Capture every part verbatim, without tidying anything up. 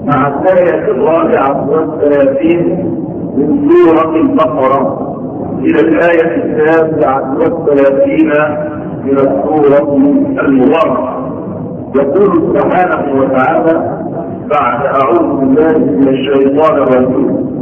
مع الآية الرابعة والثلاثين من سورة البقرة إلى الآية السابعة والثلاثين من السورة المباركة. يقول سبحانه وتعالى بعد أعوذ بالله من الشيطان الرجيم: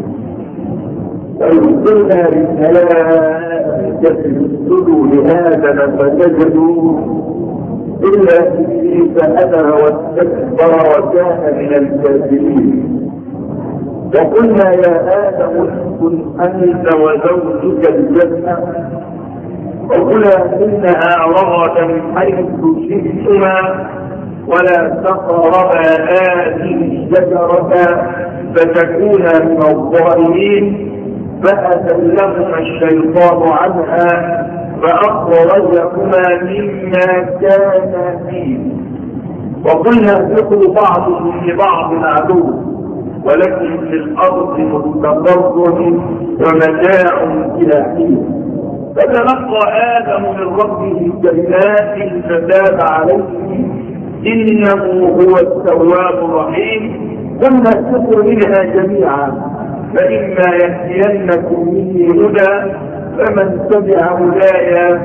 وإذ قلنا للملائكة اسجدوا لآدم فسجدوا إلا إبليس أبى واستكبر وكان من الكافرين. وقلنا يا آدم اسكن أنت وزوجك الجنة وكلا منها رغدا حيث شئتما ولا تقربا هذه الشجرة فتكونا من الظالمين. فأزلهما الشيطان عنها فأخرجهما مما كان فيه وقلنا اهبطوا بعضكم لبعض عدو ولكم في الأرض مستقر ومتاع إلى حين. فتلقى آدم من ربه كلمات فتاب عليه إنه هو التواب الرحيم. ثم اهبطوا منها جميعا فإما يأتينكم مني هدى فمن تبع هدايا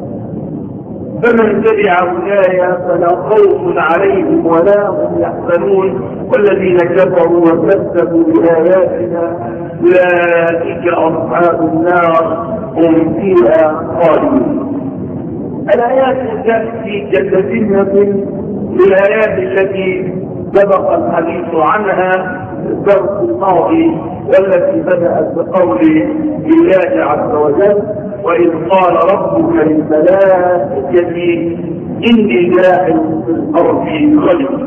فمن تبع هدايا فلا خوف عليهم ولا هم يحزنون والذين كفروا وكذبوا بآياتنا أولئك أصحاب النار هم فيها خالدون. الآيات تأتي كتتمة للآيات التي سبق الحديث عنها الدرس الماضي والتي بدأت بقول الله عز وجل: وإذ قال ربك للملائكة إني جاعل في الأرض خليفة.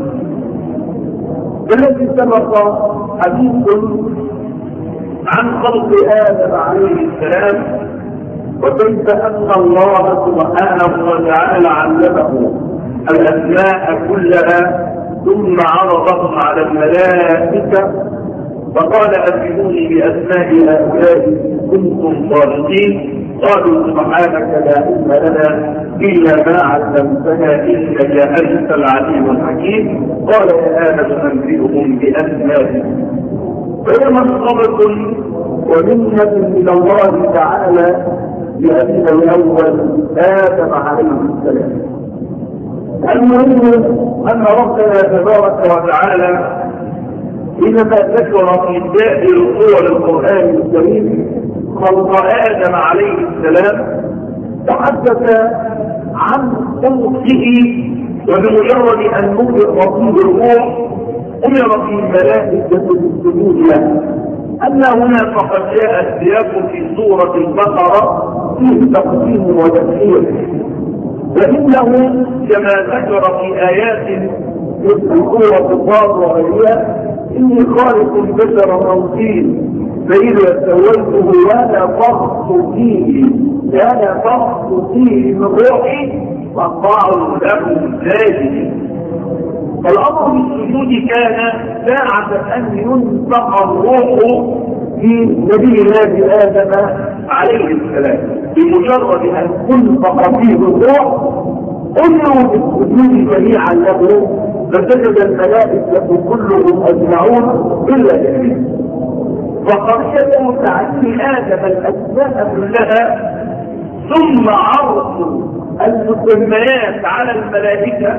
والذي سبق حديث عن خلق آدم عليه السلام وكيف أن الله سبحانه وتعالى علمه الأسماء كلها ثم عرضهم على الملائكة فقال أنبئوني بأسماء هؤلاء إن كنتم صادقين. قالوا سبحانك لا علم لنا إلا ما علمتنا إنك أنت العليم الحكيم. قال يا آدم أنبئهم بأسمائهم. فهي منصبة ومنة من الله تعالى لأبينا الأول آدم عليه السلام. المهم أن ربنا تبارك وتعالى إنما ذكر في سائر صور القرآن الكريم خلق آدم عليه السلام تحدث عن خلقه وبمجرد أن نفخ فيه الروح أمر في الملائكة بالسجود له. أما هنا فقد جاء السياق في سورة البقرة فيه تقديم وتأخير، فإنه كما ذكر في آيات مثل سورة الضاد وغيرها: إني خالق بشرا من طين فإذا سويته ونفخت فيه ونفخت فيه من روحي فقعوا له ساجدين. فالأمر بالسجود كان ساعة أن ينفخ الروح في نبي الله آدم عليه السلام. بمجرد أن تنفخ فيه الروح أمروا بالسجود جميعا له فسجد الملائكة كلهم أجمعون إلا إبليس. فقضية تعليم آدم الأسماء كلها ثم عرض المسميات على الملائكة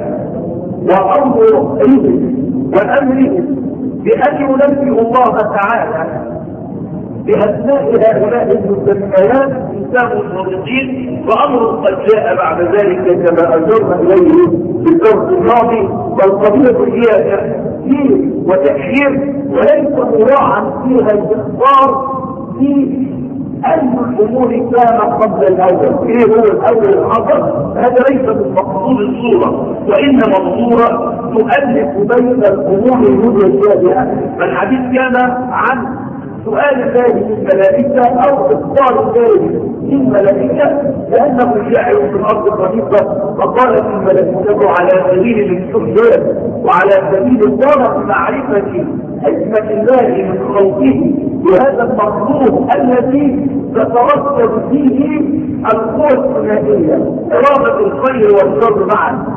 وأمر وأمرهم بأن ينبئوا الله تعالى بأسماء هؤلاء المسميات إنسان الصادقين. وأمر قد جاء بعد ذلك كما أشرنا إليه في الدرس الماضي. والقضية هي تأثير وتأخير وليس مراعا فيها الاخبار في أي الأمور كان قبل الأول. إيه هو الأول الحصر؟ هذا ليس من مقصود الصورة، وإنما الصورة تؤلف بين الأمور المتشابهة. فالحديث كان عن سؤال ذلك الملائكة أو إخبار ذلك الملائكة لأنه جاعل في الأرض خليفة. فقالت الملائكة على سبيل الاستخدام وعلى سبيل طلب معرفة حكمة الله من خلقه بهذا المطلوب الذي تترتب فيه القوى الثنائية إرادة الخير والشر معا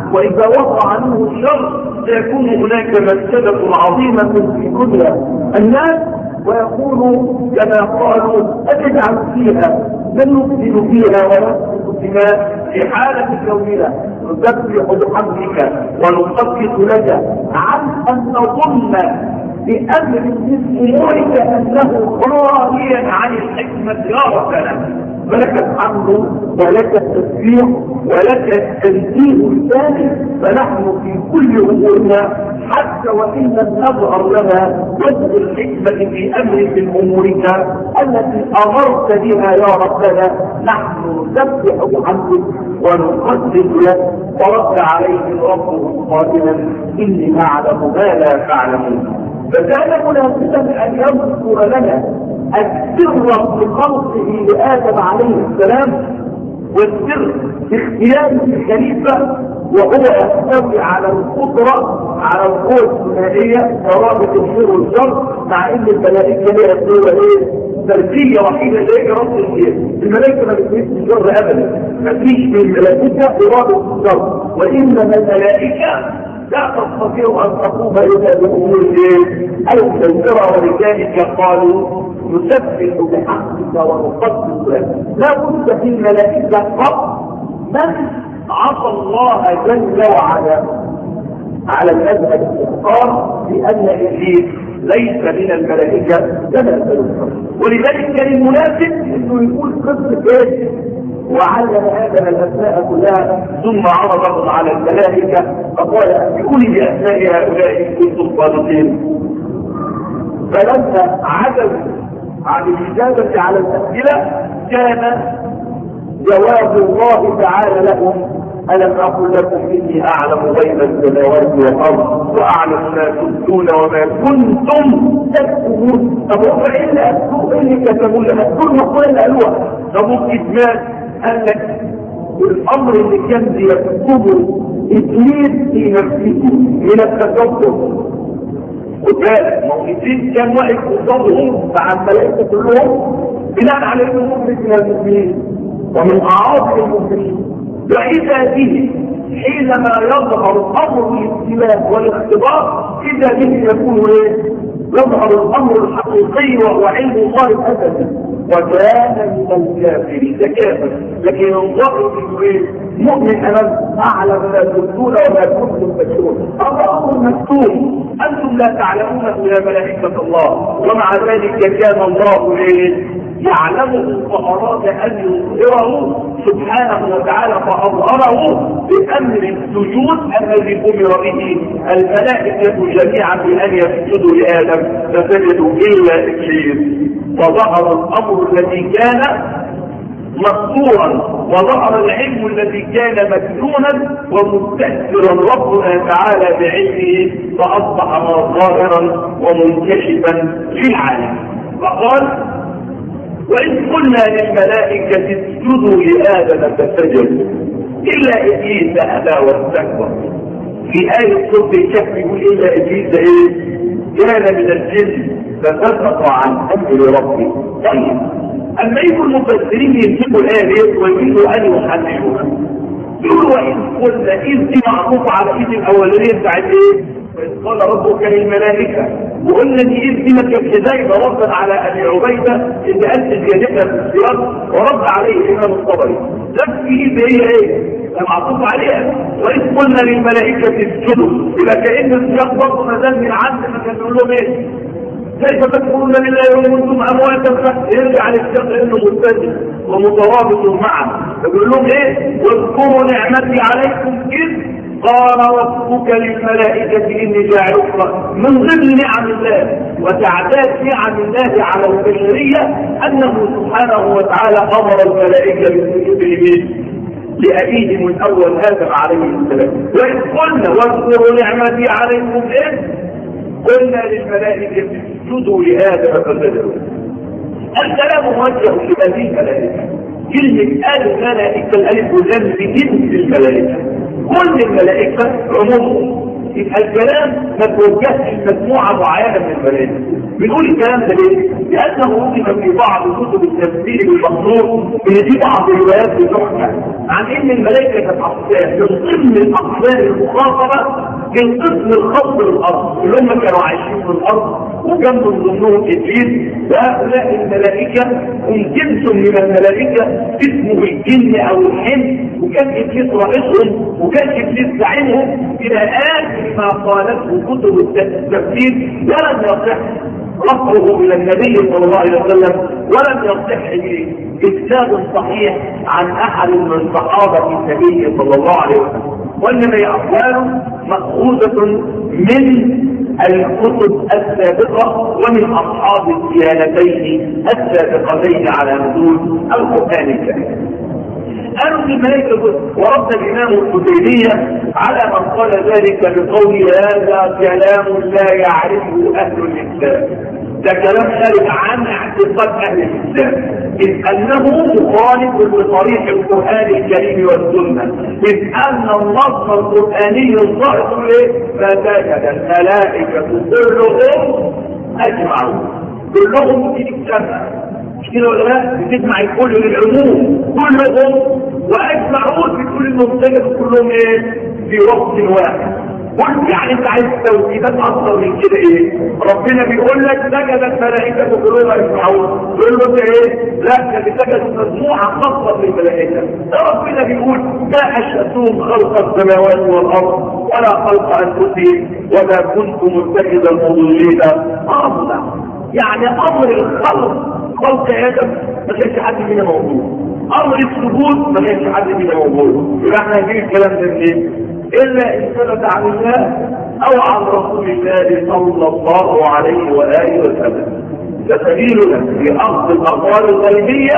وإذا وقع عنه الشر سيكون هناك مفسدة عظيمة في دنيا الناس، ويقول كما قالوا أتجعل فيها من نفسد فيها ونفسد الدماء في حالة كوننا نسبح بحمدك ونقدس لك عن أن نظن بأمر من أمورك أنه خاليا عن الحكمة يا ربنا. ولك الحمد ولك التسبيح ولك التنزيه الثاني، فنحن في كل امورنا حتى وان لم نظهر لنا وجه الحكمه في امر من امورك التي امرت بها يا ربنا، نحن نسبح بحمدك ونقدس لك. ورد عليه ربه قائلا اني اعلم ما لا تعلمون. فكان مناسبا ان يذكر لنا السر بخلقه لآدم عليه السلام، والسر باختياره الخليفة، وهو يحتوي على القدرة على القوة الثنائية إرادة الخير والشر، مع ان الملائكة ليها قوة ايه؟ فردية وحيدة زي إرادة الخير. الملائكة ما بتمثل الشر أبدا، ما فيش من الملائكة إرادة الشر، وإنما الملائكة لا تستطيع أن تقوم إلا بأمور المسيطرة، ولذلك قالوا نسبح بحمدك ونقدس لك. لا بد في الملائكة فقط من عصى الله جل وعلا على الأذهب الاستقرار بأن إبليس ليس من الملائكة كما سنذكر. ولذلك كان المناسب انه يقول قصة ايه؟ وعلم آدم الأسماء كلها ثم عرضهم على الملائكة فقال أنبئوني بأسماء هؤلاء إن كنتم صادقين. فلما عجزوا عن الإجابة على الأسئلة كان جواب الله تعالى لهم ألم أقل لكم إني أعلم غيب السماوات والأرض وأعلم ما تبدون وما كنتم تكتمون. طب هو إيه اللي أكتبوا؟ إيه اللي كتبوا؟ اللي أكتبوا المقول اللي قالوها. طب إجمال قال لك الأمر اللي كان بيكتبه إبليس في نفسه من التكبر. وكان موجودين كان واقف قصادهم مع الملائكة كلهم بناء على انه مؤمن من المؤمنين ومن اعراض المؤمنين. فاذا به حينما يظهر امر الابتلاء والاختبار اذا به يكون ايه؟ يظهر الامر الحقيقي وهو علم الله الازلي. وكان من الكافرين كافر، لكن ينظر انه ايه؟ مؤمن امام اعلم ما تبدون وما كنتم تكتمون. الامر مكتوب انتم لا تعلمونه يا ملائكه الله، ومع ذلك كان الله ايه؟ يعلمه فاراد ان يظهره سبحانه وتعالى فاظهره بامر السجود الذي امر به الملائكه جميعا بان يسجدوا لادم فسجدوا الا ابليس. فظهر الامر الذي كان مقصورا وظهر العلم الذي كان مكنونا ومستأثرا ربنا تعالى بعلمه فاصبح ظاهرا ومنكشفا في العالم. فقال وإذ قلنا للملائكة اسجدوا لآدم فسجدوا إلا إبليس أبى واستكبر. في آية سورة الكهف يقول إلا إبليس إيه؟ كان من الجن ففسق عن أمر ربه. طيب أما يقول المفسرين يمسكوا الآية ويريدوا أن يحللوها يقولوا وإذ قلنا إذ دي معروفة على إذ الأولانية بتاعت إيه؟ وإذ قال ربك للملائكة، وقلنا ان إذ دي ما كانتش زايده ردا على ابي عبيده اللي قالت زيادتها في السياق ورد عليه الامام الطبري. نفس إذ هي ايه؟ معطوف عليها وإذ قلنا للملائكة اسجدوا، يبقى كأن السياق برضه ما زال من عند ما كان بيقول لهم ايه؟ كيف تكفرون بالله وانتم امواتا؟ يرجع للسياق لانه متسم ومترابط معه. فبيقول لهم ايه؟ واذكروا نعمتي عليكم اذ قال ربك للملائكة إني جاعلك من ضمن نعم الله وتعداد نعم الله على البشرية أنه سبحانه وتعالى أمر الملائكة بالسجود لأبيهم الأول آدم عليه السلام. وإذ قلنا واذكروا نعمتي عليكم إذ قلنا للملائكة اسجدوا لآدم فسجدوا. الكلام موجه لهذه الملائكة. كلمة آل الملائكة الألف واللام بجنس الملائكة. كل الملائكة عموما يبقى الكلام ما توجهش لمجموعه معينه من الملائكه. بنقول الكلام ده ليه؟ لانه وجد في بعض كتب التفسير بالمخلوق ان في بعض الروايات بتحكى عن ان الملائكه كانت اقسام، من ضمن الاقسام المخاطبه من قسم الخاص بالارض اللي هم كانوا عايشين في الارض وكان من ضمنهم ابليس. وهؤلاء الملائكه هم جنس من الملائكه اسمه الجن او الحن، وكان ابليس رئيسهم وكان ابليس زعيمهم الى اخر ما قالته كتب التفسير. ولم يصح رفعه الى النبي صلى الله عليه وسلم، ولم يصح بإسناد صحيح عن احد من صحابه النبي صلى الله عليه وسلم، وانما هي اقوال مأخوذة من الكتب السابقة ومن اصحاب الديانتين السابقتين على نزول القرآن الكريم. قالوا في الملائكة ورد الإمام القتيبية على من قال ذلك بقول هذا كلام لا يعرفه أهل الإسلام، ده كلام خارج عن اعتقاد أهل الإسلام، إذ أنه مخالف لطريق القرآن الكريم والسنة، إذ أن النص القرآني الظاهر فسجد الملائكة كلهم أجمعون، كلهم في السماء مش كده ولا لا؟ بتجمع الكل للعموم كلهم واجمعون في كل المنتجات كلهم ايه؟ في وقت واحد. قلت يعني انت عايز توحيدات اكثر من كده ايه؟ ربنا بيقول لك سجدت ملائكه كلهم اجمعون، تقول له انت ايه؟ لا ده سجدت مجموعه خاصه من الملائكه. ده ربنا بيقول ما اشهدتهم خلق السماوات والارض ولا خلق انفسهم وما كنت متخذ المضلين ارضا. يعني امر الخلق خلق ادم ما كانش حد فينا موجود، امر السجود ما كانش حد فينا موجود. يبقى احنا هنجيب الكلام ده منين؟ الا ان ثبت عن الله او عن رسول الله صلى الله عليه واله وسلم. فسبيلنا في اخذ الاقوال الغيبيه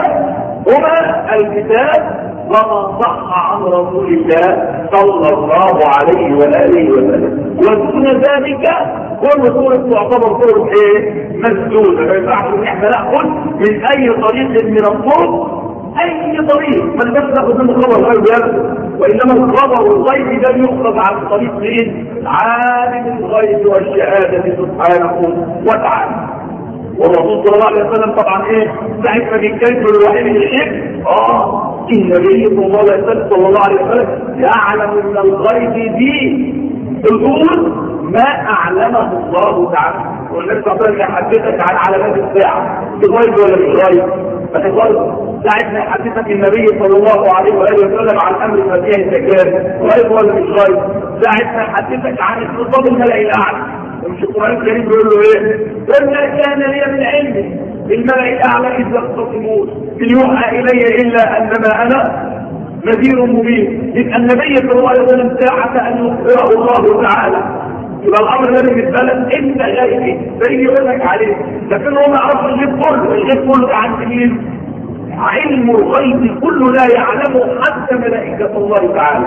هما الكتاب وما صح عن رسول الله صلى الله عليه واله وسلم، ودون ذلك كل صورة تعتبر صورة ايه؟ مسدودة. ما ينفعش ان احنا ناخد من اي طريق من الطرق اي طريق، ما نقدرش ناخد منه خبر غيب يرد، وانما الخبر الغيب ده يؤخذ عن طريق مين؟ عالم الغيب والشهادة سبحانه وتعالى. والرسول صلى الله عليه وسلم طبعا ايه؟ ساعة ما بيتكلم الوحي من الشرك اه النبي صلى الله عليه وسلم صلى الله عليه وسلم يعلم من الغيب دي الامور ما اعلمه الله تعالى. والنبي صلى الله عليه وسلم يحدثك عن علامات الساعه الغيب ولا مش غيب؟ ما تقدرش. ساعة ما يحدثك النبي صلى الله عليه واله وسلم عن امر المسيح الدجال غيب ولا مش غيب؟ ساعة ما يحدثك عن اتصال الملأ الاعلى، مش القرآن الكريم بيقول له ايه؟ وما كان لي من علم بالملأ الاعلى اذ يختصمون ان يوحى الي الا انما انا نذير مبين. يبقى النبي صلى الله عليه وسلم ساعة ان يخبره الله تعالى يبقى الامر ده بالنسبه لك انت غيبي فيجي يقول لك عليه، لكن هو ما يعرفش الغيب كله، الغيب كله عند مين؟ علم الغيب كله لا يعلمه حتى ملائكه الله تعالى.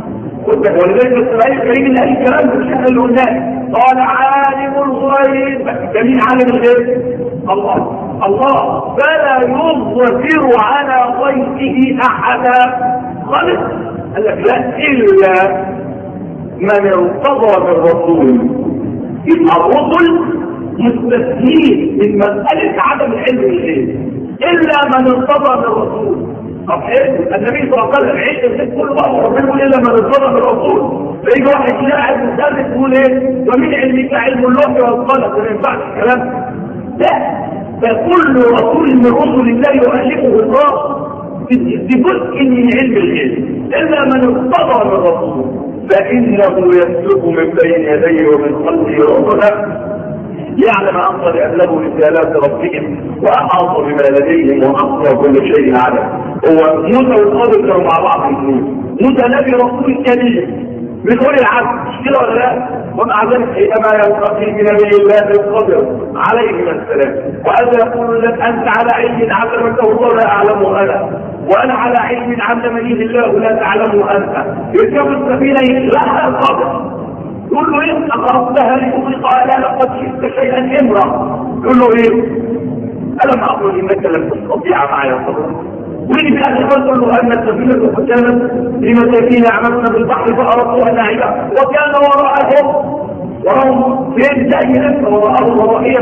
ولذلك القرآن الكريم اللي قال الكلام ده مش احنا اللي قلناه، قال عالم الغيب. ده مين عالم الغيب؟ الله. الله فلا يظهر على غيبه احدا خالص. قال لك لا الا من ارتضى من الرسول. يبقى الرسل مستثنين من مساله عدم العلم بالغيب الا من ارتضى من الرسول. طب حلو، النبي صلى الله عليه وسلم عيش الغيب كله بقى ربنا يقول الا من ارتضى من الرسول. فيجي واحد قاعد مدرس يقول ايه؟ ومن علمك علم اللوح والقلم، ما ينفعش الكلام ده. فكل رسول من رسل الله يؤلفه الله بجزء من علم الغيب الا من ارتضى من الرسول فانه يسلك من بين يديه ومن خلفه رسلا يعلم ان قد ابلغوا رسالات ربهم واحاط بما لديهم واحصى كل شيء علم. هو موسى والخضر كانوا مع بعض الاثنين، موسى نبي رسول كريم بطول العبد مش كده ولا لا؟ ومع ذلك حينما يلتقي بنبي الله الخضر عليه السلام وهذا يقول لك انت على علم علمك الله لا اعلمه انا، وانا على علم علمني الله لا تعلمه انت. يركب السفينه يخلعها الخضر يقول له ايه؟ اخرجتها لتطلق على لقد شئت شيئا امرا. يقول له ايه؟ الم اقول انك لم تستطيع معي صبرا؟ ويجي في اخر تقول له ان السفينه كانت لمساكين يعملون بالبحر فاردوا ان نعيبها وكان وراءهم وراهم فين زي نفسه وراءهم وراء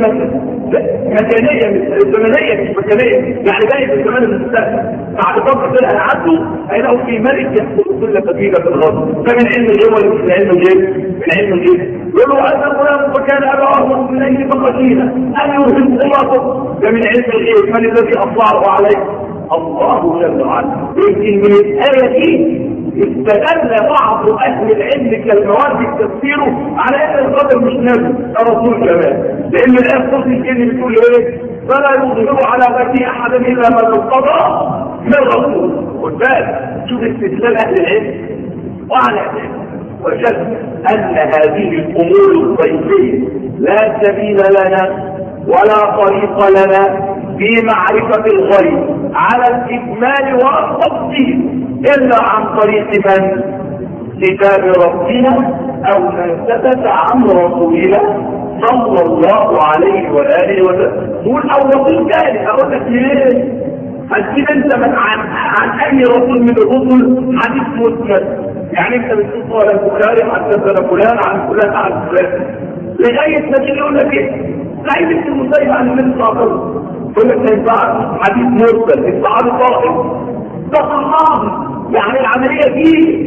مكانيه مش زمنيه مش مكانيه يعني جاي في الزمان المستقبل بعد فتره كده هنعدوا هيلاقوا في ملك يحكم كل سفينه في الارض فمن علم الجو ولا من علم الجيب من علم الجيب يقولوا ان فلان وكان ابواه من اجل فقشينا ان يرهب الله فمن علم الغيب من الذي اطلعه عليه الله جل وعلا. يمكن من الايه دي استدل بعض اهل العلم كالمواد تفسيره على ان القدر مش نبي رسول كمان لان الايه صوت الجن بتقول ايه فلا يظهر على غيره احدا الا من ارتضى من رسول. خد بالك شوف استدلال اهل العلم وعلى ذلك وجدت ان هذه الامور الغيبيه لا سبيل لنا ولا طريق لنا في معرفه الغيب على الاجمال والتفصيل الا عن طريق من كتاب ربنا او من ثبت عن رسولنا صلى الله عليه واله وسلم. قول او رسول ثاني اقول لك ليه هتجيب انت من عن عن اي رسول من الرسل حديث مسند يعني انت بتقول قال البخاري حدثنا فلان عن فلان عن فلان لغايه ما تيجي يقول لك ايه لغايه المسيب عن النبي صلى الله عليه وسلم يقول لك ما ينفعش حديث مرسل الصحابي قائم ده صحابي يعني العمليه دي.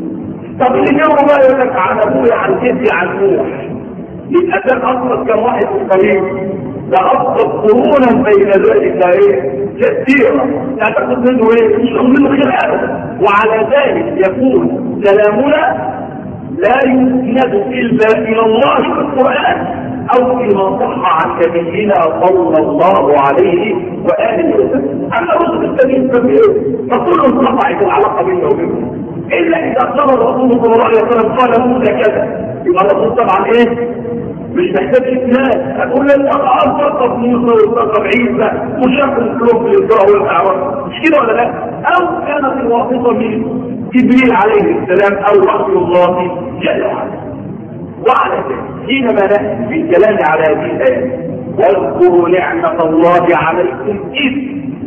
طب اللي جابه بقى يقول لك عن ابويا عن جدي عن نوح يبقى ده اصلا كان واحد في الطريق ده اصلا قرونا بين ذلك ايه كثيرا لا تاخد منه ايه مش تاخد منه خلاف. وعلى ذلك يكون كلامنا لا يسند الا الى الله في القران او فيما صح عن نبينا صلى الله عليه واله وسلم. اما رسل التانيين فكلهم قطعت العلاقه بينه وبينه الا اذا اخبر الرسول صلى الله عليه وسلم قال موسى كذا يبقى الرسول طبعا ايه مش محتاج اثنان هتقول لي الأقعاد فقط موسى وفقط عيسى وشاف الكلوب في الإسراء والأعراف مش كده ولا لا؟ أو كانت الواسطة من جبريل عليه السلام أو وحي الله جل وعلا. وعلى ذلك حينما نأتي في الكلام على هذه الآية واذكروا نعمة الله عليكم إذ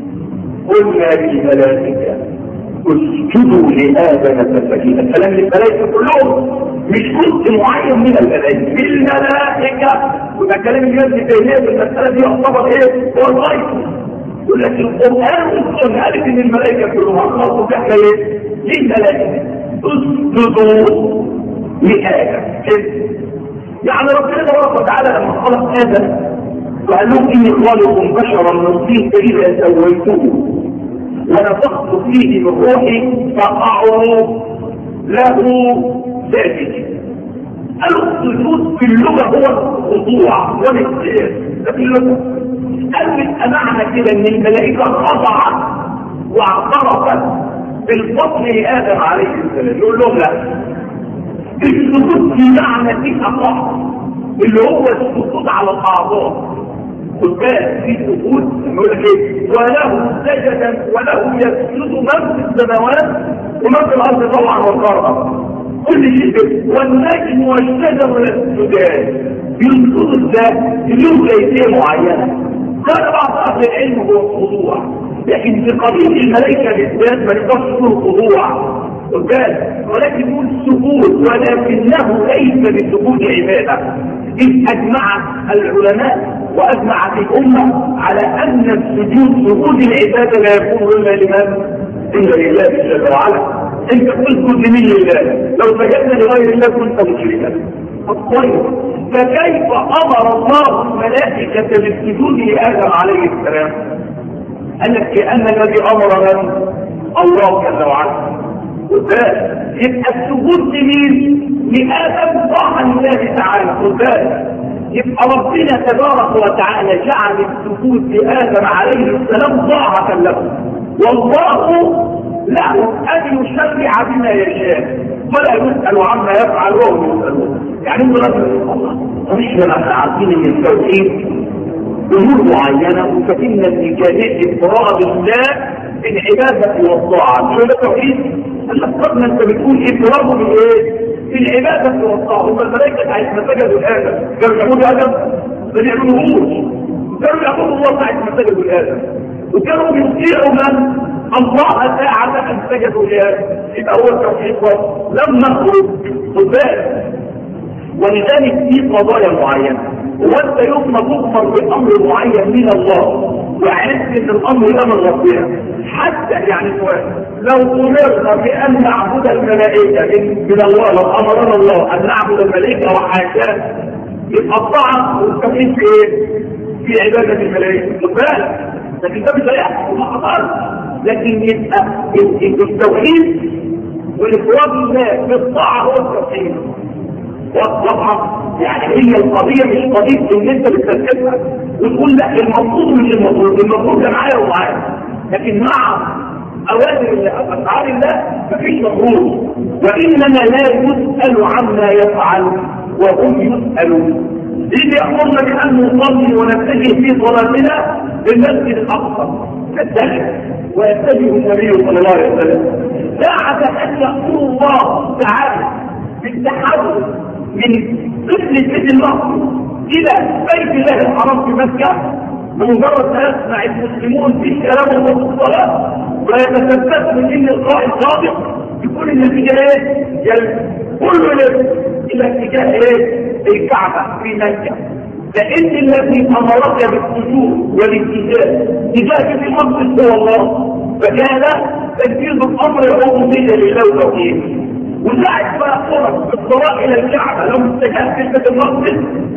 قلنا للملائكة اسجدوا لآدم فسجد. الكلام للملائكة كلهم مش جزء معين من الملائكة الملائكة وده كلام الناس تيمية في المسألة دي يعتبر ايه هو الغيب. يقول لك القرآن والسنة قالت ان الملائكة كلهم خاصوا بإحنا ايه للملائكة اسجدوا لآدم. يعني ربنا تبارك وتعالى لما خلق آدم وقال لهم اني خالق بشرا من طين فإذا سويته ونفخت فيه من روحي فقعوا له ساجدين. السجود في اللغه هو الخضوع والاستئذان في اللغه. قال معنى كده ان الملائكه خضعت واعترفت بالفضل لادم عليه السلام. يقول لهم لا السجود في معنى فيه اصح اللي هو السجود على الاعضاء. خد بالك في سجود يقول لك ايه وله سجدا وله يسجد من في السماوات ومن في الارض طبعا والارض كل شيء كده. والنجم والشجر يسجدان يسجد ده له كيفيه معينه. قال بعض اهل العلم هو الخضوع لكن في قضيه الملائكه بالذات ما نقدرش نقول خضوع خد بالك ولكن نقول سجود ولكنه ليس بسجود عباده. إذ أجمع العلماء وأجمعت الأمة على أن السجود سجود العبادة لا يكون إلا لمن؟ إلا لله جل وعلا. أنت تسجد لمن لله لو سجدنا لغير الله كنت مشركا. طيب فكيف أمر الله الملائكة بالسجود لآدم عليه السلام؟ قال لك كأن الذي أمر من؟ الله جل وعلا. يبقى السجود لمين؟ لآدم طاعة لله تعالى. خد بالك يبقى ربنا تبارك وتعالى جعل السجود لآدم عليه السلام طاعة له والله له أن يشرع بما يشاء ولا يسأل عما يفعل وهو يسأل. يعني انت رجل مش احنا عارفين ان التوحيد امور معينه وفكرنا ان جميع افراد الله العباده والطاعه. شو ده التوحيد؟ قبل انت بتقول افراده بالايه؟ بالعباده والطاعه. هم الملائكه عايز مسجدوا لادم كانوا يعبدوا ادم ما يعبدوهوش. كانوا يعبدوا الله عايز مسجدوا لادم وكانوا يطيعوا من الله ساعة أن سجدوا لآدم، يبقى هو التوحيد لم نخرج قبال. ولذلك في قضايا معينة وانت يوم ما تؤمر بأمر معين من الله وعرفت ان الامر ده من ربنا، حتى يعني لو امرنا بان نعبد الملائكه من الله، لو امرنا الله ان نعبد الملائكه وحاشاه، يبقى الطاعه والتوحيد في ايه؟ في عباده الملائكه. بالك لكن ده مش هيحصل ما حصلش. لكن يبقى التوحيد والافراد الله بالطاعه هو التوحيد. طبعا يعني هي القضيه مش قضيه ان انت بتركزها وتقول لا المفروض مش المفروض، المفروض ده معايا ومعايا، لكن مع اوامر الله افعال الله مفيش مفروض. وانما لا يسال عما يفعل وهم يسالون. إذ يأمرنا بأن نصلي ونتجه في صلاتنا للمسجد الأقصى نتجه، ويتجه النبي صلى الله عليه وسلم ساعة أن يأمر الله تعالى بالتحول من قبل بيت المقدس إلى بيت الله الحرام في مكة، بمجرد ما يسمع المسلمون في كلامهم في الصلاة ويتثبت من إن القائد صادق، يكون النتيجة إيه؟ كله إلى اتجاه إيه؟ الكعبة في مكة. لأن الذي أمرك بالسجود والاتجاه تجاه في المقدس هو الله، فكان تنفيذ الأمر العبودية لله وتوحيده. وساعة ما أمرك بالصلاة إلى الكعبة لو اتجهت في بيت المقدس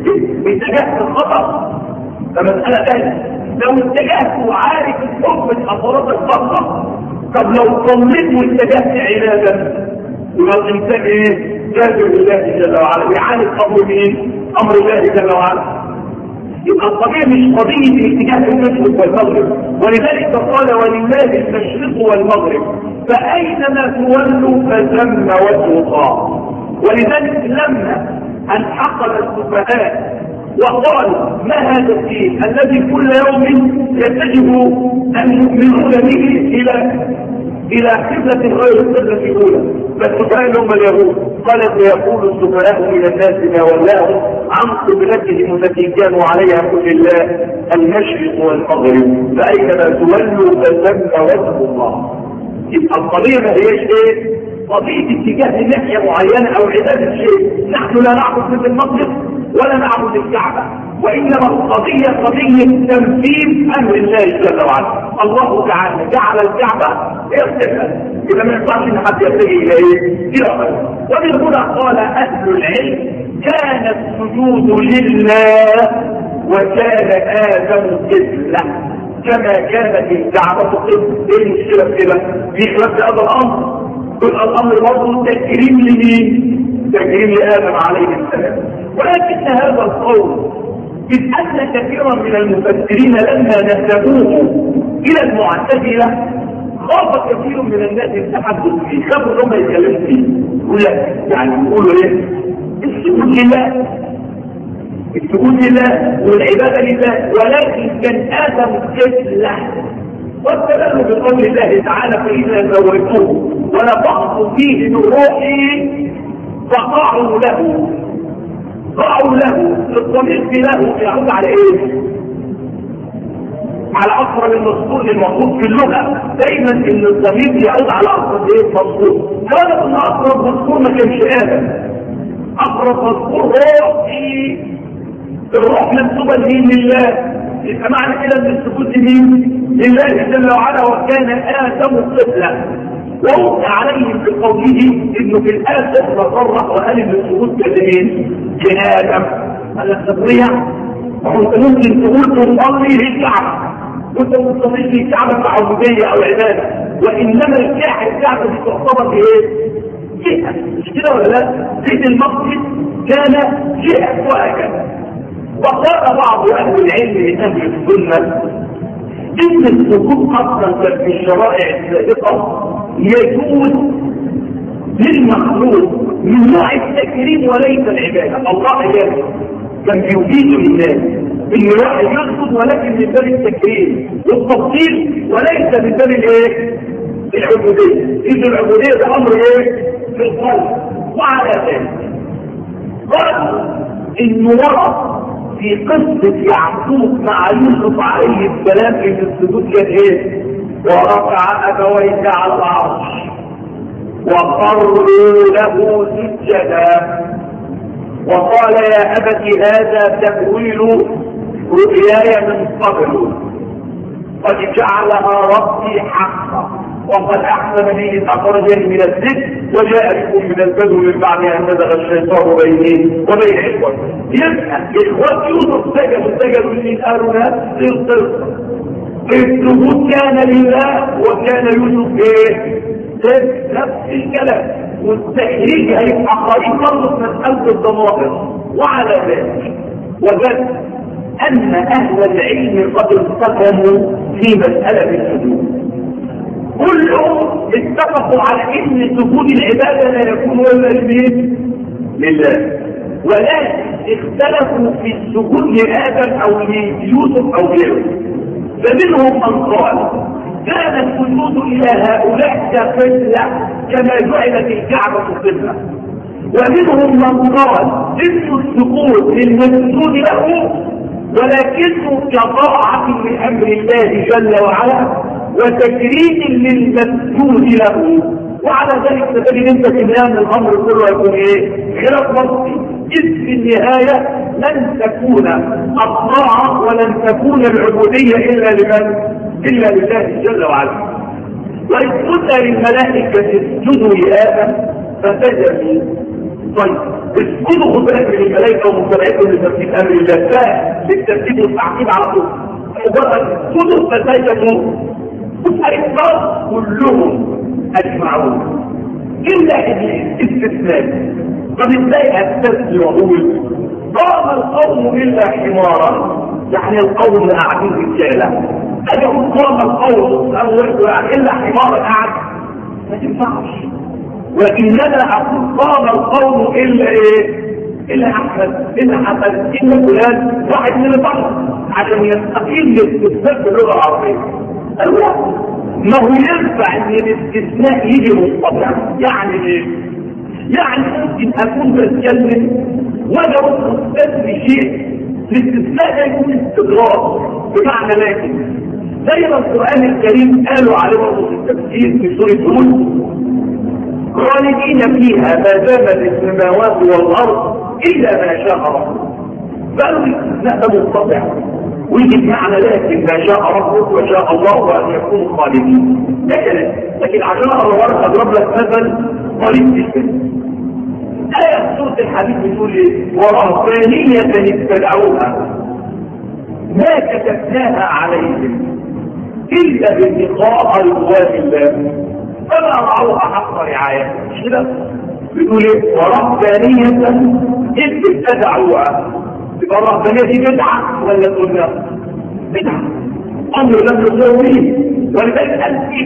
باتجاه الخطأ فمسألة ثانية. لو اتجهت وعارف الحكم الأفراد الخطأ، طب لو صليت واتجهت عنادا يبقى الإنسان إيه؟ كافر لله جل وعلا، بيعاني امر مين؟ امر الله جل وعلا. يبقى الطبيعي مش قضيه اتجاه المشرق والمغرب، ولذلك قال ولله المشرق والمغرب فاينما تولوا فثم وجه الله. ولذلك لما انحقل السفهاء وقالوا ما هذا الدين الذي كل يوم يتجه المؤمنون به الى الى قبلة غير القبلة الاولى، فالسفهاء هم اليهود. قالت يقول السفهاء من الناس ما ولاهم عن قبلتهم التي كانوا عليها قل الله المشرق والمغرب فاينما تولوا فثم وجه الله. يبقى القضيه ما هيش ايه؟ قضيه اتجاه لناحيه معينه او عباده شيء. نحن لا نعبد بيت المقدس ولا نعبد الكعبه، وانما القضيه قضيه تنفيذ امر الله جل وعلا. الله تعالى جعل الكعبه ارتفاع، اذا ما ينفعش ان حد يتجه الى ايه؟ الى غيره. ومن هنا قال اهل العلم كان السجود لله وكان ادم قبله كما كانت الكعبه قبله. ايه المشكله في كده؟ في خلاف هذا الامر. كل الامر برضه تكريم لمين؟ تكريم لادم عليه السلام. ولكن هذا القول إذ أن كثيرا من المفسرين لما نسبوه إلى المعتزلة خاف كثير من الناس التحدث فيه، خافوا انهم يتكلموا فيه. يقول لك يعني يقولوا ايه؟ السجود لله، السجود لله والعباده لله، ولكن كان ادم قبله. واستدلوا بقول الله تعالى فاذا سويتوه ونفخت فيه من روحي فقعوا له. قعوا له الضمير في له يعود على ايه؟ على اقرب المذكور للمفروض في اللغه. دايما ان الضمير يعود على اقرب ايه؟ مذكور. كان ان اقرب مذكور ما كانش ادم، اقرب مذكور روحي. الروح منسوبه لمين؟ لله. يبقى معنى كده ان السجود لمين؟ لله جل وعلا. وكان ادم قبله. ووقع عليهم بقوله انه في الايه اخرى صرح وقال ان السجود لمين؟ لادم. قال لك تطبيع وانت ممكن تقول تصلي للكعبه وانت ما تصليش للكعبه كعبوديه او عباده، وانما الكعبه دي تعتبر ايه؟ جهه. مش كده ولا لا؟ بيت المقدس كان جهه وهكذا. وقال بعض اهل العلم من اهل السنه ان السجود اصلا في الشرائع السابقه يجوز للمخلوق من نوع التكريم وليس العباده. الله يجوز كان بيفيد للناس ان الواحد يسجد ولكن من باب التكريم والتفضيل وليس من باب الايه؟ العبوديه. اذا العبوديه ده امر ايه؟ في القلب. وعلى ذلك قالوا انه ورد في قصه يعقوب مع يوسف عليه السلام ان السجود كان ايه؟ ورفع أبويك على العرش وقروا له سجدا وقال يا أبت هذا تأويل رؤياي من قبل قد جعلها ربي حقا وقد أحسن بي إذ أخرجني من السجن وجاء بكم من البدو من بعد أن نزغ الشيطان بيني وبين إخوتي. يبقى إخوة يوسف سجدوا سجدوا لإنساننا في القصة. السجود كان لله وكان يوسف إيه؟ نفس الكلام والتحريج هيبقى قريب برضه في مسألة الضمائر. وعلى ذلك وجدت أن أهل العلم قد استقاموا في مسألة السجود. كلهم اتفقوا على ان سجود العباده لا يكون الا لمين؟ لله. ولكن اختلفوا في السجود لادم او ليوسف او غيره. فمنهم من قال كان السجود الى هؤلاء كقبله كما جعلت الكعبه قبله. ومنهم من قال ان السجود للمسجود له ولكنه كطاعه لامر الله جل وعلا وتكريم للمسجود له. وعلى ذلك تجد انت كمان الامر كله يكون ايه؟ خلاف وصفي. اذ في النهايه لن تكون الطاعه ولن تكون العبوديه الا لمن؟ الا لله جل وعلا. واذ قلنا للملائكه اسجدوا لادم فسجدوا. طيب اسجدوا خد بالك من الملائكه ومتابعتهم لترتيب امر الله للترتيب والتعقيب على طول. مجرد اسجدوا فسجدوا والأكبر كلهم أجمعون إلا إبليس استثناء. طب إزاي أستثني وأقول قام القوم إلا حمارا؟ يعني القوم قاعدين رجالة. أجي أقول قام القوم إلا حمارا قاعد ما تنفعش. وإنما أقول قام القوم إلا إيه؟ إلا أحمد إلا حسن إلا فلان واحد من البشر عشان يستقيم الاستثناء باللغة العربية. أيوة ما هو ينفع ان الاستثناء يجي منقطع. يعني ايه؟ يعني ممكن اكون بتكلم وانا مستثني شيء الاستثناء ده يكون استدراك بمعنى لكن زي ما القران الكريم قالوا عليه برضه في التفسير في سوره هود خالدين فيها ما دامت السماوات والارض الا ما شاء ربك. قالوا الاستثناء ده منقطع ويجي بمعنى لكن ما شاء ربك وشاء الله ان يكونوا خالدين. لكن لكن عشان الله اضرب لك مثل قريب جدا. آية سورة الحديث بتقول ايه؟ ورهبانية ابتدعوها ما كتبناها عليهم الا باتقاء رضوان الله فما رعوها حق رعايتها. مش كده؟ بتقول ايه؟ ورهبانية ابتدعوها. يبقى الرهبانية دي بدعة ولا تقولنا؟ بدعة. أمر لم يسويه ولذلك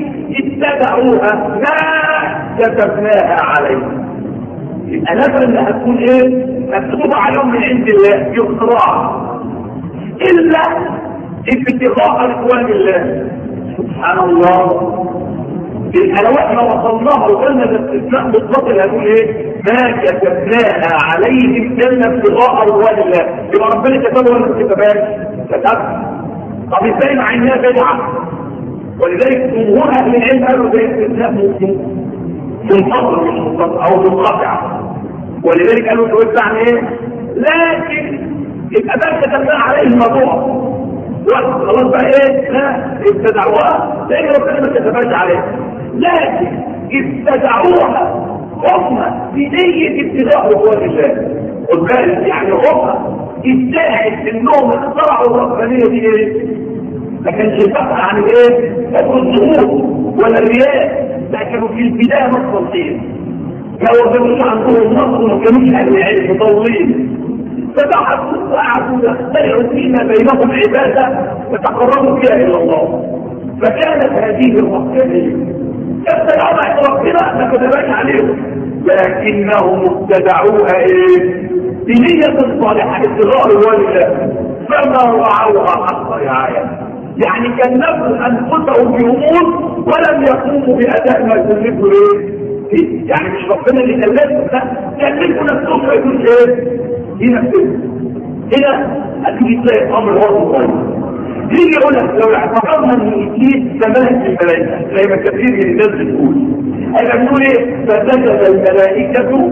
اتبعوها ما كتبناها عليهم. يبقى نفر اللي هتكون ايه؟ مكتوبة عليهم من عند الله يخترع إلا ابتغاء رضوان الله. سبحان الله. يبقى لو احنا وصلناها وقلنا باستثناء مطلق هتقول ايه؟ ما كتبناها عليهم الا ابتغاء رضوان الله. يبقى ربنا كتبه ولا ما كتبهاش؟ كتب. طب ازاي مع انها بدعه؟ ولذلك جمهور اهل العلم قالوا ده استثناء ممكن منفصل مش منفصل او منقطع. ولذلك قالوا ده يعني ايه؟ لكن يبقى ده كتبناها عليه الموضوع. خلاص بقى ايه؟ لا ابتدعوها لان ربنا ما كتبهاش عليه. لكن ابتدعوها هم بنية ابتداء رضوان الله. خد بالك يعني هم ادعت انهم اخترعوا الربانية دي ايه؟ ما كانش البحث عن ايه؟ الظهور ولا الرياء. ده كانوا في البداية مخلصين. ما وجدوش عندهم نصر وما كانوش اهل العلم مطولين. فبحثوا وقعدوا يخترعوا فيما بينهم عبادة وتقربوا فيها الى الله. فكانت هذه الربانية ابتدعوا بعد ربنا ما كتباش عليهم لكنهم ابتدعوها ايه؟ بنية صالحة ابتغاء رضوان الله فما رعوها حق رعاية. يعني كلفوا انفسهم بامور ولم يقوموا باداء ما كلفوا ايه؟ يعني مش ربنا اللي كلفهم، لا كلفوا نفسهم فيقول ايه؟ دي نفسهم. هنا هتيجي تلاقي الامر واضح. يجي يقول لك لو اعتبرنا ان ابليس تملك الملائكه زي ما كثير من الناس بتقول، انا بقول ايه؟ فسجد الملائكه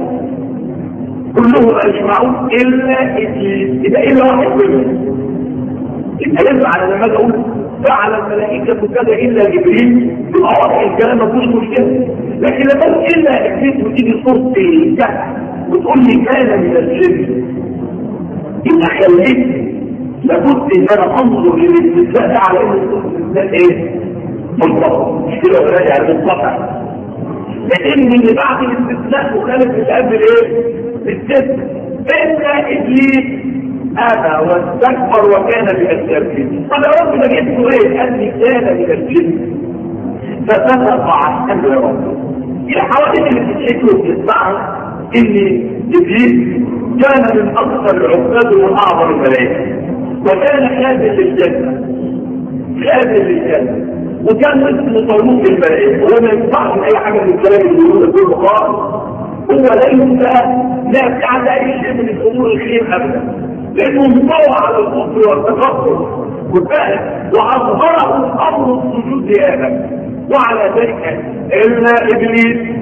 كلهم اجمعون الا ابليس، يبقى الا واحد منهم. يبقى ينفع على لما اجي اقول فعل الملائكه كذا الا جبريل، يبقى واضح الكلام ما فيهوش مشكله. لكن لما تقول الا ابليس وتيجي صوره الجهل وتقول لي كان من الجن، يبقى خليتني لابد ان انا انظر للاستثناء ده على ان الاستثناء ايه؟ منطقه مش كده ولا يعني منطقه، لان اللي بعد الاستثناء مخالف اللي قبل ايه؟ الاستثناء. الا ابليس ابى واستكبر وكان من الكافرين. طب يا رب ده جبته ايه؟ قال لي كان من الجن ففسق عن امر ربه. الحوادث اللي بتتحكي وبتسمعها ان ابليس كان من اكثر العباد واعظم الملائكه، وكان خازن للجنه خازن للجنه، وكان اسمه طالوت الملائكه، وما ينفعش اي حاجه من الكلام اللي بيقوله كله خالص. هو لا ينفع لا يفعل اي شيء من الامور الخير ابدا، لانه مطوع على الكفر والتكبر والفهم، واظهره امر السجود لادم، وعلى ذلك الا ابليس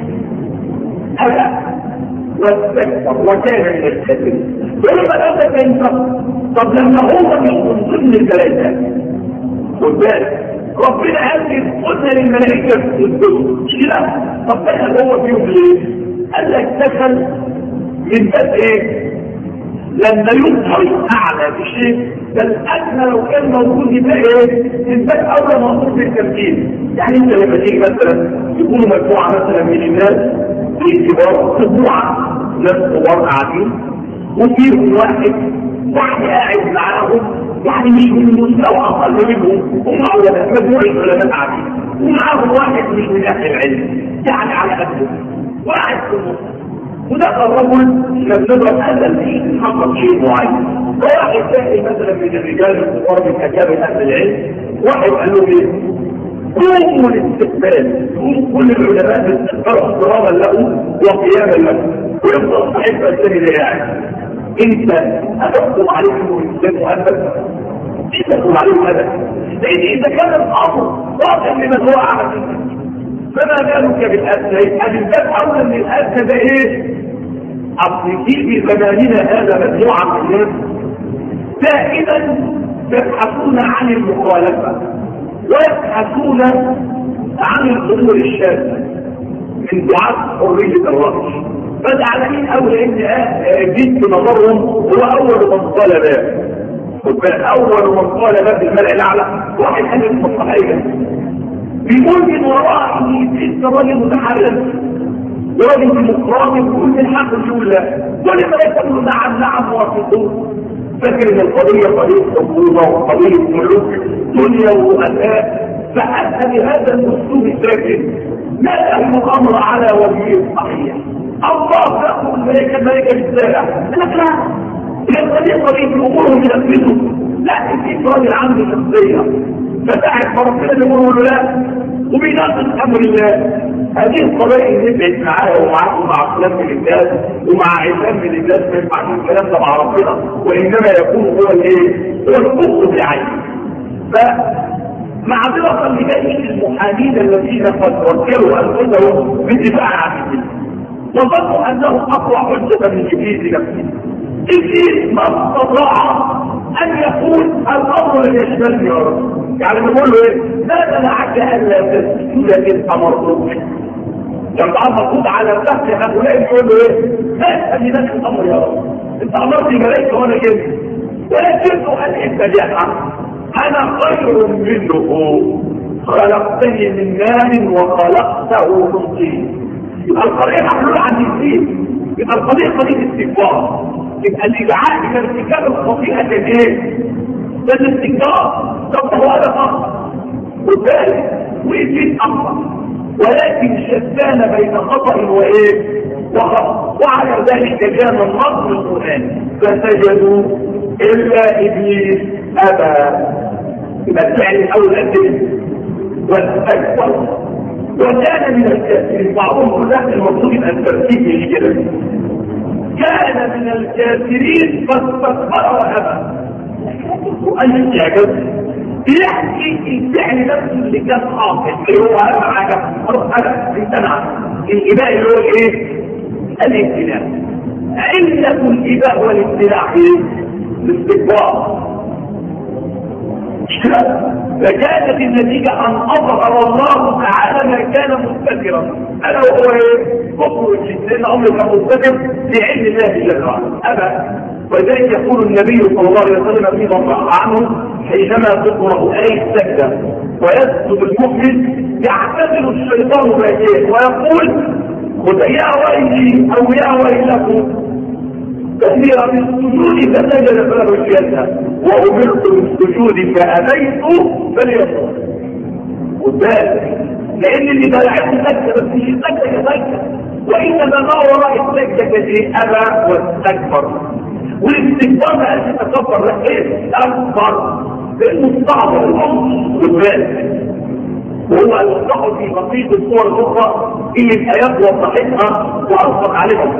هلك واستكبر وكان من الكافرين. ولما هذا كان طب لما هو من ضمن الملائكه خد بالك ربنا قال قلنا للملائكه اسجدوا كده، طب دخل هو فيهم ليه؟ قال لك دخل من باب ايه؟ لما يظهر الاعلى بشيء بل ادنى لو كان موجود يبقى ايه؟ من باب اولى موجود بالتمثيل. يعني انت لما تيجي مثلا يكونوا مجموعه مثلا من الناس في كبار، مجموعه ناس كبار قاعدين وفيهم واحد يعني قاعد معاهم يعني مش من مستوى اقل منهم، ومعه مجموعه علماء قاعدين ومعاهم واحد مش من اهل العلم يعني على قده واحد في النص، وده الرجل لما نضرب هذا فيه حصل شيء معين. فواحد ثاني مثلا من الرجال الكبار من اكابر اهل العلم، واحد قال له ايه؟ قوموا الاستقبال، كل العلماء استقبلوا احتراما له وقياما له، ويفضل صاحب الثاني ده يعني انت هتحكم عليه انه انسان مؤدب؟ مش تحكم عليه ابدا، لان اذا كان الامر واضح لمن هو اعلى منك فما بالك بالاسد؟ يبقى من باب اولى من الاسد ده ايه؟ اصل في زماننا هذا مجموعه من الناس دائما يبحثون عن المخالفه ويبحثون عن الامور الشاذه من دعاة حريه الراي، فزعلانين قوي ان جيت بنظرهم هو اول من قال باب، اول من قال باب الملأ الاعلى واحد قال المصلحيه بيقول من وراء ان انت راجل متحرر وراجل ديمقراطي وكل الحق يقول لا، ولما يقولوا نعم نعم موافقون. فاكر ان القضيه قضيه حكومه وقضيه ملوك دنيا واداء، فاتى بهذا الاسلوب الساكن ما له الامر على وجهه الصحيح. الله تاخذ الملائكه الملائكه بالساعه لك لا هي قضيه امورهم ينفذوا، لا في راجل عنده شخصيه فتاعت فربنا يقولوا له لا وبيناقض امر الله. هذه القضايا اللي نبعد معاها ومعاكم مع فلان من الناس ومع عزام من الناس ما ينفعش الكلام ده مع ربنا، وانما يكون هو الايه؟ هو القصد بعينه. فمعذره لجميع المحامين الذين قد وكلوا انفسهم بالدفاع عن الدين وظنوا انهم اقوى حجه من ابليس نفسه. ابليس ما استطاع ان يقول الامر اللي يشملني يا رب، يعني بيقول له ايه؟ ما منعك الا تسجد اذ امرتك؟ كان بعض مفروض على فهم هؤلاء يقول له ايه؟ ما اسالناك الامر يا رب، انت امرتني ملائكه وانا كده ولكنه ان اتبعها انا خير منه خلقتني من نار وخلقته من طين. يبقى القضيه محلوله عن الدين، يبقى القضيه قضيه استكبار، يبقى اللي دعاه الى ارتكاب الخطيئه كان ايه؟ ده الاستكبار. طب هو هذا فقط وذلك وإبليس أمر، ولكن شتان بين خطأ وإيه؟ وخطأ، وعلى ذلك كان النص القرآن فسجدوا إلا إبليس أبى. يبقى الفعل الأول أدب واستكبر وكان من الكافرين. بعضهم ذات المفروض أن ترتيب كده كان من الكافرين فاستكبر وأبى. أي إعجاز بيحكي الفعل نفسه اللي كان حاصل اللي هو اهم حاجه خلاص حاجه امتنع الاباء اللي هو ايه؟ الامتناع. علة الاباء والامتناع ايه؟ الاستكبار. فكانت النتيجة أن أظهر الله تعالى ما كان مستترا ألا وهو إيه؟ كفر لأن أمر كان مستتر في علم الله جل وعلا أبا. ولذلك يقول النبي صلى الله عليه وسلم فيما صح عنه حينما تقرأ آية السجدة ويسجد المؤمن يعتذر الشيطان بأيديه ويقول خذ يا ويلي أو يا ويلكم كثيرا من السجود فسجد فله الجنة وأمرت بالسجود فأبيت فليصل. وذلك لأن اللي بلعت سجدة بس مش سجدة كسجدة وإنما ما وراء السجدة كذي أبى واستكبر. والاستكبار ما قالش تكبر لا إيه؟ أكبر بالمستعبر الأمر وذلك وهو المستعبر في بقية الصور الأخرى اللي الآيات وضحتها وأصدق عليها.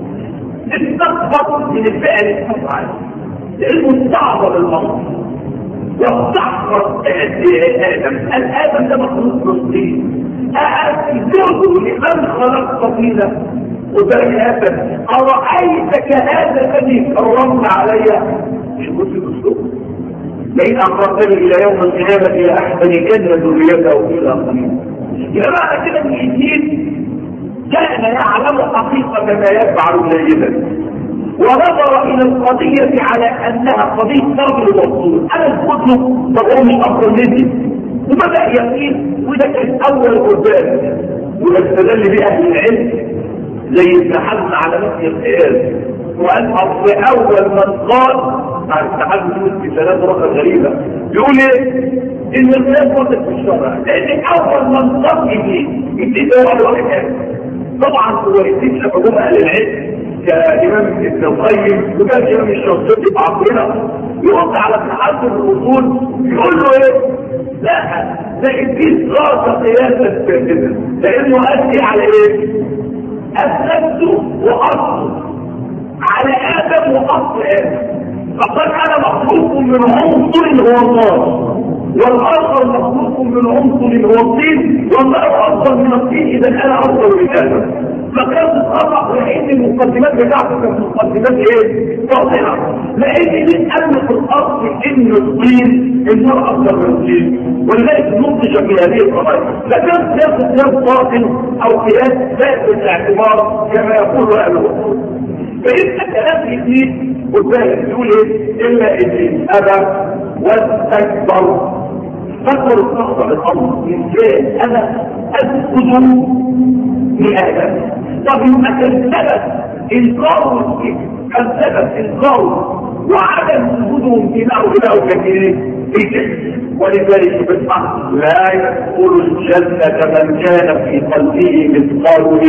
استكبر من الفعل الفعل المستعبر الأمر واستحقر آدم. الآدم ده مخلوق نصين أأسجد لمن خلق طفيلة وبني آدم أرأيتك هذا الذي كرمت علي مش قلت بسلوك لئن أخرتني إلى يوم القيامة إلى أحسن كان ذريته إلى قليل. يبقى معنى كده إن الدين كان يعلم حقيقة ما يفعل جيدا ونظر إلى القضية على أنها قضية فرض الموصول. أنا الكتب طبعا مش أفضل مني وبدأ يقين وده كان أول قربان واستدل بأهل العلم زي ابن حزم على نفس القياس وقال أصل أول من قال مع ابن حزم يقول في ثلاث رقم غريبة يقول إيه؟ إن القياس وقت في الشرع لأن أول من قال إيه؟ إيه ده أول واحد طبعا هو يديك لفجوم أهل العلم كإمام ابن القيم وكان إمام الشرطي بعقلنا يرد على ابن حزم الأصول يقول له إيه؟ لا ده إبليس غاصة قياسا فاسدا لأنه أدي على إيه؟ أسلمت وأصل على آدم وأصل آدم فقال أنا مخلوق من عنصر هو الله والآخر مخلوق من عنصر هو الطين والله أفضل من الطين إذا أنا أفضل من آدم. فكانت الخطأ لأن المقدمات بتاعته كانت مقدمات إيه؟ باطلة لأن من أمن في الأصل إن الطين المرأة أفضل من الطين ولذلك ننتج في هذه القضايا لكن ياخذ قياس باطل أو قياس ذات الاعتبار كما يقول أهله. فإنت كلام جديد والباقي يقول إيه؟ إلا إبليس أبى واستكبر فكر استخدم الأمر إزاي أنا أسجد لآدم. طب يبقى كان سبب إنكار السبب إنكار وعدم وجودهم امتناعه له كثيرين ولذلك بالحق لا يدخل الجنة من كان في قلبه مثقال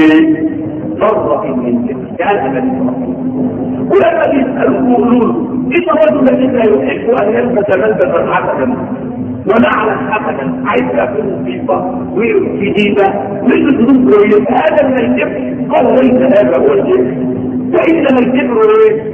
ذرة من كبر كان من ولما يسألوه يقولوا إن الرجل الذي لا يحب أن يلبس ملبسا حسنا ونعلا حسنا عايز يكون نظيفة وجديدة ويجد ذنوب كويس هذا من الكبر. قال ليس هذا هو الكبر وإنما الكبر إيه؟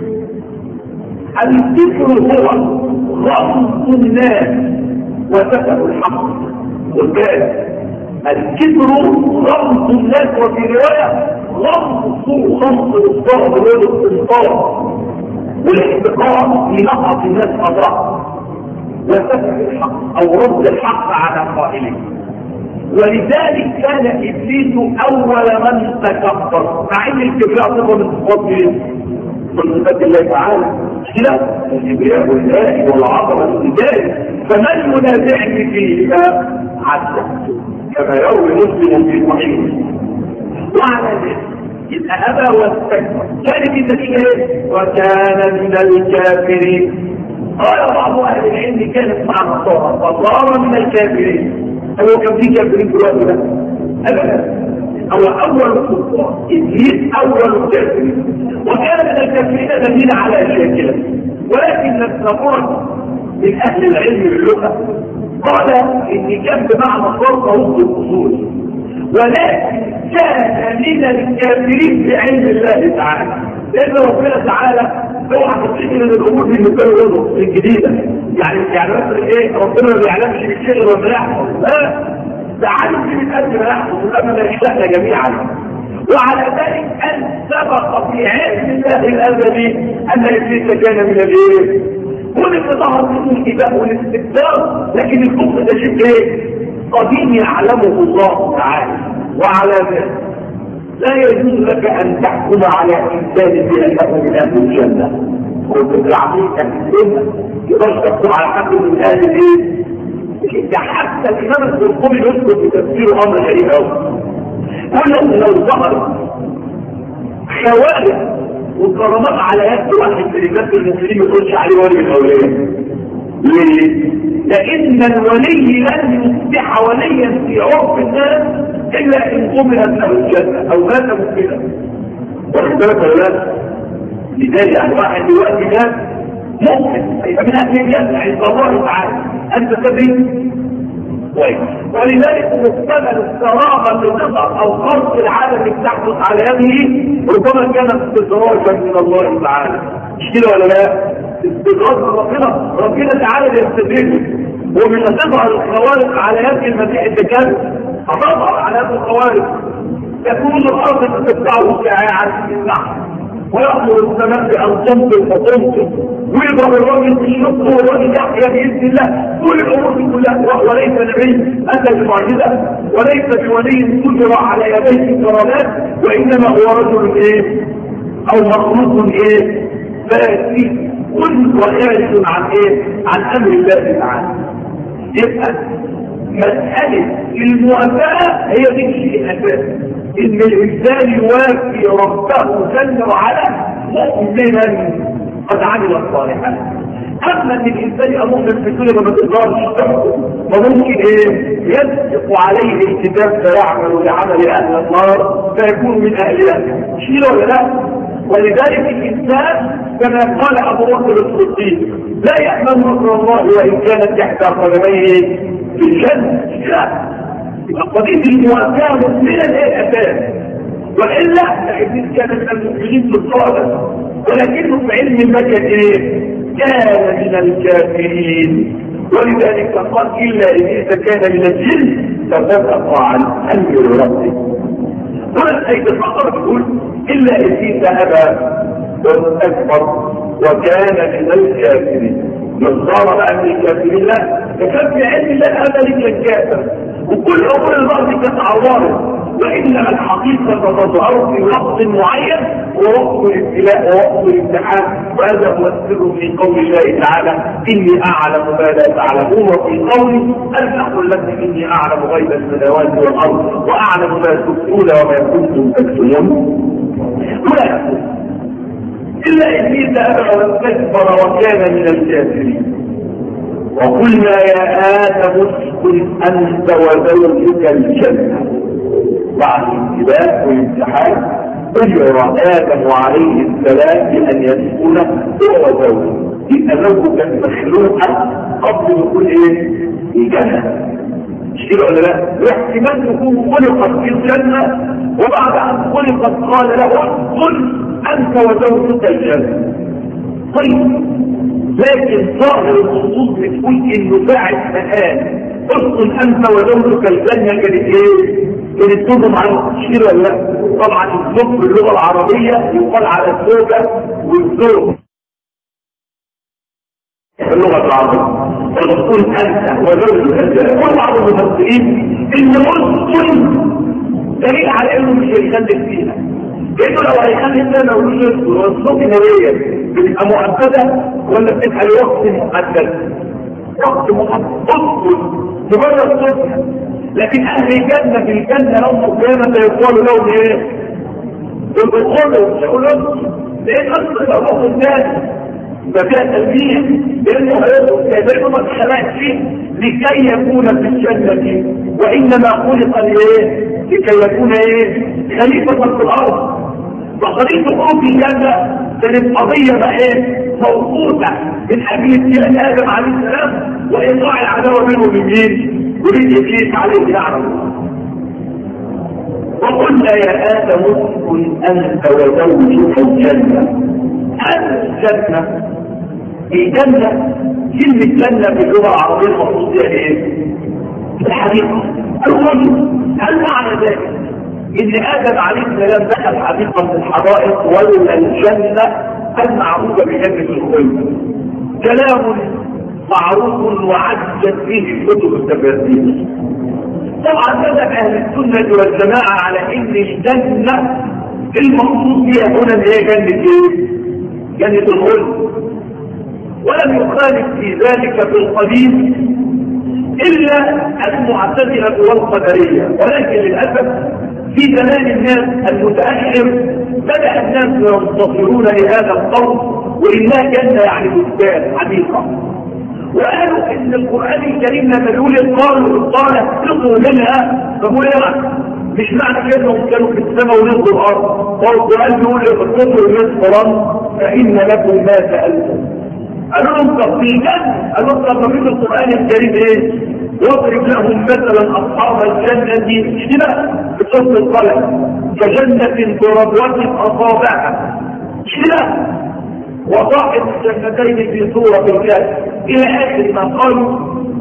الكبر هو غمط الناس وسفر الحق والبال. الكبر غمط الناس وفي رواية غمط الصور غمط الصور والاستنطار والاحتقار لنقص الناس أضرار وسفر الحق أو رد الحق على قائله. ولذلك كان إبليس أول من تكبر مع أن الكبرياء صفة من صفات من صفات الله تعالى كده الكبرياء والله والعظمة والإدارة فمن ينازعني فيه عدل كما يروي مسلم في صحيح. وعلى ذلك إذا أبى واستكبر كانت النتيجة ايه؟ وكان من الكافرين. قال بعض أهل العلم كانت مع النصارى فصار من الكافرين. هو كان في كافرين في الوقت ده؟ أبدا. هو أول الكفار إبليس أول الكافرين وكان من الكافرين الذين على شاكلة. ولكن نستمر من أهل العلم باللغة قال إن كان بمعنى فرق ضد الأصول ولكن كان من الكافرين بعلم الله تعالى لأن ربنا تعالى اوعى تفتكر ان الامور دي بالنسبه له الجديده، يعني يعني مثلا ايه ربنا ما بيعلمش بالشيء ولا يحفظ، لا ده عالم دي بتقدم يحفظ قبل ما يخلقنا جميعا. وعلى ذلك ان سبق في علم الله الازلي ان ابليس كان من الايه؟ ولك ظهر منه الاباء والاستكبار، لكن الكفر ده شيء ايه؟ قديم يعلمه الله تعالى. وعلى ذلك لا يجوز لك ان تحكم على انسان بانه من اهل الجنه. كنت في العقيده الجنه يقدرش تحكم على حد من اهل الايه؟ ده حتى الامام القرطبي يذكر في تفسيره امر غريب قوي. يقول لو ظهر خوارج والكرامات على يد واحد من رجال المسلمين ما يقولش عليه ولي من اولياء. ليه؟ لان الولي لن يصبح وليا في عرف الناس الا ان قبلت له الجنه او مات مؤمنا. واخد بالك ولا لا؟ لذلك يعني واحد دلوقتي مات مؤمن يبقى من اهل الجنه عند الله تعالى. انت تدري؟ ولذلك مستقبل الكرامه اللي تظهر او خرق العالم اللي تحدث على يده ربما كانت استدراجا من الله تعالى. مش كده ولا لا؟ استدراج من ربنا، ربنا تعالى يستدرجه. ومن تظهر الخوارق على يد المسيح الدجال هتظهر على يد الخوارق، تكون الارض تتبعه كعاعه النحل ويأمر السماء بأن تمطر فتمطر ويضرب الراجل في الشق والراجل يحيى بإذن الله. كل الأمور دي كلها وليس نبي أتى بمعجزة وليس بولي قدر على يديه كرامات، وإنما هو رجل إيه؟ أو مخلوق إيه؟ فاسد كل وخارج عن إيه؟ عن أمر الله تعالى. يبقى مسألة الموافقة هي دي الشيء الأساسي، إن الإنسان يوافي ربه جل وعلا مؤمنا قد عمل الصالحات. أما إن الإنسان يبقى مؤمن في الدنيا ما تقدرش تحكم، فممكن إيه؟ يسبق عليه الكتاب فيعمل بعمل أهل النار فيكون من أهلها. شيل ولا لا؟ ولذلك الإنسان كما قال أبو بكر الصديق لا يأمن مكر الله وإن كانت تحت قدميه في الجنة. لا، قضية الموافقة مؤمنة هي الأساس، وإلا فإبليس كان من المؤمنين بالصالح ولكنه في علم الله كان إيه؟ كان من الكافرين. ولذلك قال إلا إبليس كان من الجن ففسق عن أمر ربه. هنا الآية البقرة تقول إلا إبليس أبى واستكبر وكان من الكافرين. من صار بقى من الكافرين لا، فكان في علم الله أبى للكافر وكل أمور الأرض كانت عوارض، وإنما الحقيقة تظهر في وقت معين ووقت الابتلاء ووقت الامتحان. وهذا هو السر في قول الله تعالى إني أعلم ما لا تعلمون، وفي قولي ألم أقل لكم إني أعلم غيب السماوات والأرض وأعلم ما تبدون وما كنتم تكتمون. ولا يقول إلا إبليس أبى واستكبر وكان من الكافرين. وقلنا يا آدم اسكن أنت وزوجك الجنة. بعد الابتلاء والامتحان أجر آدم عليه السلام بأن يسكن هو وزوجه. إن زوجه كان مخلوقا قبل دخول إيه؟ الجنة. مش كده ولا لا؟ واحتمال تكون خلقت في الجنة وبعد أن خلقت قال له اسكن أنت وزوجك الجنة. طيب لكن ظاهر النصوص بتقول انه باعت مكان اسكن انت وزوجك الجنه كانت ايه؟ كانت تضم على التشهير ولا لا؟ طبعا الزوج باللغه العربيه يقال على الزوجه والزوج باللغه العربيه. اسكن انت وزوجك الجنه. كل بعض المفسرين ان اسكن دليل على انه مش هيخلف فيها، لانه لو هيخلف فيها لو مش يسكن والزوج نبيه بتبقى مؤبدة ولا بتبقى لوقت محدد؟ وقت محدد اصبر مجرد صبح. لكن اهل الجنة في الجنة لهم قيامة يقولوا لهم ايه؟ يقولوا يقولوا لان اصبر الروح الثاني يبقى فيها تلميح لانه هيقول كذلك ما اتخلقت فيه لكي يكون في الجنة، وانما خلق الايه؟ لكي يكون ايه؟ خليفة في الارض. وقضية خروج الجنة كانت قضية بقى ايه؟ موقوتة من اجل ابتلاء ادم عليه السلام وايقاع العداوة بينه وبين مين؟ وبين ابليس عليه اللعنة. وقلنا يا ادم اسكن انت وزوجك الجنة. الجنة. الجنة كلمة جنة في اللغة العربية المقصود بها ايه؟ الحقيقة الوجه. هل معنى ذلك ان ادم عليه السلام دخل حديقة من الحدائق ولا الجنة المعروفة بجنة الخلد؟ كلام معروف وعجت فيه كتب التفاسير. طبعا مذهب اهل السنة والجماعة على ان الجنة المقصود بها هنا هي جنة ايه؟ جنة الخلد. ولم يخالف في ذلك في القديم الا المعتزلة والقدرية، ولكن للاسف في زمان الناس المتاخر بدا الناس ينتصرون لهذا القول، وانها جنة يعني بستان حديقة. وقالوا ان القرآن الكريم لما يقول قالوا قال اهبطوا منها، فقول ايه؟ مش معنى كده انهم كانوا في السماء ونزلوا الارض. والقرآن بيقول اهبطوا مصرا فان لكم ما سألتم. قالوا لهم طب في الجنة، قالوا لهم طب في القرآن الكريم ايه؟ واضرب لهم مثلا اصحاب الجنة مش كده؟ بصوت القلم كجنة بربوة اصابعها مش كده؟ وصاحب الجنتين في سورة الكهف الى اخر ما قالوا.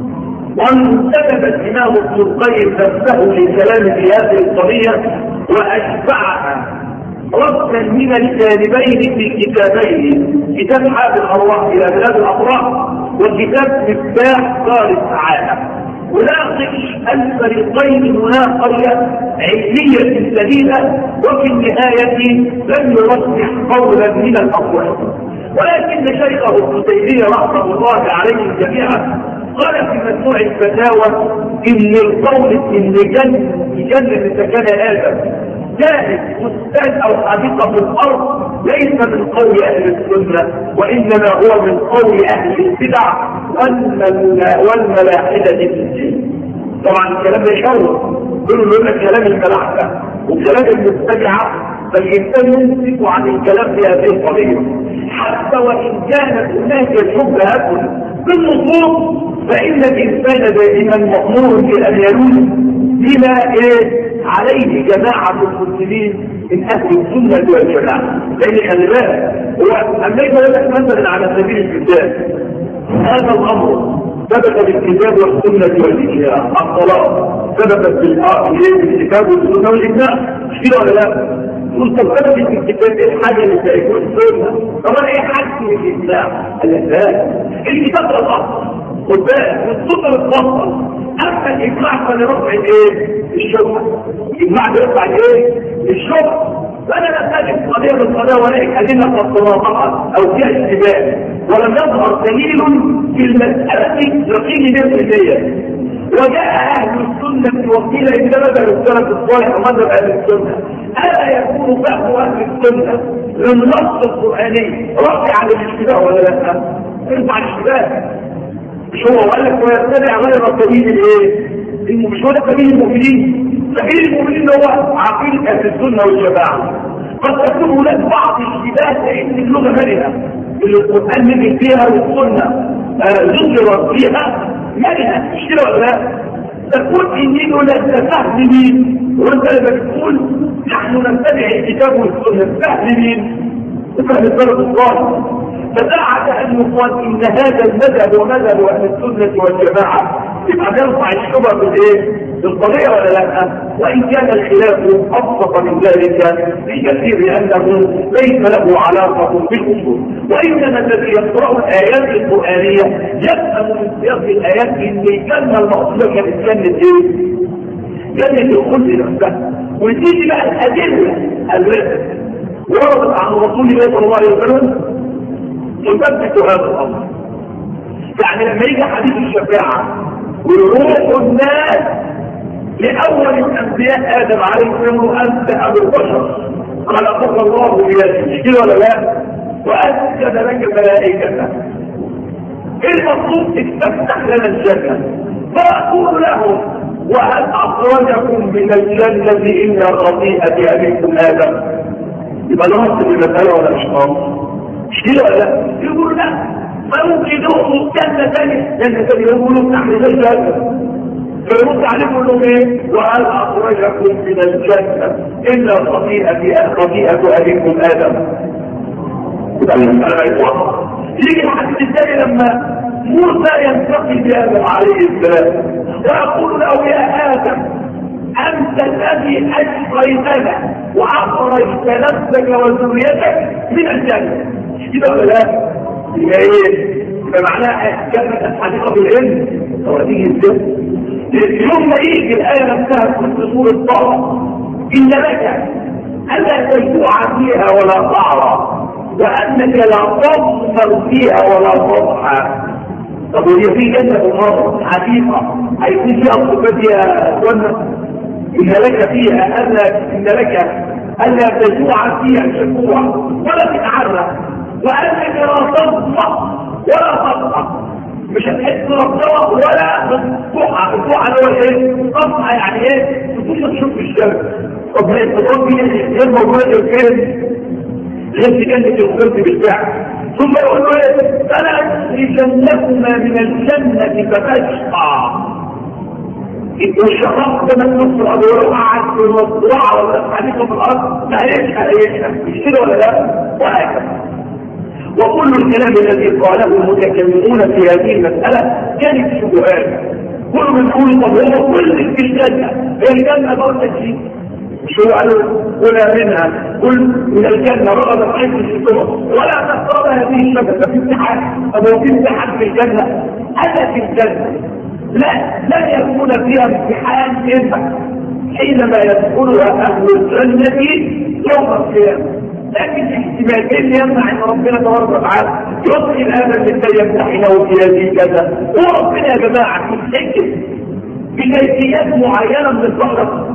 وانتدب الامام ابن القيم نفسه لكلام في هذه القضية واشبعها ربطا من الجانبين في كتابين، كتاب حاد الارواح الى بلاد الافراح وكتاب مفتاح دار السعاده. وناقش الفريقين مناقشه علميه سديده، وفي النهايه لم يرجح قولا من الاقوال. ولكن شيخه ابن تيميه رحمه الله عليه جميعا قال في مجموع الفتاوى ان القول ان جنة جنة كان ادم كانت بستان او حديقه في الارض ليس من قول اهل السنه، وانما هو من قول اهل البدع والملاحده في الدين. طبعا الكلام ده يشوه، يقولوا له كلام الملاحده وكلام المبتدعه، فالانسان يمسك عن الكلام في هذه القضيه حتى وان كانت هناك شبهات بالنصوص، فان الانسان دائما مامور بان يلوذ بما ايه عليه جماعة المسلمين من أهل السنة والجماعة. لأن خلي بالك هو أما يقول لك مثلا على سبيل المثال هذا الأمر ثبت بالكتاب والسنة والإجماع، الطلاق ثبت بالكتاب والسنة والإجماع، مش كده ولا لا؟ تقول طب ثبت بالكتاب إيه الحاجة اللي تكون السنة؟ طب أنا إيه حاجة الإسلام؟ الإسلام الكتاب الأصل خد بالك والسنة الأصل. أما الإجماع فلرفع الإيه؟ الشبهة. الإجماع بيرفع الإيه؟ الشبهة. فأنا لا أتكلم قضية بالقضاء ولا أدلة الصلاة أو فيها اشتباه، ولم يظهر دليل في المسألة يقين مئة بالمئة. وجاء أهل السنة وقيل إن مذهب السلف الصالح ومذهب أهل السنة ألا يكون فهم أهل السنة للنص القرآني رفع على الاشتباه ولا لا؟ ارفع الاشتباه. مش هو قال لك ويتبع غير سبيل الايه؟ مش هو ده سبيل المؤمنين. سبيل المؤمنين هو عقيده اهل السنه والجماعه. قد تكون هناك بعض الاشتباهات لان اللغه مرنه اللي القران نزل فيها والسنه ذكرت فيها مرنه، مش كده ولا لا؟ تقول اني لا فهم مين؟ وانت لما بتقول نحن نتبع الكتاب والسنه فهم مين؟ فهم السلف الصالح. فدعت ان يقال ان هذا المذهب ومذهب اهل السنه والجماعه يبقى نرفع الشبهه بالايه؟ بالقضيه ولا لا؟ وان كان الخلاف ابسط من ذلك بكثير لانه ليس له علاقه بالاصول، وانما الذي يقرا الايات القرانيه يفهم من سياق الايات ان الجنه المقصوده كانت جنه ايه؟ جنه الخلد نفسها. وتيجي بقى الادله التي وردت عن رسول الله صلى الله عليه وسلم يثبت هذا الامر. يعني لما يجي حديث الشفاعه ويروح الناس لاول الانبياء ادم عليه السلام انت ابو البشر خلقك الله بيده، كده ولا لا؟ واسجد لك ملائكته. المفروض تفتح لنا الجنه، فاقول لهم وهل اخرجكم من الجنه الا خطيئه ابيكم ادم؟ يبقى نص المساله ولا مش نص؟ مش كده ولا لا؟ يقول لا فممكن يدخلوا جنة ثانية، جنة ثانية يقولوا تحت زي جنة، فيرد عليهم يقول لهم ايه؟ وهل اخرجكم من الجنة الا خطيئة خطيئة ابيكم ادم؟ يبقى المسألة يتوقع. يجي الحديث الثاني لما موسى ينتقي بآدم عليه السلام ويقول له يا آدم أنت الذي أشقيتنا وأخرجت نفسك وذريتك من الجنة. كده ولا لا؟ يبقى إيه؟ يبقى معناها كلمة الحديقة بالعلم هو تيجي ازاي؟ يوم ما يجي الآية نفسها في سورة طه إن لك ألا تجوع فيها ولا تعرى وأنك لا تظفر فيها ولا تضحى. طب وهي في جنة الأرض حديقة هيكون فيها الصفات يا أخوانا؟ إن لك فيها ألا إن لك ألا تجوع فيها شكوع ولا تتعرى وأنك لا تضحى ولا تضحى. مش هتحس ربطوة ولا تضحى. الضحى اللي هو ايه؟ تضحى يعني ايه؟ تكون تشوف الشمس. طب ما التضحى دي غير موجودة الكلام غير جنة الخلق بالفعل. ثم يقول له ايه؟ فلا أخرجنكما من الجنة فتشقى. انتوا شرقت من نص الارض ولو قعدت في المصدرعة ولا حديثة في الارض لا هيشقى هيشقى مش كده ولا لا؟ وهكذا. وكل الكلام الذي قاله المتكلمون في هذه المسألة كانت شبهات. كل من يقول طب هو كل في الجنة هي الجنة برضه شيء شو قالوا ولا منها كل من الجنة رغب حيث الشطوط ولا تقرب هذه الشبكة في امتحان. طب هو في امتحان في الجنة؟ أنا في الجنة لا لن يكون فيها امتحان إلا حينما يدخلها أهل الجنة يوم القيامة. لكن احتمالين يمنع ان ربنا تبارك وتعالى يدخل هذا الذي يمتحنه في هذه كذا. هو ربنا يا جماعه يتحكم بكيفيات معينه من البشر.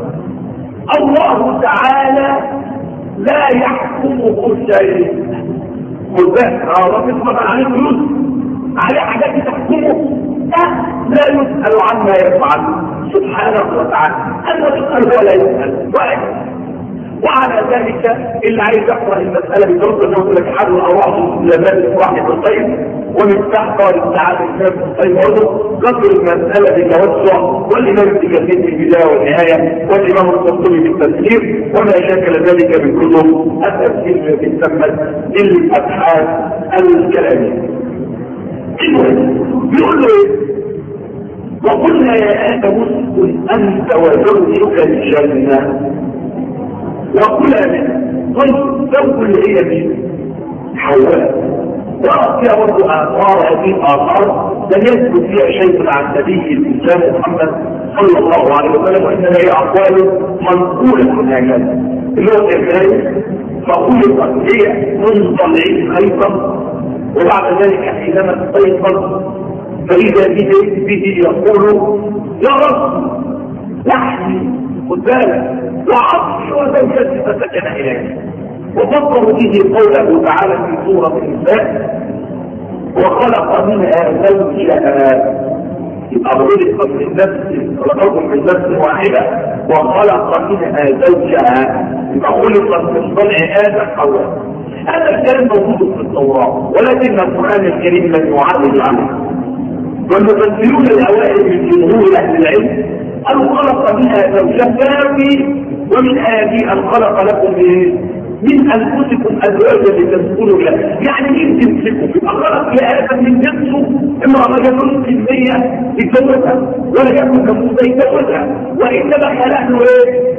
الله تعالى لا يحكمه شيء. خد بالك ربنا سبحانه عليه فلوس عليه حاجات تحكمه لا يسأل عما يفعل سبحانه وتعالى. اما تسأل ولا يسأل واحد. وعلى ذلك اللي عايز يقرأ المسألة بطرق انه لك حد الأرواح لمن واحد الطيب ومن تحت السعادة الإسلام الطيب برضه قدر المسألة بتوسع. والإمام ابن كثير في البداية والنهاية والإمام القرطبي في التفسير وما شكل ذلك من كتب التفسير التي تسمى للأبحاث الكلامية. بيقول له ايه؟ وقلنا يا آدم اسكن أنت وزوجك الجنة وكلا منها. طيب زوج اللي هي مين؟ حواء. ورأت فيها برضو آثار هذه الآثار لم يثبت فيها شيء عن نبي الإسلام محمد صلى الله عليه وسلم وإنما هي أقوال منقولة من هكذا اللي هو الإبراهيم فخلقت هي من ضلعين أيضا. وبعد ذلك حينما استيقظ فإذا به يقول يا رب لحمي خد بالك وعطش وزوجتي فسكن إليه. وفكروا به قوله تعالى في سورة النساء وخلق منها زوجها. يبقى خلقت من نفس خلقكم من نفس واحدة وخلق منها زوجها. يبقى خلقت من ضلع آدم حواء. هذا الكلام موجود في التوراة ولكن القرآن الكريم لم يعرض عنه. والمفسرون الأوائل من جمهور أهل العلم قالوا خلق منها زوجها ومن هذه أن خلق لكم من أنفسكم أزواجا لتسكنوا إليها. يعني مين تمسكوا؟ يبقى خلق لآدم من جنسه امرأة ما جابلوش كمية يتجوزها ولا جابلوش كموسى يتجوزها وإنما خلقنا إيه؟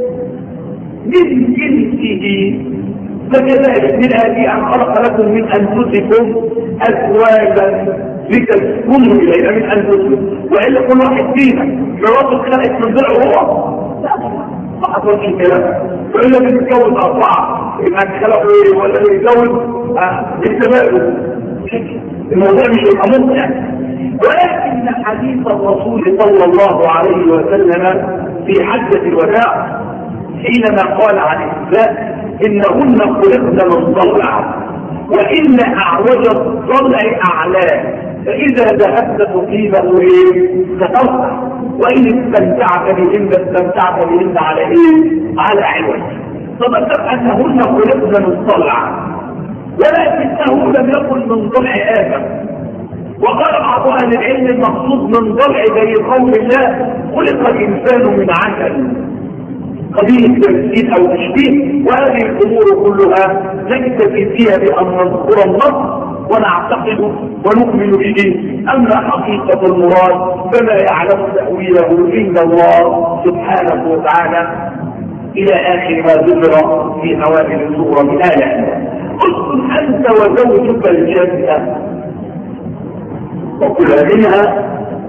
من جنسه. فكذلك من هذه أن خلق لكم من أنفسكم أزواجا لتسكنوا إليها من أنفسكم. وإلا كل واحد فينا مراته خلقت من ضلعه هو ما حصلش كلام. وإلا بيتجوز أربعة يبقى خلقوا إيه ولا بيتجوز بالتبادل. الموضوع مش هيبقى ممتع. ولكن حديث الرسول صلى الله عليه وسلم في حجة الوداع حينما قال عن النساء إنهن خلقن من ضلع وإن أعوج الضلع أعلاه فإذا ذهبت تقيمه إيه؟ سترفع وإن استمتعت بهن استمتعت بهن على إيه؟ على عوج. فذكر أنهن خلقن من ضلع ولكنه لم يكن من ضلع آدم. وقال بعض أهل العلم المقصود من ضلع زي قول الله خلق الإنسان من عسل. قضية تمثيل أو تشبيه، وهذه الأمور كلها نكتفي فيها بأن نذكر النص ونعتقد ونؤمن به. أما حقيقة المراد فما يعلم تأويله إلا الله سبحانه وتعالى، إلى آخر ما ذكر في أوائل السورة من آية. اسكن أنت وزوجك الجنة وكلا منها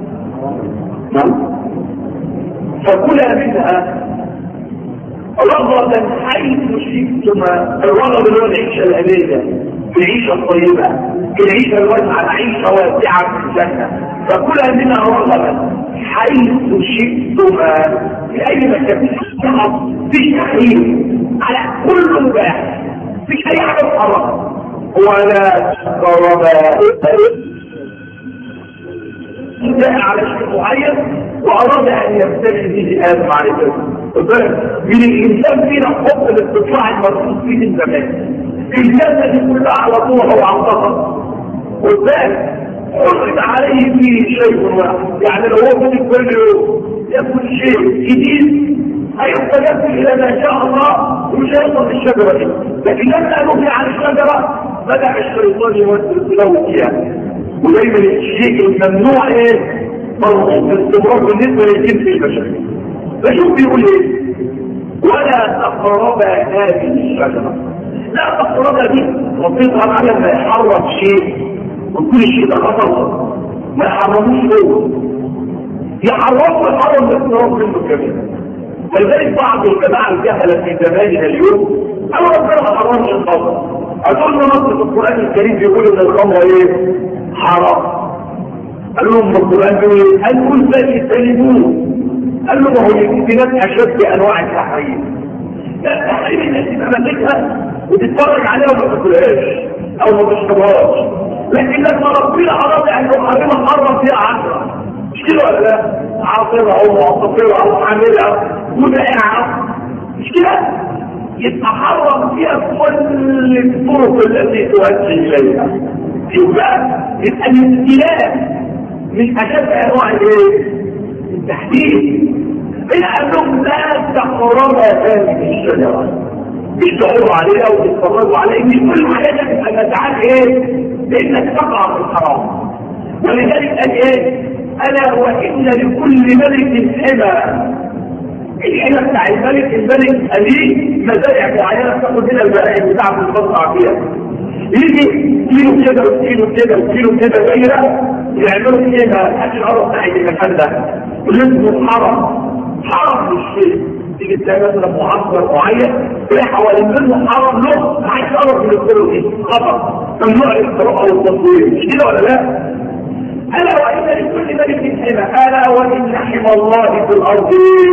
فكلا منها رغدا حيث شئتما. الرغد اللي هو العيشه الهنيه، العيشه الطيبه، العيشه الواسعه، العيشه واسعه في الجنه. فكلا منها رغدا حيث شئتما، في اي مكان، فيش تحريم على كل مباح، فيش اي حاجه محرمه. ولا تقربا جاء على شيء معين واراد ان يبتلي به ادم عليه السلام. من الانسان فينا حب الاستطلاع المرفوض فيه من زمان، الجنه دي كلها على طول او عن قصر، والذات حرم عليه فيه شيء واحد. يعني لو هو في كل يوم ياكل شيء جديد هيستجاب الى ما شاء الله ومش هيوصل للشجره دي. لكن لما نهي عن الشجره بدا الشيطان يوسوس له فيها. ودايما الشيء الممنوع ايه؟ مرغوب بالاستمرار بالنسبه للجنس البشري. فشوف بيقول ايه؟ ولا تقربا هذه الشجره. لا تقربا دي وطيقها على ما يحرم شيء، وكل شيء ده خطر ما يحرموش هو، يحرموا الحرم بالاستمرار منه كمان. ولذلك بعض الجماعه الجهله في زماننا اليوم او ربنا ما حرمش الخمر. اظن نص في القران الكريم بيقول ان الخمر ايه؟ حرام. قال لهم القرآن بيقول هل كنت تجتنبوه؟ قال لهم هو الاجتناب اشد انواع التحريم. التحريم الناس تبقى ماسكها وتتفرج عليها وما تاكلهاش او ما تشربهاش، لكن لما ربنا اراد ان يحرمها حرم فيها عشرة، مش كده ولا لا؟ عاصرة او معصفرة او حاملة مبائعة، مش كده؟ يبقى حرم فيها كل الطرق التي تؤدي اليها. يبقى يبقى الابتلاء من اشد انواع الايه؟ التحديد. هنا قال لهم لا تقربا هذه الشجره، مش تقربوا عليها وتتفرجوا عليها، مش كل حاجه تبقى متعاك ايه؟ لانك تقع في الحرام. ولذلك قال ايه؟ الا وان لكل ملك حمى. الحمى بتاع الملك، الملك ليه مزارع معينه تاخد هنا البهائم بتاعته تقطع فيها. يجي كيلو كده وكيلو كده وكيلو كده دايره يعملوا كده محدش يعرف ناحيه المكان ده، ولازم حرم حرم للشيء. تيجي تلاقي مثلا معسكر معين تلاقي حوالين منه حرم له ما حدش يعرف من الطرق دي، خطر ممنوع القراءه والتصوير، مش كده ولا لا؟ الا وان لكل ملك حمى، الا وان حمى الله في الارض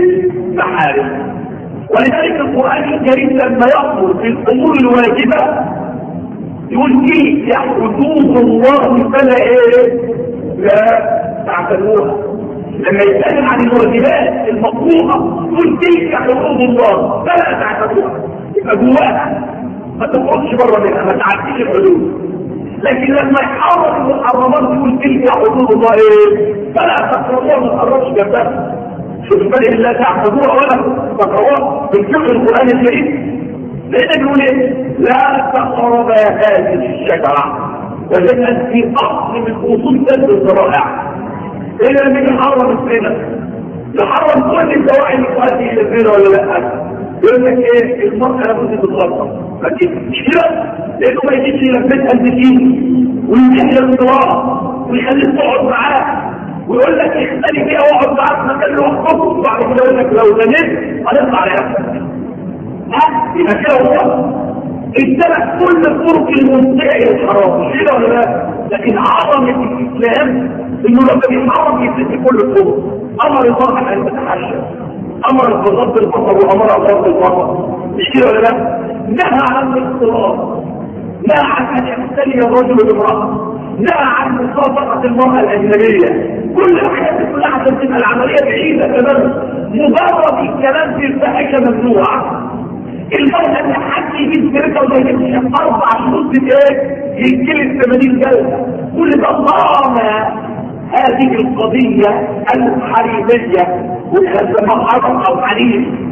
محارم. ولذلك القران الكريم لما يامر في الامور الواجبه يقول تلك حدود الله فلا ايه؟ لا تعتدوها. لما يتكلم عن الواجبات المطلوبه يقول تلك حدود الله فلا تعتدوها، يبقى جواها ما تخرجش بره منها، ما تعديش الحدود. لكن لما يحرم المحرمات يقول تلك حدود الله ايه؟ فلا تقربوها، ما تقربش جنبها. شوف بل لا تعتدوها ولا تقربوها من فقه القران الكريم. لأنه بيقول ايه؟ لا تقربا هذه الشجرة، وجدت في أصل من أصول سد الزرائع. إذا لم يحرم الزنا، يحرم كل الدواعي اللي تؤدي إلى الزنا ولا لا؟ يقول لك ايه؟ المرأة لابد تتغطى، لكن مش كده؟ لأنه ما يجيش يلبسها البسين ويمشي الصلاة ويخليك تقعد معاه ويقول لك اختلي فيها واقعد معاك مكان لوحدك، وبعد كده يقول لك لو زنيت هنطلع رياضتك. يبقى كده هو اتبع كل الطرق المنتهيه الحرام، مش كده ولا لا؟ لكن عظمه الاسلام انه لما بيحرم يفتح كل الطرق. امر الله ان تتحشى، امر بغض البصر وامر بغض البصر، مش كده ولا لا؟ نهى عن الاختلاط، نهى عن ان يختلي الرجل بامراه، نهى عن مصافحه المراه الاجنبيه. كل الحاجات دي كلها عشان تبقى العمليه بعيده تماما. مجرد الكلام في الفاحشه ممنوع. المرأة اللي حد يجيب سيرتها وما يجيبش أربع شروط ايه؟ يجيب ثمانين جلدة. كل ده طالما هذه القضية الحريمية وتسمى حرم أو حريم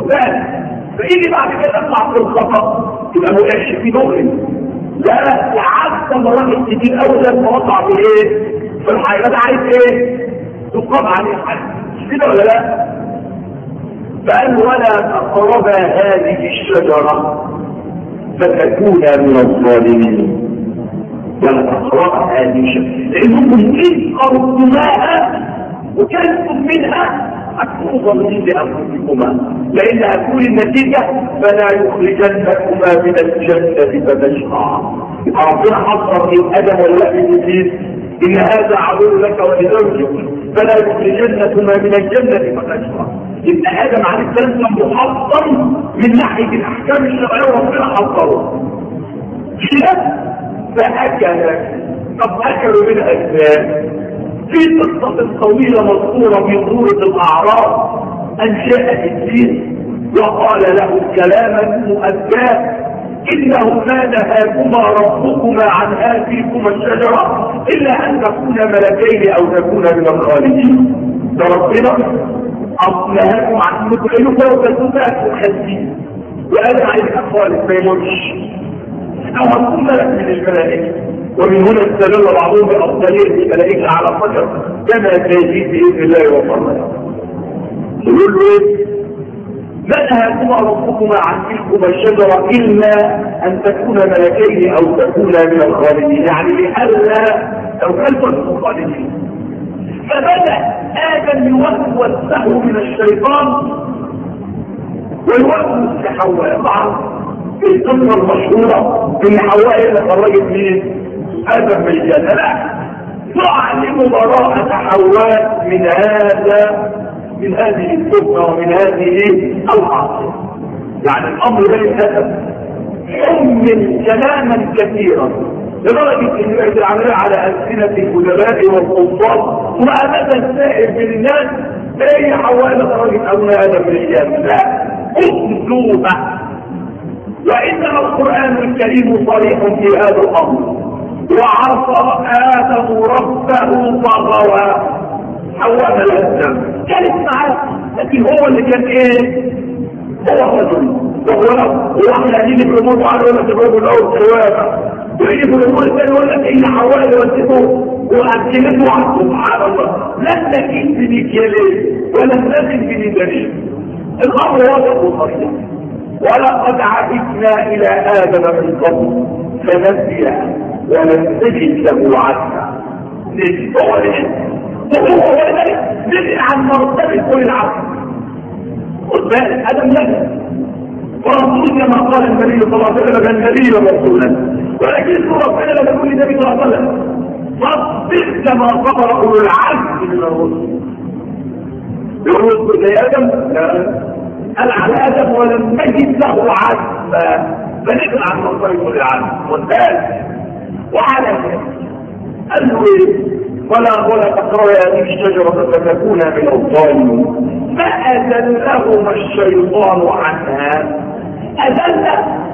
بالك فيجي بعد كده يطلع في الخطأ يبقى ما وقعش فيه دغري. لا لحد مراحل كتير قوي لما وقع في ايه؟ في الحياه. ده عايز ايه؟ تقام عليه حد مش كده ولا لا؟ فقال ولا تقربا هذه الشجره فتكونا من الظالمين. ولا تقربا هذه الشجره لانكم ان قربتماها وكلتم منها هتكونوا ظالمين لانفسكما، لان هتكون النتيجه فلا يخرجنكما من الجنه فتشقى. يبقى ربنا حذر من ادم ولا من ابليس ان هذا عدو لك ولزوجك فلا يخرجنكما من الجنه فتشقى. يبقى ادم عليه السلام كان محصن من ناحيه الاحكام الشرعيه وربنا حذره كده فاكل. طب اكلوا من اسباب في قصة طويلة مذكورة في سورة الأعراف أن جاء الدين وقال له كلاما مؤداه إنه ما نهاكما ربكما عن هاتيكما الشجرة إلا أن تكونا ملكين أو تكونا من الخالدين. ده ربنا نهاكم عن متعلقة وتكونا الخالدين وقال عليك خالد ما يموتش أو هتكون ملك من الملائكة. ومن هنا استدل بعضهم بأفضلية الملائكة على قدر كما سيجيء بإذن الله وفضله. يقول له ايه؟ ما نهاكما ربكما عن تلكما الشجرة إلا أن تكونا ملكين أو تكونا من الخالدين، يعني لئلا لو كنتم من الخالدين. فبدأ آدم يوسوس له من الشيطان ويوسوس لحواء. طبعا في القصة المشهورة إن حواء اللي خرجت مين؟ آدم من الجنة. لا تعلم براءة حواء من هذا من هذه السفرة ومن هذه العاصفة. يعني الأمر بين آدم حمل كلاما كثيرا لدرجة أن يعد العمل على ألسنة الأدباء والقضاة وأبدا السائر من الناس أي حواء خرجت أو آدم من الجنة. لا أكذوبة. وإنما القرآن الكريم صريح في هذا الأمر. وعصى آدم ربه فغوى. حواء الأسلام كانت معاه لكن هو اللي كان ايه؟ هو رجل وهو هو احنا هنيجي في الامور وعلى ولا الرجل الاول سواء ويجي في الامور الثانيه يقول لك ان حواء اللي ودته واكلته عنه. سبحان الله لن نكيد بمكيالين ولن نزل بميزانين. الامر واضح وصريح. ولقد عهدنا الى ادم من قبل فنسي ولم تجد له عزما. وهو ذلك نزل عن مرتبه كل العصر. خد بالك ادم نزل ورسول كما قال النبي صلى الله عليه وسلم كان نبيا ورسولا، ولكن ربنا لما يقول النبي صلى الله عليه وسلم فاصبر كما صبر اولو العزم من الرسل. يقول زي ادم قال على ادم ولم نجد له عزما فنزل عن مرتبه كل العزم. خد بالك وعلى ذلك قال له ايه؟ ولا ولا تقرأوا هذه الشجرة فتكونا من الظالمين. فأذلهما الشيطان عنها. أذل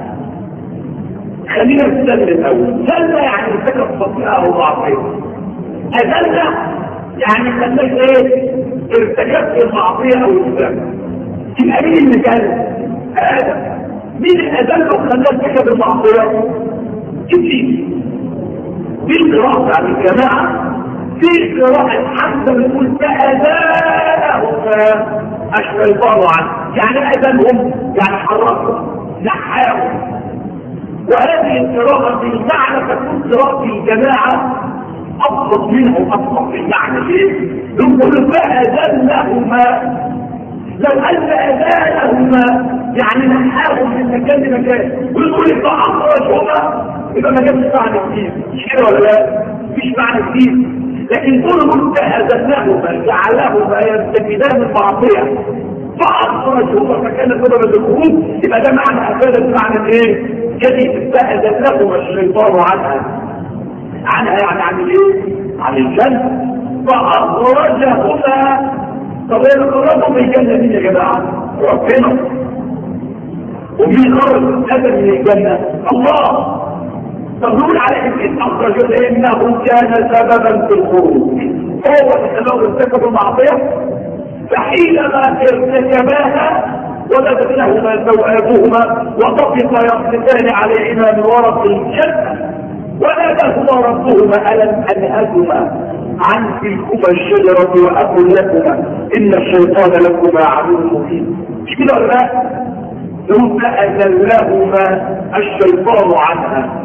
خلينا نستدل الأول. ذل يعني ارتكب خطيئة وضعفية. أذل يعني خلاك ايه؟ ارتكبت المعصية أو الذنب. يبقى مين اللي كان؟ آدم. مين اللي أذله خلاك ارتكب المعصية؟ إبليس. في قراءة عن الجماعة في قراءة حمزة بتقول فأذانهما الشيطان عنه، يعني أذانهم يعني حركهم نحاهم. وهذه القراءة بالمعنى تكون قراءة الجماعة أبسط منه أبسط في المعنى. ليه؟ يقول فأذانهما لو أن أذانهما يعني نحاهم من مكان لمكان ويقول فأخرجهما يبقى ما جابش معنى كتير. مش كده ولا لا؟ مش معنى كتير. لكن كل أذنهما جعلهما يستفيدان من المعصية فأخرجهما فكان سبب الخروج. يبقى ده معنى أفاد المعنى ايه؟ جديد. فأذنهما الشيطان عنها عنها يعني عن الايه؟ عن الجنة فأخرجهما. طب ايه خرجوا من الجنة مين يا جماعة؟ ربنا. ومين خرج ادم من الجنة؟ الله. تقول عليه ان اخرج انه كان سببا في الخروج. هو السبب ارتكب المعصية فحينما ارتكباها وبدت لهما سوآتهما وطفقا يخصفان عليهما من ورق الجنة وناداهما ربهما ألم أنهكما عن تلكما الشجرة وأقل لكما إن الشيطان لكما عدو مبين. مش كده ولا لا؟ ثم أزلهما الشيطان عنها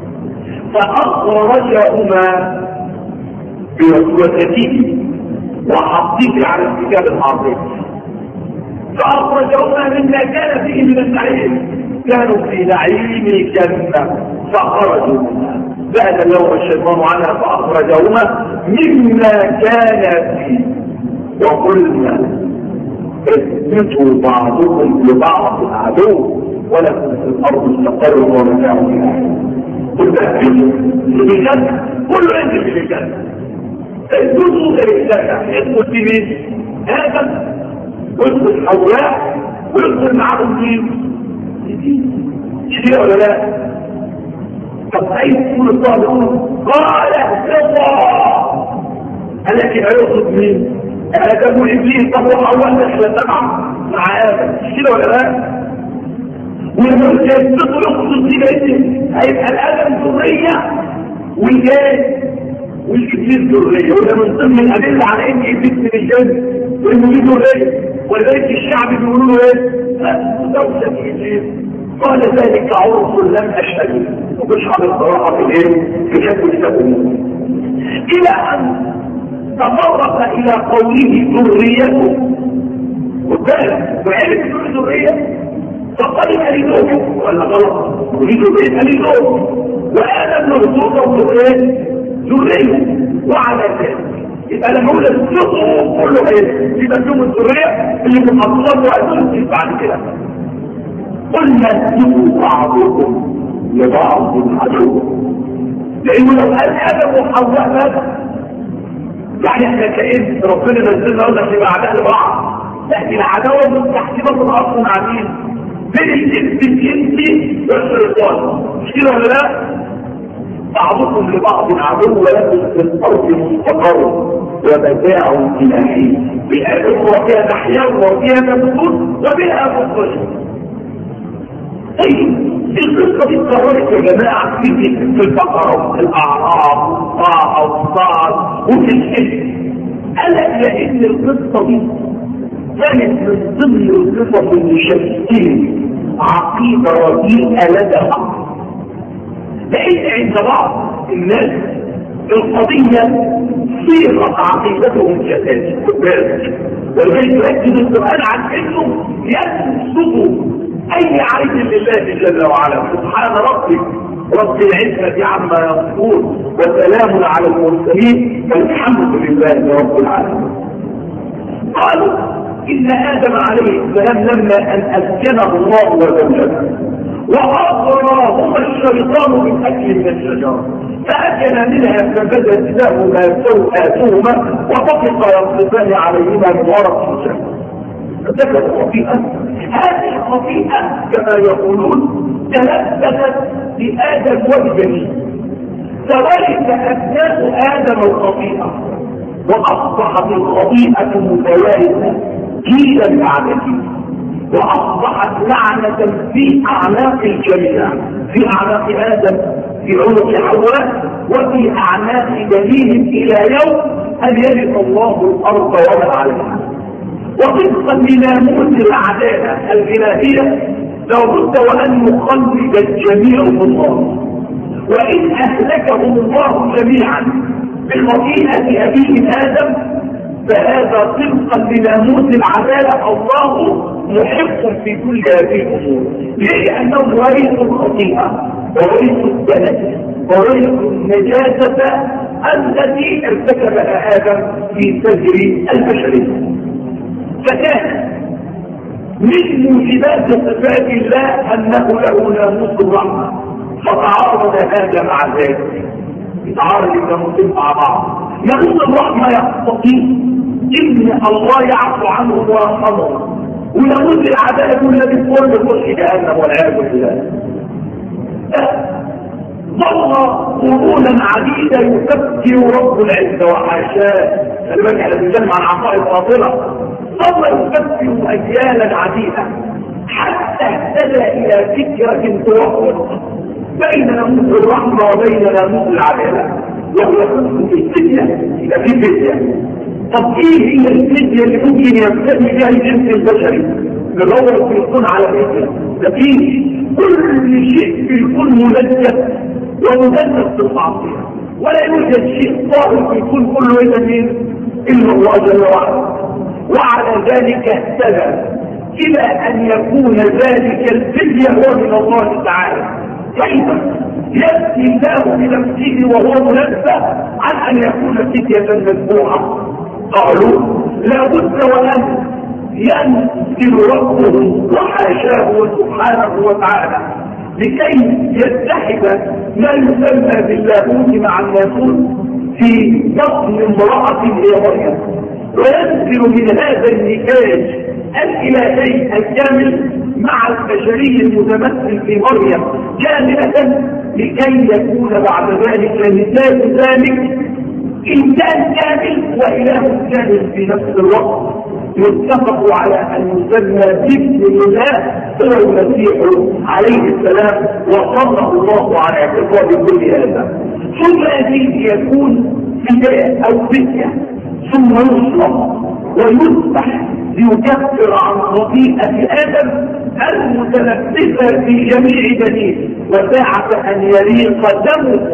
فأخرجهما بوسوسته وحطيه على الكتاب العظيم فأخرجهما مما كان فيه من النعيم. كانوا في نعيم الجنة فخرجوا منها فأزلهما الشيطان عنها فأخرجهما مما كان فيه وقلنا اثبتوا بعضكم لبعض عدو ولكم في الأرض مستقر ومتاع إلى قلت اثبتوا في الجنة كله ينزل في الجنة اثبتوا في الجنة اثبت في مين؟ آدم واثبت حواء ويدخل معهم مين؟ شيء ولا لا؟ طب عايز تقول الصالحون قال اهبطا التي هيخرج مين؟ آدم وإبليس. طب وحواء نحن تبع مع آدم كده ولا لا؟ ولما يثبتوا يخرج دي بيتهم هيبقى الآدم ذرية والجان والإبليس ذرية وده من ضمن الأدلة على إن إبليس من الجن وإنه ليه ذرية ولذلك الشعب بيقولوا له إيه؟ دوشة إبليس قال ذلك عرف لم أشهد ومش على الصراحة في الإيه؟ في شكل التكوين إلى أن تطرق إلى قوله ذريته وقال وعرف كل ذرية فقال أليدوه ولا غلط يريد بيت أليدوه وآدم نرزوه وذرية ذرية وعلى ذلك يبقى لما أقول الصدق كله إيه؟ يبقى لهم الذرية اللي محصلة وأدوه بعد كده قلنا اتقوا بعضكم لبعض عدو لأنه لو قال آدم وحواء ماذا؟ يعني احنا كأن ربنا نزلنا قلنا في بعدها لبعض لكن العداوة من تحسيبات الأصل مع مين؟ بين الجنس الجنسي والشيطان مش كده ولا لا؟ بعضكم لبعض عدو ولكم في الأرض مستقر ومتاع إلى حين بأرض وفيها تحيا وفيها تموت وبها مخرج. طيب القصة دي اتكررت يا جماعة في في البقرة وفي الأعراف والطاعة والصاد وفي الحج. ألا لأن القصة دي كانت من ضمن القصص اللي شكلت عقيدة رديئة لدى بعض. لأن عند بعض الناس القضية صيغت عقيدتهم كذلك ولذلك يركز القرآن عن انه ينسب اي عيد لله جل وعلا. سبحان ربك رب العزة عما يصفون وسلام على المرسلين والحمد لله رب العالمين. قالوا إن آدم عليه السلام لما أن أسكنه الله وزوجته وأغراهما الشيطان من أكل من الشجرة فأكل منها فبدت لهما سوءاتهما وطفقا يصرفان عليهما من ورق الشجرة فذكروا خطيئة. هذه الخطيئة كما يقولون تلبست بآدم وبجميع فورث أبناء آدم الخطيئة وأصبحت الخطيئة متوارثة جيلا بعد جيل وأصبحت لعنة في أعناق الجميع في أعناق آدم في عنق حواء وفي أعناق بنيهم إلى يوم أن يرث الله الأرض ومن عليها. وطبقا لناموس العدالة الإلهية لابد وأن يخلد الجميع الله وإن أهلكهم الله جميعا بخطيئة أبيه آدم فهذا طبقا لناموس العدالة الله محق في كل هذه الأمور لأنه ورث الخطيئة ورث الدنس ورث النجاسة التي ارتكبها آدم في سجر البشرية. فكان من موجبات صفات الله أنه له ناموس الرحمة فتعارض هذا مع ذلك يتعارض الناموسين مع بعض. ناموس الرحمة يقتضي إن الله يعفو عنه ويرحمه وناموس العدالة الذي يقول بخش جهنم والعياذ بالله. ظل قرونا عديدة يكفر رب العزة وحاشاه خلي بالك احنا بنتكلم عن عقائد باطلة ظل يكفر أجيالا عديدة حتى اهتدى الى فكرة توفق بين نموذج الرحمة وبين نموذج العدالة، وهو الفدية. يبقى في فدية. طب ايه هي الفدية اللي ممكن يبتدي بها الجنس البشري؟ ندور في الكون على فدية. ده فيه كل شيء في الكون منجس ومدنس بالمعصية، ولا يوجد شيء طاهر في الكون كله الا مين؟ الا الله جل وعلا. وعلى ذلك اهتدى الى ان يكون ذلك الفدية هو من الله تعالى. كيف يأتي الله بنفسه وهو منزه عن ان يكون فدية مذبوحة؟ قالوا لا بد وان ينزل ربه وحاشاه سبحانه وتعالى لكي يتحد ما يسمى باللاهوت مع الناسوت في بطن امرأة هي مريم، وينزل من هذا النتاج الإلهي الكامل مع البشري المتمثل في مريم كاملة، لكي يكون بعد ذلك نتاج ذلك إنسان كامل وإله كامل في نفس الوقت. يتفقوا على أن يسمى باسم الله هو المسيح عليه السلام، وصلى الله على اعتقاد كل هذا. ثم يجب يكون فداء أو فدية، ثم يصلب ويذبح ليكفر عن خطيئة آدم المتلبسة في جميع بنيه، وساعة أن يليق دمه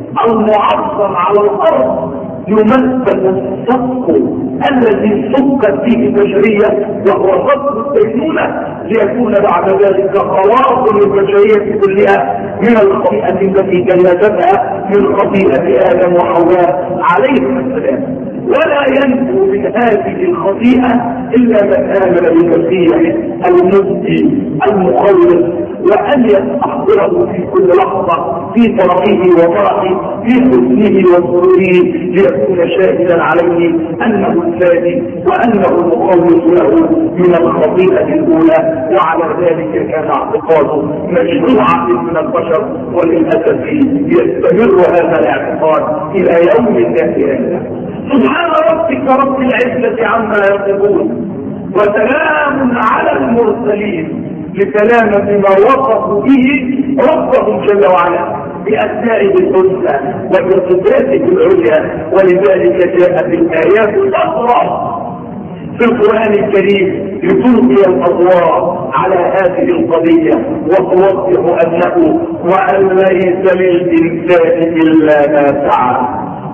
المعظم على الأرض يمثل الصدق الذي صدقت فيه البشرية، وهو صدق الدينونة، ليكون بعد ذلك خلاص للبشرية كلها من الخطيئة التي جلدتها من خطيئة آدم وحواء عليهم السلام. ولا ينجو من هذه الخطيئة إلا من آمن بالمسيح المبدي المخلص، وأن يستحضره في كل لحظة في فرحه وفرحه، في حزنه وسروره، ليكون شاهدا عليه أنه الفادي وأنه المخلص له من الخطيئة الأولى. وعلى ذلك كان اعتقاده مجموعة من البشر، وللأسف يستمر هذا الاعتقاد إلى يوم القيامة. سبحان ربك رب العزة عما يصفون، وسلام على المرسلين، لسلامة ما وصفوا به ربهم جل وعلا بأسمائه الحسنى وبصفاته العليا. ولذلك جاءت الآيات الأخرى في القرآن الكريم لتلقي الأضواء على هذه القضية وتوضح أنه وأن ليس للإنسان إلا ما سعى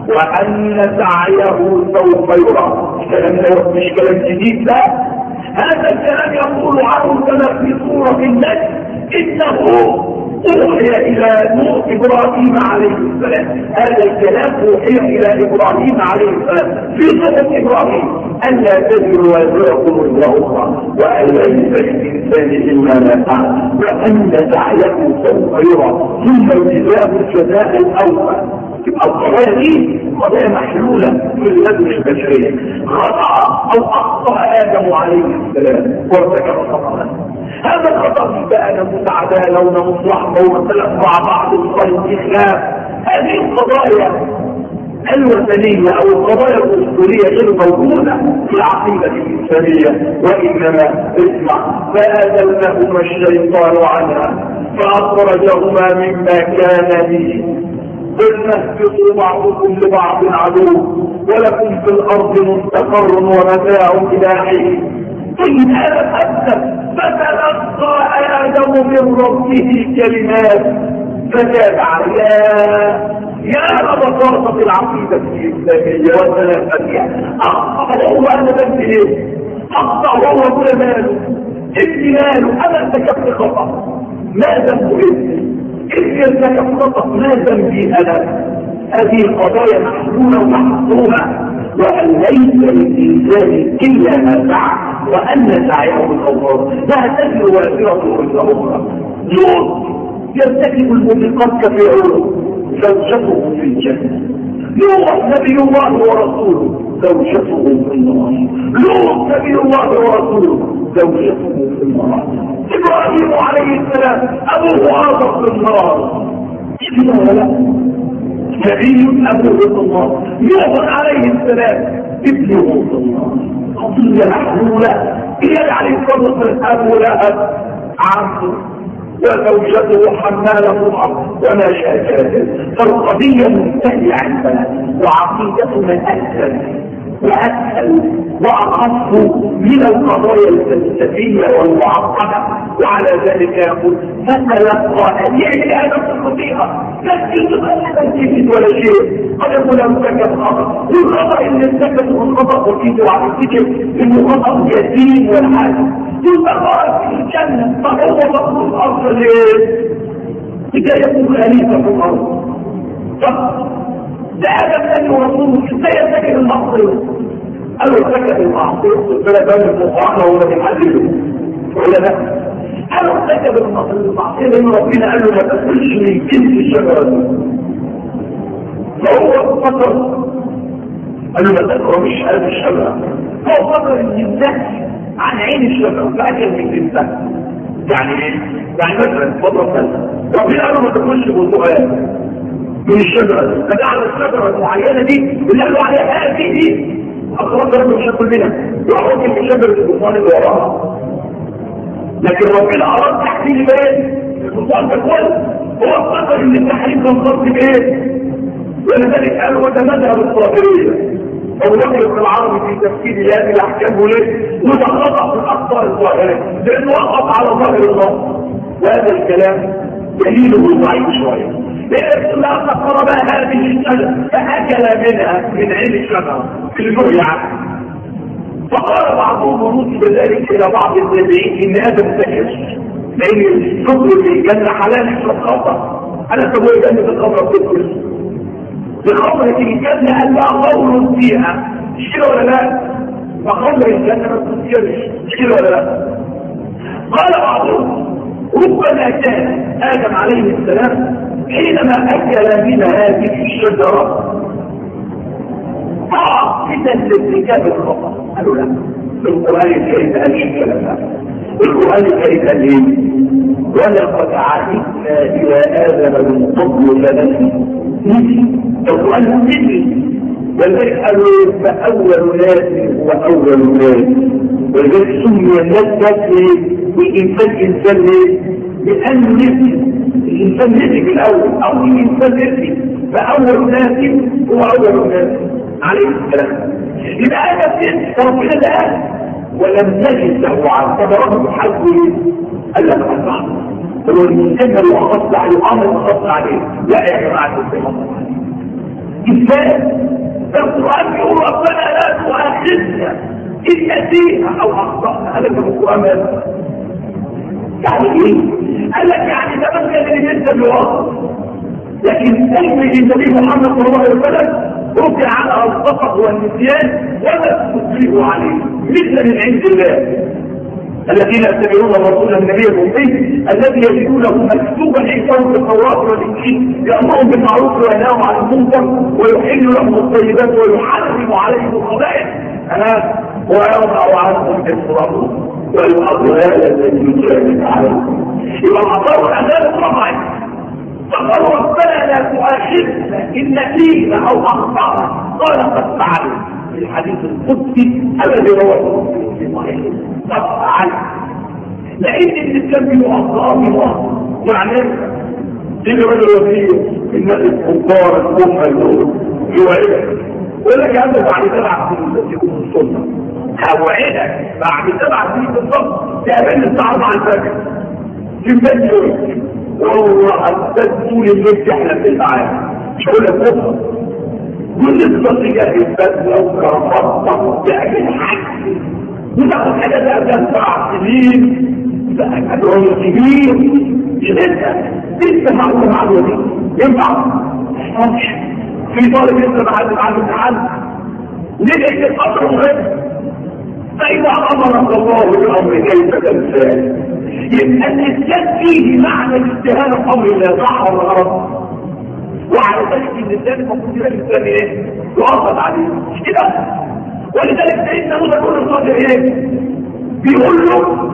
وأن سعيه سوف يرى. الكلام ده مش كلام جديد، لا، هذا الكلام يقول عنه كما في سورة النجم إنه أوحي إلى نوح إبراهيم عليه السلام. هذا الكلام أوحي إلى إبراهيم عليه السلام في سورة إبراهيم ألا تزر وازرة وزر أخرى وأن ليس للإنسان إلا ما سعى وأن سعيه سوف يرى ثم يجزاه الجزاء الأوفى. تبقى القضايا دي قضايا محلولة في النذر البشرية. خطأ أو أخطأ آدم عليه السلام وارتكب خطأ، هذا الخطأ بقى نموت عدالة ونموت رحمة ونختلف مع بعض وصل إخلاف. هذه القضايا الوثنية أو القضايا الأسطورية غير موجودة في العقيدة الإنسانية، وإنما اسمع فأزلهما الشيطان عنها فأخرجهما مما كان به قلنا اهبطوا بعضكم لبعض عدو ولكم في الأرض مستقر ومتاع إلى حين. إن هذا أبدا فتلقى آدم من ربه كلمات فتاب عليها. يا بساطة العقيدة الإسلامية وسلافتها. أخطأ هو أنا بنت إيه؟ أخطأ هو كل ماله ابن ماله أنا ارتكبت خطأ، ما ذنب ابني؟ إذ ارتكب خطأ ما ذنبي أنا؟ هذه قضايا محلولة ومحصورة. وأن ليس للإنسان إلا ما سعى وأن سعيه الله لا تزر وازرة وزر أخرى. لوط يرتكب الموبقات كفعله زوجته في الجنة، لوط نبي الله ورسوله زوجته في النار، لوط نبي الله ورسوله زوجته في النار، إبراهيم عليه السلام أبوه آخر في النار. إذن ولا نبي أبوه في النار، نوح عليه السلام ابنه في النار. قضية محلولة. إياه عليه الصلاة والسلام أبو لهب عبده وزوجته حمالة الأرض وما شاكل. فالقضية منتهية عندنا وعقيدتنا أسهل وأسهل وأخف من القضايا الفلسفية والمعقدة. وعلى ذلك يقول فتلقى يعني هذا الخطيئة لا تجد ولا شيء. قد يقول ارتكب خطأ والخطأ اللي ارتكبه الخطأ وكيده على الفكر انه خطأ يتيم والحاجة ثم قال في الجنة فهو مطلوب الأرض ليه؟ لكي يكون خليفة في الأرض. ده هذا الذي رسوله ازاي يرتكب المعصية؟ قالوا ارتكب المعصية فلا بال المقارنة ولا بيحلله ولا لا؟ قالوا ارتكب المعصية لأن ربنا قال له ما تاكلش من جنس الشجرة دي. فهو فكر قال له ما تقربش هذه الشجرة. هو فكر ان يمسح عن عين الشجرة فأكل من جنسها. يعني ايه؟ يعني مثلا فضل مثلا ربنا قال له ما تاكلش برتقال من الشجرة فجعل الشجرة المعينة دي اللي قالوا عليها هذه دي أقرب ربنا مش هاكل منها يروح في شجرة البرتقال اللي وراها. لكن ربنا أراد تحليل ايه؟ البرتقال بالكل. هو فكر ان التحليل كان خاص بايه؟ ولذلك قالوا وتمدها بالصابرية. أو نقل العربي في تفكير هذه الأحكام ليه؟ وتخطأ في الأخطاء الظاهرة لأنه وقف على ظاهر الله. وهذا الكلام دليله ضعيف شوية. لأن لا تقرب هذه الشجرة فأكل منها من عين الشجرة في النهي عنها. فقال بعضهم ونسب ذلك إلى بعض التابعين إن هذا مستحيل لأن الشكر في الجنة حلال يشرب خطأ. أنا سوي جنة الخمرة بتدخل بخمرة الجنة أن لا قول فيها شيء ولا لا؟ فخمر الجنة ما تنسيرش شيء ولا لا؟ قال بعضهم ربما كان آدم عليه السلام حينما أكل من هذه الشجرة قاصدا لارتكاب الخطأ. قالوا لا القرآن الكريم قال شيء ولا لا؟ القرآن الكريم قال ايه؟ ولقد عهدنا إلى آدم من قبل فنسي. القرآن نسي. ولذلك قالوا فأول ناس هو أول ناس. ولذلك سمي الناس ناس والإنسان إنسان ليه؟ لأن نسي. الإنسان نسي في الأول أو الإنسان نسي فأول ناس هو أول ناس عليه السلام. يبقى هذا نسي ربنا ده ولم نجد له عن تبرهم حجه قال لك أصبح فلو الإنسان لو أخص عليه أمر أخص عليه لا يا جماعة الإسلام إزاي؟ القرآن يقول ربنا لا تؤاخذنا إن نسينا أو أخطأنا. هذا في القرآن يعني إيه؟ قال لك يعني ده بس اللي أنت بيوصل لكن أجمل النبي محمد صلى الله عليه وسلم رفع على الخطأ والنسيان ولا تسريه عليه مثل من عند الله. الذين يتبعون الرسول النبي الأمي الذي يجدونه مكتوبا عندهم في التوراة والإنجيل يأمرهم بالمعروف وينهاهم عن المنكر ويحل لهم الطيبات ويحرم عليهم الخبائث ويوضع عنهم إصرارهم والأغلال التي كانت عليهم. يبقى العطاء والعذاب طبعا فقالوا ربنا لا تؤاخذنا إن نسينا أو أخطأنا قال قد فعلوا في الحديث القدسي الذي رواه في صحيح قد فعلوا لأن الإسلام بيؤخر الله معناه اللي رجل وفيه الناس الكبار الكفة الأول يوعدك يقول لك عنده بعد سبع سنين بس يكون السنة هوعدك بعد سبع سنين بالضبط تقابلني الساعة أربعة الفجر في البيت يوم والله أستاذ اللي تحلم بالمعاد مش هقول لك بكرة كل الصديقة الفتوى وكرفضة تعمل حاجة وتاخد حاجة تقابلها سبع سنين بقى كدرون كبير لسه لسه معلومة معلومة دي ينفع مش في طالب لسه بعد بعد الامتحان ليه القطر مهم فإذا أمرك الله بالأمر كيف تمثال يبقى الإسلام فيه معنى الاجتهاد الأمر لا صح ولا غلط وعلى ذلك الإنسان المفروض يبقى الإنسان إيه؟ يؤخذ عليه مش كده ولذلك سيدنا موسى كل الصادق إيه؟ بيقول له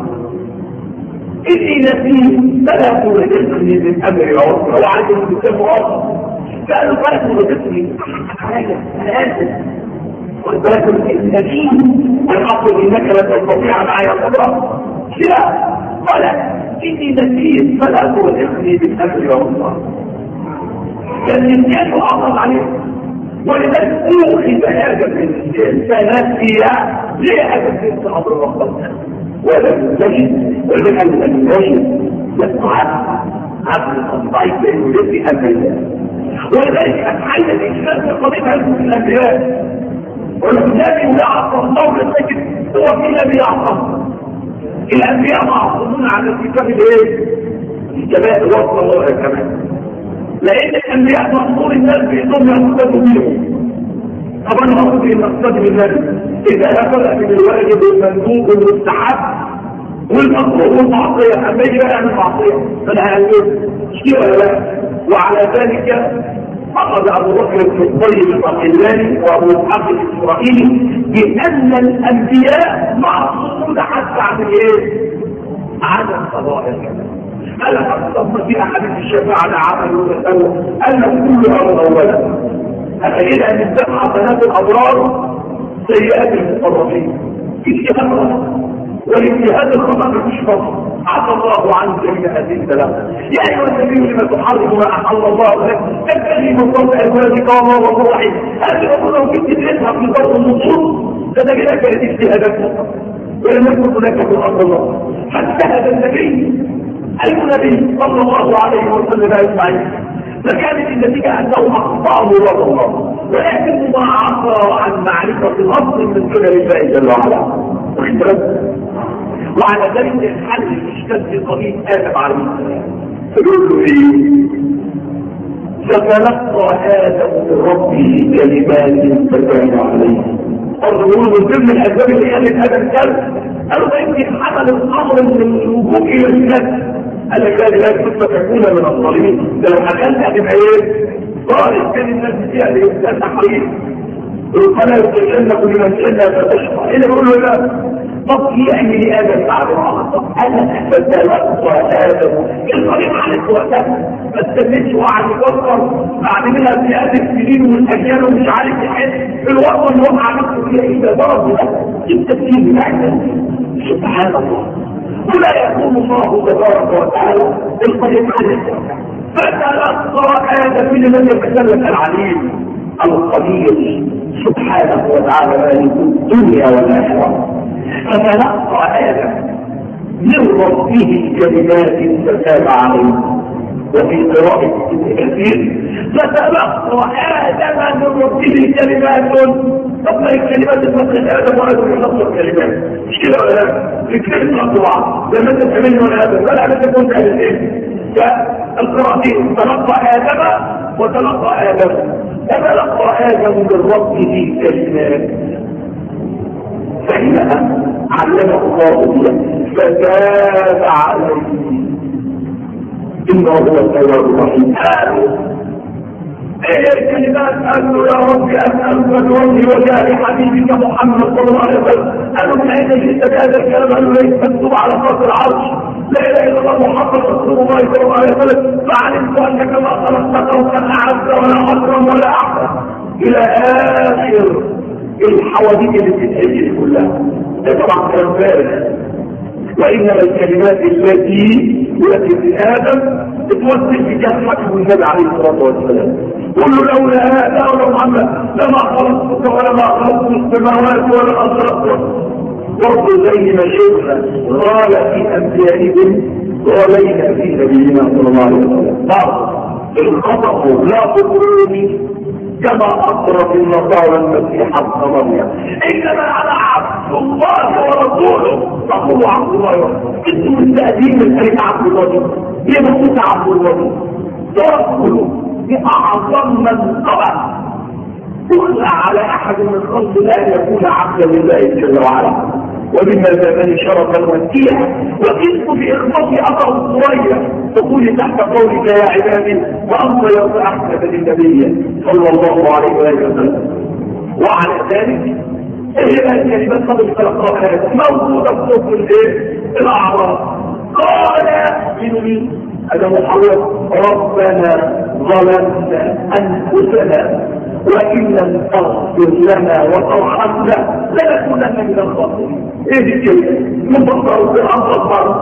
إني نسيت فلا ترهقني من أمري عسرا وعلى ذلك الإنسان مؤخر فقالوا فلا ترهقني حاجة أنا آسف ولكن النجيم والعقل إنك لا تستطيع معي صبرا لا قال اني نسيت فلا تؤاخذني بالامر والله. كان الانسان يعرض عليه، ولذلك اوخذ هذا الانسان فنسي ليه هذا الانسان امر الله ولم تجد ولم ان يجد يستعد عبد ضعيف لانه يدري امر الله. ولذلك افعل الانسان في قضيه علم الانبياء، والنبي يعصى الله للسجد هو في نبي يعصى. الانبياء معصومون على ارتكاب الايه؟ الكبائر والصغائر كمان، لان الانبياء مأمور الناس بانهم يقتدوا بهم. طبعا المفروض ان نقتدي بالنبي اذا اخذ من الواجب والمندوب والمستحب والمطلوب والمعصيه، اما يجي بقى من المعصيه فانا هنقول شيء ولا لا. وعلى ذلك أخذ أبو بكر بن الطيب الأقلاني وأبو إسحاق الإسرائيلي بأن الأنبياء معصومون حتى عن إيه؟ عن الفضائل كمان. ألا حتى في أحاديث الشفاعة عمل وتسوى أن كل أمر أولا أفإذا من دفع حسنات الأبرار سيئات المقربين اجتهاد والاجتهاد الخطأ مش فضل. عفى الله عنك من هذه الثلاثة. يا أيها النبي لما تحرم ما أحل الله لك تبتغي من فضل أزواجك وما هو رحيم. هذه الأمور لو كنت تدرسها في ضرب النصوص فتجد لك الاجتهادات فقط ولم يكن هناك من أمر الله. فاجتهد النبي النبي صلى الله عليه وسلم أجمعين، فكانت النتيجة أنه أخطأ مراد الله، ولكن ما عصى عن معرفة الأصل من قبل الله جل وعلا. وعلى ذلك الحل الاشتد في قضية آدم عليه السلام فيقول له ايه؟ فتلقى آدم من ربه كلمات فتاب عليه. أرجو من ضمن الأسباب اللي قالت آدم كلب قالوا ده يمكن حمل الأمر من الوجوه إلى الكلب. قال لك لا لا ثم تكون من الظالمين، ده لو حكمت هتبقى ايه؟ ظالم كان الناس فيها الإنسان تحريم. ربنا يستجنب لمن شاء فتشقى. إيه بيقول له لا طب يعني لآدم بعد ما طب أنا فتلقى آدم الطريق عليك وقتها ما استنيتش وقعد يفكر بعد منها مئات السنين والأجيال ومش عارف يحس في الوقت اللي هو عملته فيها إذا ضرب ده التفكير بتاعنا سبحان الله. ولا يكون الله تبارك وتعالى الطريق عليك فتلقى آدم من لم يتكلم العليم القدير سبحانه وتعالى مالك الدنيا والآخرة. فتلقى آدم من ربه كلمات فتاب عليه. وفي قراءة ابن كثير فتلقى آدم من ربه كلمات. طب ما الكلمات تفضل آدم وآدم يحصل كلمات مش كده ولا لا؟ الاثنين مع بعض لما انت تعمل ولا آدم ولا آدم تكون تعمل ايه؟ فالقراءتين تلقى آدم وتلقى آدم. فتلقى آدم من ربه كلمات فإنها علمه الله بها فتاب عليه إنه هو التواب الرحيم. قالوا ايه الكلمات؟ قالوا يا رب أسألك بوجه وجاه حبيبك محمد صلى الله عليه وسلم. قالوا من أين جئت بهذا الكلام؟ قالوا ليس مكتوب على خاص العرش لا إله إلا الله محمد رسول الله صلى الله عليه وسلم. فعلمت أنك ما خلقتك وكان أعز ولا أكرم ولا أحسن إلى آخر الحوادث اللي بتتحكي كلها. ده طبعا كلام فارغ. وإنما الكلمات التي التي في آدم تتوسل في جهنم النبي عليه الصلاة والسلام. قل له لولا هذا ولو محمد لما خلقتك ولما خلقت السماوات ولا الأرض. برضه زي ما شفنا قال في أنبيائهم ولينا في نبينا صلى الله عليه وسلم بعض الخطأ لا تقولوني كما أقرب النصارى المسيح ابن مريم إنما أنا عبد الله ورسوله. تقولوا عبد الله ورسوله انتم التأدين من كلمة عبد الله ليه بقيت عبد الله ورسوله بأعظم من قبل تخلع على أحد من خلق الله أن يكون عبدا لله جل وعلا. ومما زماني شرفا وانتيا وكنت في إخبطي أقرأ الصورية تقول تحت قولك يا عبادي وأنت يا أحمد للنبي صلى الله عليه وسلم. وعلى ذلك هي الكلمات قبل تلقاها موجودة في صوت الايه؟ الأعراض. قال من هذا محرم ربنا ظلمنا أنفسنا وإن لم تغفر لنا وترحمنا لنكونن من الخاسرين. ايه دي الكلمة؟ مبطل في الأرض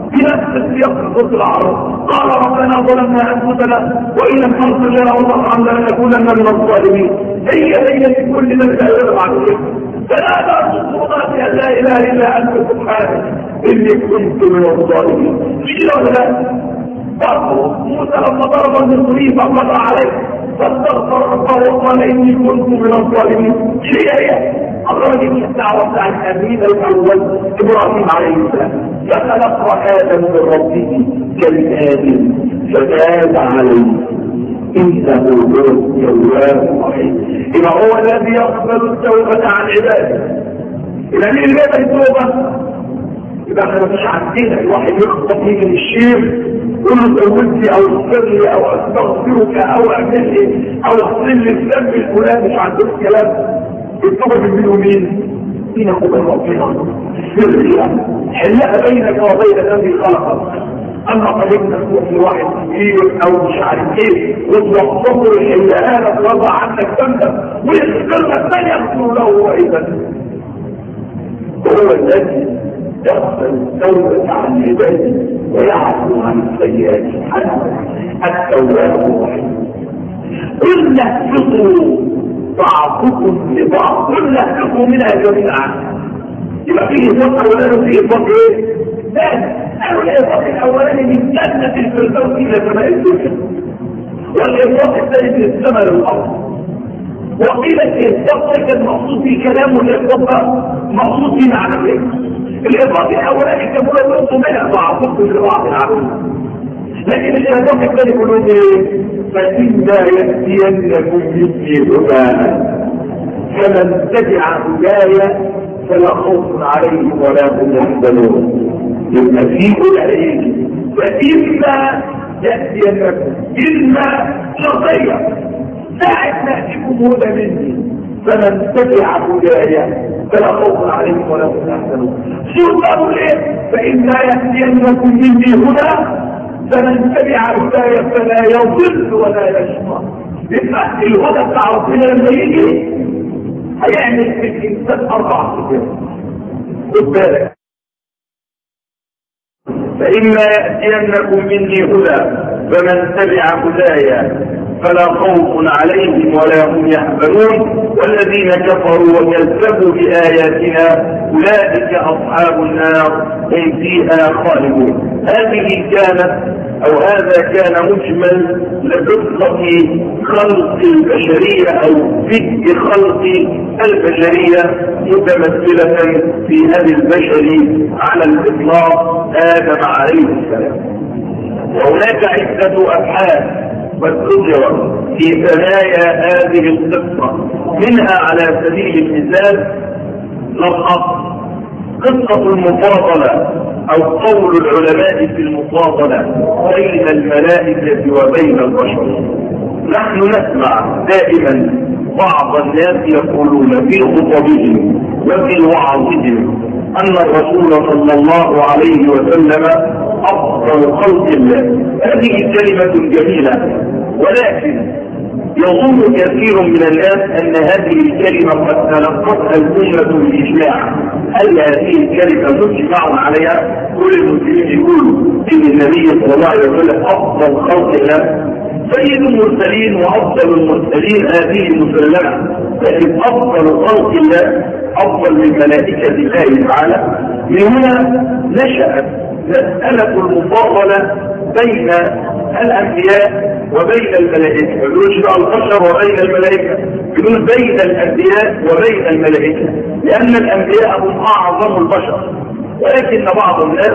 في نفس السياق سورة الأعراف قال ربنا ظلمنا أنفسنا وإن لم تغفر لنا وترحمنا لنكونن من الظالمين. هي هي في كل من تأذن عن ذلك. فلا تعصوا صورات أن لا إله إلا أنت سبحانك إني كنت من الظالمين. شيء ولا لا؟ برضه موسى لما ضرب المصري فقضى عليه فاستغفر ربه وقال إني كنت من الظالمين. شيء هي الراجل الدعوة عن أمين الأول إبراهيم عليه السلام فتلقى آدم من ربه كالآدم فتاب عليه إنه هو التواب الرحيم. إذا هو الذي يقبل التوبة عن عباده. إذا مين اللي يقبل التوبة؟ إذا احنا مش عندنا الواحد يخطط من الشيخ يقول له زودني أو اغفر لي أو أستغفرك أو أعمل لي أو اغفر لي الذنب الفلاني. مش عندنا الكلام. التوبة منه مين؟ بينك وبين ربنا سرية حلها بينك وبين الذي خلقك. اما قلبنا في واحد كبير او مش عارف ايه وتوصفه الحلها لك وضع عنك ذنبك ويغفر لك من يغفر له ايضا. هو الذي يغفر التوبة عن عباده ويعفو عن السيئات التواب الرحيم. قل اهبطوا بعضكم لبعض قل اهبطوا منها جميعا. يبقى فيه إطلاق أولاني وفيه إطلاق إيه؟ ثاني. قالوا الإطلاق الأولاني من جنة الفردوس إلى سماء الدنيا والإطلاق الثاني من السماء للأرض. وقيل الإطلاق كان مقصود في كلامه الإطلاق مقصود في معنى. الإطلاق الأولاني كان يطلق منها بعضكم لبعض العالم. لكن الإطلاق الثاني يقولون إيه؟ فإن يأتينكم مثلي هدى فمن تبع هدايا فلا خوف عليهم ولا هم يحزنون. يبقى في هدى فإما يأتينكم إما شرطية ساعة نأتيكم هدى مني فمن تبع هدايا فلا خوف عليهم ولا هم يحزنون. شو قالوا ايه؟ فإما يأتينكم مني هدى فمن تبع هدايا فلا يضل ولا يشقى. يبقى الهدى بتاع ربنا لما يجي هيعمل في الانسان اربع صفات. خد بالك. فإما يأتينكم مني هدى فمن تبع هدايا فلا خوف عليهم ولا هم يحزنون والذين كفروا وكذبوا بآياتنا أولئك أصحاب النار هم فيها خالدون. هذه كانت أو هذا كان مجمل لقصة خلق البشرية أو فك خلق البشرية متمثلة في أبي البشر على الإطلاق آدم عليه السلام. وهناك عدة أبحاث والتجربة في ثنايا هذه القصة. منها على سبيل المثال لقط قصة المفاضلة أو قول العلماء في المفاضلة بين الملائكة وبين البشر. نحن نسمع دائما بعض الناس يقولون في خطبهم وفي وعظهم أن الرسول صلى الله عليه وسلم أفضل خلق الله. هذه كلمة جميلة ولكن يظن كثير من الناس أن هذه الكلمة قد تلقتها الأمة بالإجماع. هل هذه الكلمة مجمع عليها؟ كل المسلمين يقولوا إن النبي صلى الله عليه وسلم أفضل خلق الله سيد المرسلين وأفضل المرسلين هذه مسلمة. لكن أفضل خلق الله أفضل من ملائكة الله تعالى. من هنا نشأت مسألة المفاضلة بين الأنبياء وبين الملائكة. يقولون بقى البشر وبين الملائكة، يقولون بين الأنبياء وبين الملائكة، لأن الأنبياء هم أعظم البشر. ولكن بعض الناس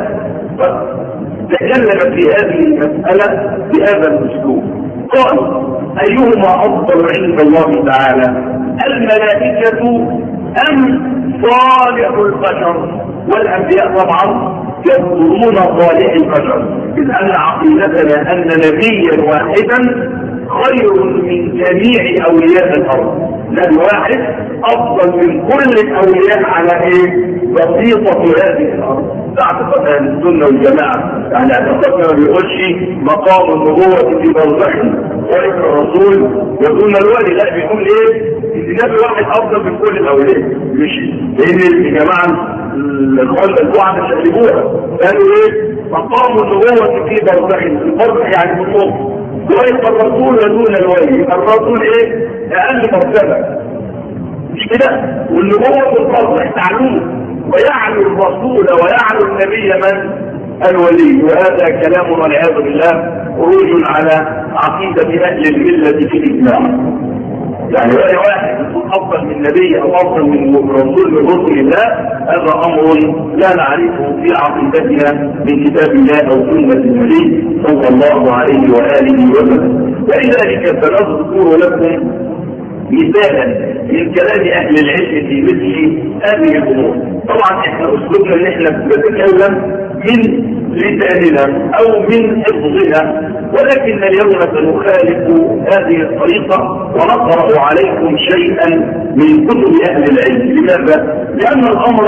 تكلم في هذه المسألة بهذا الأسلوب. قال أيهما أفضل عند الله تعالى الملائكة أم صالح البشر؟ والأنبياء طبعا يذكرون صالح البشر، إذ أن عقيدتنا أن نبيا واحدا خير من جميع أولياء الأرض. لأن واحد أفضل من كل الأولياء على إيه؟ بسيطة هذه الأرض. تعتقد أهل السنة والجماعة يعني اعتقدنا ما بيقولش مقام النبوة في برزخ ولكن الرسول يقولون الولي، لا بيقول إيه؟ إن نبي واحد أفضل من كل الأولياء. مش لأن الجماعة الوعد شقلبوها قالوا ايه؟ مقام النبوة في برزخ، البرزخ يعني في النص، وليس الرسول ودون الولي، الرسول ايه؟ اقل مرتبة مش كده؟ والنبوة في البرزخ تعلوه، ويعلو الرسول ويعلو النبي من؟ الولي. وهذا كلام والعياذ بالله خروج على عقيدة اهل الملة في الاسلام. يعني ولا واحد يكون افضل من نبي او افضل من رسول من رسل الله، هذا امر لا نعرفه في عقيدتنا من كتاب الله او سنه النبي صلى الله عليه واله وسلم. ولذلك سنذكر لكم مثالا من كلام اهل العلم في مثل هذه الامور. طبعا احنا اسلوبنا ان احنا بنتكلم من لساننا او من حفظنا، ولكن اليوم سنخالف هذه الطريقة ونقرأ عليكم شيئا من كتب اهل العلم. لماذا؟ لان الامر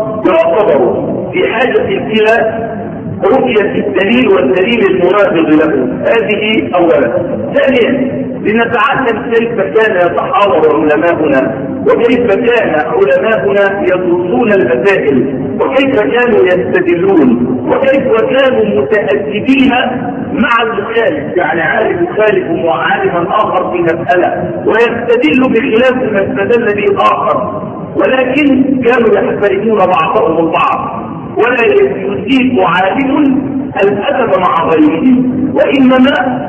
يعتبر في حاجة الى رؤية الدليل والدليل المنافذ له، هذه اولا. ثانيا لنتعلم كيف كان يتحاور علماؤنا، وكيف كان علماؤنا يدرسون المسائل، وكيف كانوا يستدلون، وكيف كانوا متأدبين مع المخالف، يعني عالم مخالف وعالما آخر في مسألة ويستدل بخلاف ما استدل به آخر، ولكن كانوا يحترمون بعضهم البعض، ولا يسيء عالم الأدب مع غيره، وإنما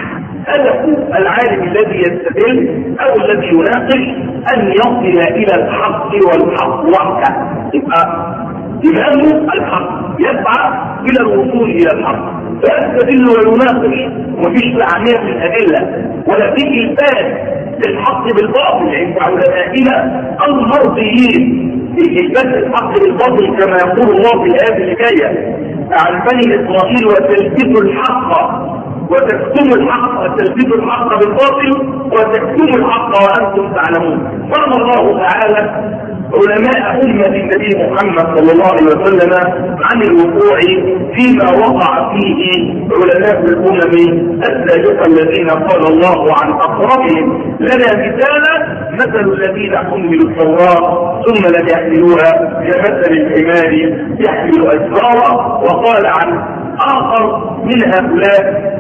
هدف العالم الذي يستدل او الذي يناقش ان يصل الى الحق والحق وحده. يبقى إمامه الحق يسعى الى الوصول الى الحق، فيستدل ويناقش ومفيش تعمير للادله ولا في الفاظ للحق بالباطل عند علمائنا المرضيين. إثبات الحق بالباطل كما يقول الله في الآية الجاية عن بني إسرائيل وتلبسوا الحق وتكتموا الحق، وتلبسوا الحق بالباطل وتكتموا الحق وأنتم تعلمون. فرض الله تعالى علماء أمة النبي محمد صلى الله عليه وسلم عن الوقوع فيما وقع فيه علماء الأمم السابقة الذين قال الله عن أقربهم لنا مثالا مثل الذين حملوا التوراة ثم لم يحملوها كمثل الحمار يحمل أسفارا. وقال عن آخر من هؤلاء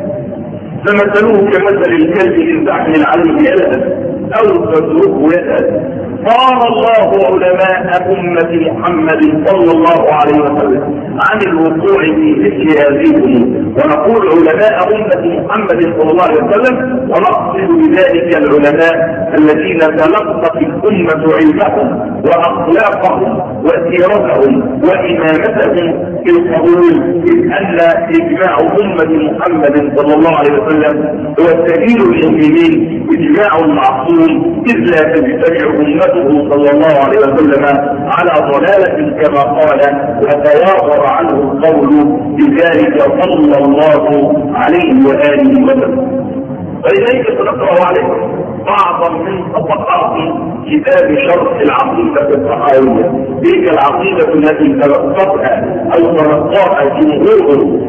فمثلوه كمثل الكلب إن تحمل عليه يلهث أو تتركه يلهث. قال الله علماء أمة محمد صلى الله عليه وسلم عن الوقوع في مثل هذه الأمور، ونقول علماء أمة محمد صلى الله عليه وسلم ونقصد بذلك العلماء الذين تلقت الأمة علمهم وأخلاقهم وسيرتهم وإمامتهم في القبول، إذ أن إجماع أمة محمد صلى الله عليه وسلم هو سبيل المؤمنين إجماع المعصوم، إذ لا تجتمع أمته صلى الله عليه وسلم على ضلالة كما قال وتواضع عنه القول بذلك صلى الله عليه وآله وسلم. ولذلك سنقرأ عليكم بعضا من طبقات كتاب شرح العقيدة الطحاوية، تلك العقيدة التي تلقتها أو تلقاها جمهور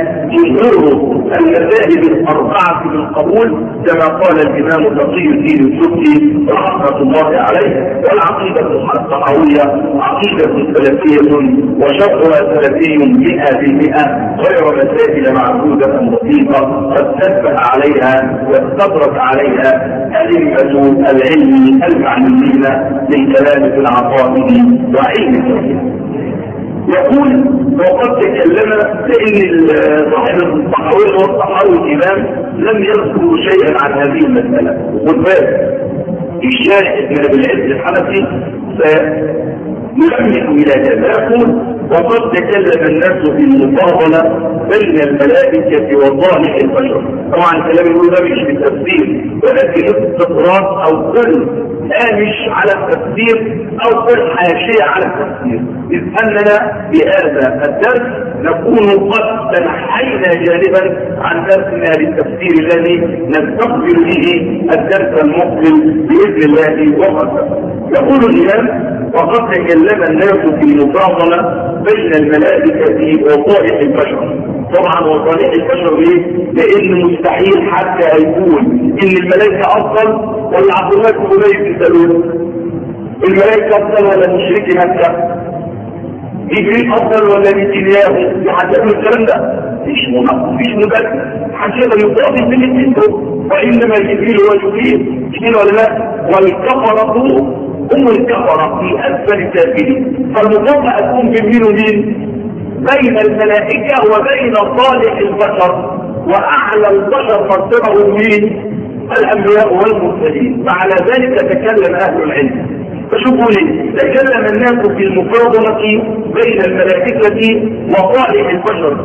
جمهور المذاهب الأربعة بالقبول كما قال الإمام تقي الدين السبكي رحمة الله عليه. والعقيدة الطحاوية عقيدة سلفية وشرحها سلفي مئة بالمئة غير مسائل معدودة بسيطة قد تنبه عليها واستدرك عليها أئمة العلم المعنيين من كلام ابن عطائه وعلم التوحيد. يقول وقد تكلم لأن صاحب الطحاوي والطحاوي الإمام لم يذكر شيئا عن هذه المسألة. وخد بالك الشارح ابن أبي العز الحنفي سيلمح إلى جزاكم. وقد تكلم الناس في المفاضلة بين الملائكة وصالح البشر. طبعا الكلام يقول ده مش بالتفسير ولكن استطراد او كل هامش على التفسير او كل حاشية على التفسير، إذ أننا بهذا الدرس نكون قد تنحينا جانبا عن درسنا للتفسير الذي نستقبل به الدرس المقبل بإذن الله وقت. يقول الإمام وقد تكلم الناس في مفاضلة بين الملائكة وصالح البشر. طبعا وصالح البشر ليه؟ لأن مستحيل حتى يكون إن الملائكة أفضل ولا عبد الله بن أبي سلول. الملائكة أفضل ولا مشركي مكة؟ جبريل افضل ولا نتنياهو؟ يحددوا الكلام ده، مفيش مناقضه مفيش مبالغه، محدش يفاضل بين الاثنين دول، وانما جبريل هو جبريل، مش كده ولا لا؟ والكفره هم الكفره في اسفل سافلين، فالمقارنه تكون بين مين ومين؟ بين الملائكه وبين صالح البشر، واعلى البشر مرتبه مين؟ الانبياء والمرسلين. وعلى ذلك تكلم اهل العلم، فشوفوا لي تكلم الناس في المفاضله بين الملائكه وصالح البشر،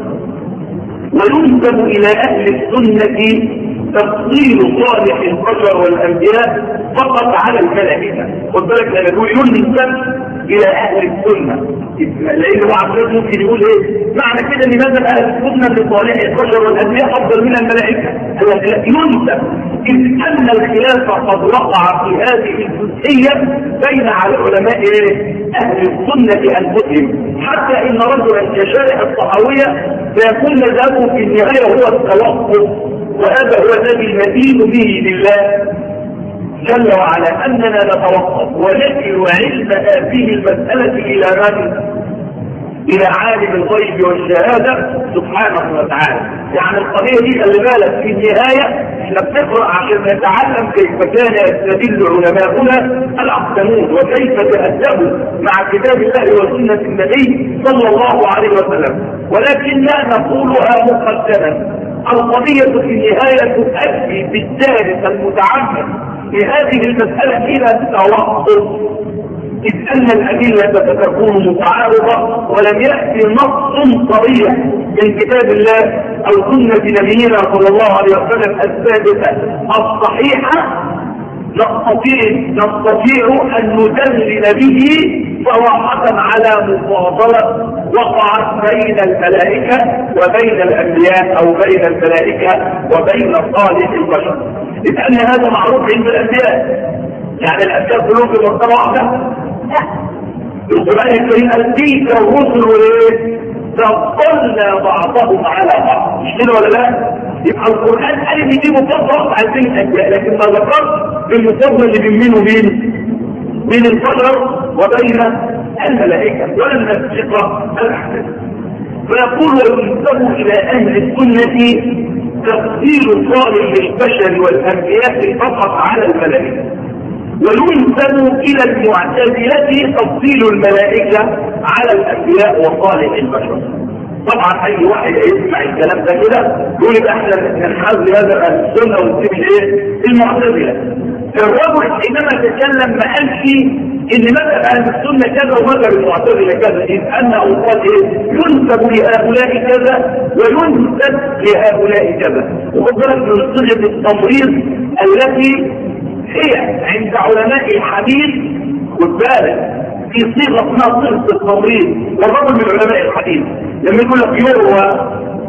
وينسب الى اهل السنه تفضيل صالح البشر والانبياء فقط على الملائكه. خد بالك لما يقول ينسب الى اهل السنه، لان بعض الناس ممكن يقول ايه معنى كده لماذا اهل السنه لصالح البشر والانبياء افضل من الملائكه؟ ينسب اذ ان الخلاف قد وقع في هذه الجزئيه بين العلماء ايه؟ اهل السنه انفسهم، حتى ان رجلا كشارح الطحاويه سيكون مذهبه في النهايه هو التوقف، وهذا هو الذي ندين به لله جل وعلا، اننا نتوقف ونكل علم هذه المساله الى من؟ الى عالم الغيب والشهاده سبحانه وتعالى. يعني القضيه دي خلي بالك في النهايه احنا بنقرا عشان نتعلم كيف كان يستدل علماؤنا الاقدمون وكيف تادبوا مع كتاب الله وسنه النبي صلى الله عليه وسلم، ولكن لا نقولها مقدما. القضيه في النهايه تؤدي بالدارس المتعمد لهذه المساله الى توقف، إذ أن الأدلة ستكون متعارضة ولم يأتي نص صريح من كتاب الله أو سنة نبينا صلى الله عليه وسلم الثابتة الصحيحة نستطيع نستطيع أن ندلل به صراحة على مفاضلة وقعت بين الملائكة وبين الأنبياء أو بين الملائكة وبين صالح البشر، إذ أن هذا معروف عند الأنبياء. يعني الأنبياء كلهم في مرتبة واحدة؟ القرآن الكريم قال تلك الرسل وايه؟ فضلنا بعضهم على بعض، مش كده ولا لا؟ يبقى القرآن قال ان دي مفضلة على بين الأنبياء، لكن ما ذكرش المفضل اللي بين مين ومين؟ بين البشر وبين الملائكة ولم نستقرأ الأحداث. فيقول وينسب إلى أهل السنة تفضيل صالح البشر والأنبياء فقط على الملائكة، وينسب إلى المعتزلة تفضيل الملائكة على الأنبياء وصالح البشر. طبعا أي واحد يسمع الكلام ده كده يقول يبقى احنا ننحاز لهذا السنة ونسيب الايه؟ المعتزلة. الرجل حينما تكلم ما قالش ان مذهب اهل السنة كذا ومذهب المعتزلة كذا، إذ أنه قال ايه؟ ينسب لهؤلاء كذا وينسب لهؤلاء كذا. وخد بالك من صيغة التمريض التي هي عند علماء الحديث، خد بالك في صيغه اسمها صيغه التمريض، والرجل من علماء الحديث لما يقول لك يروى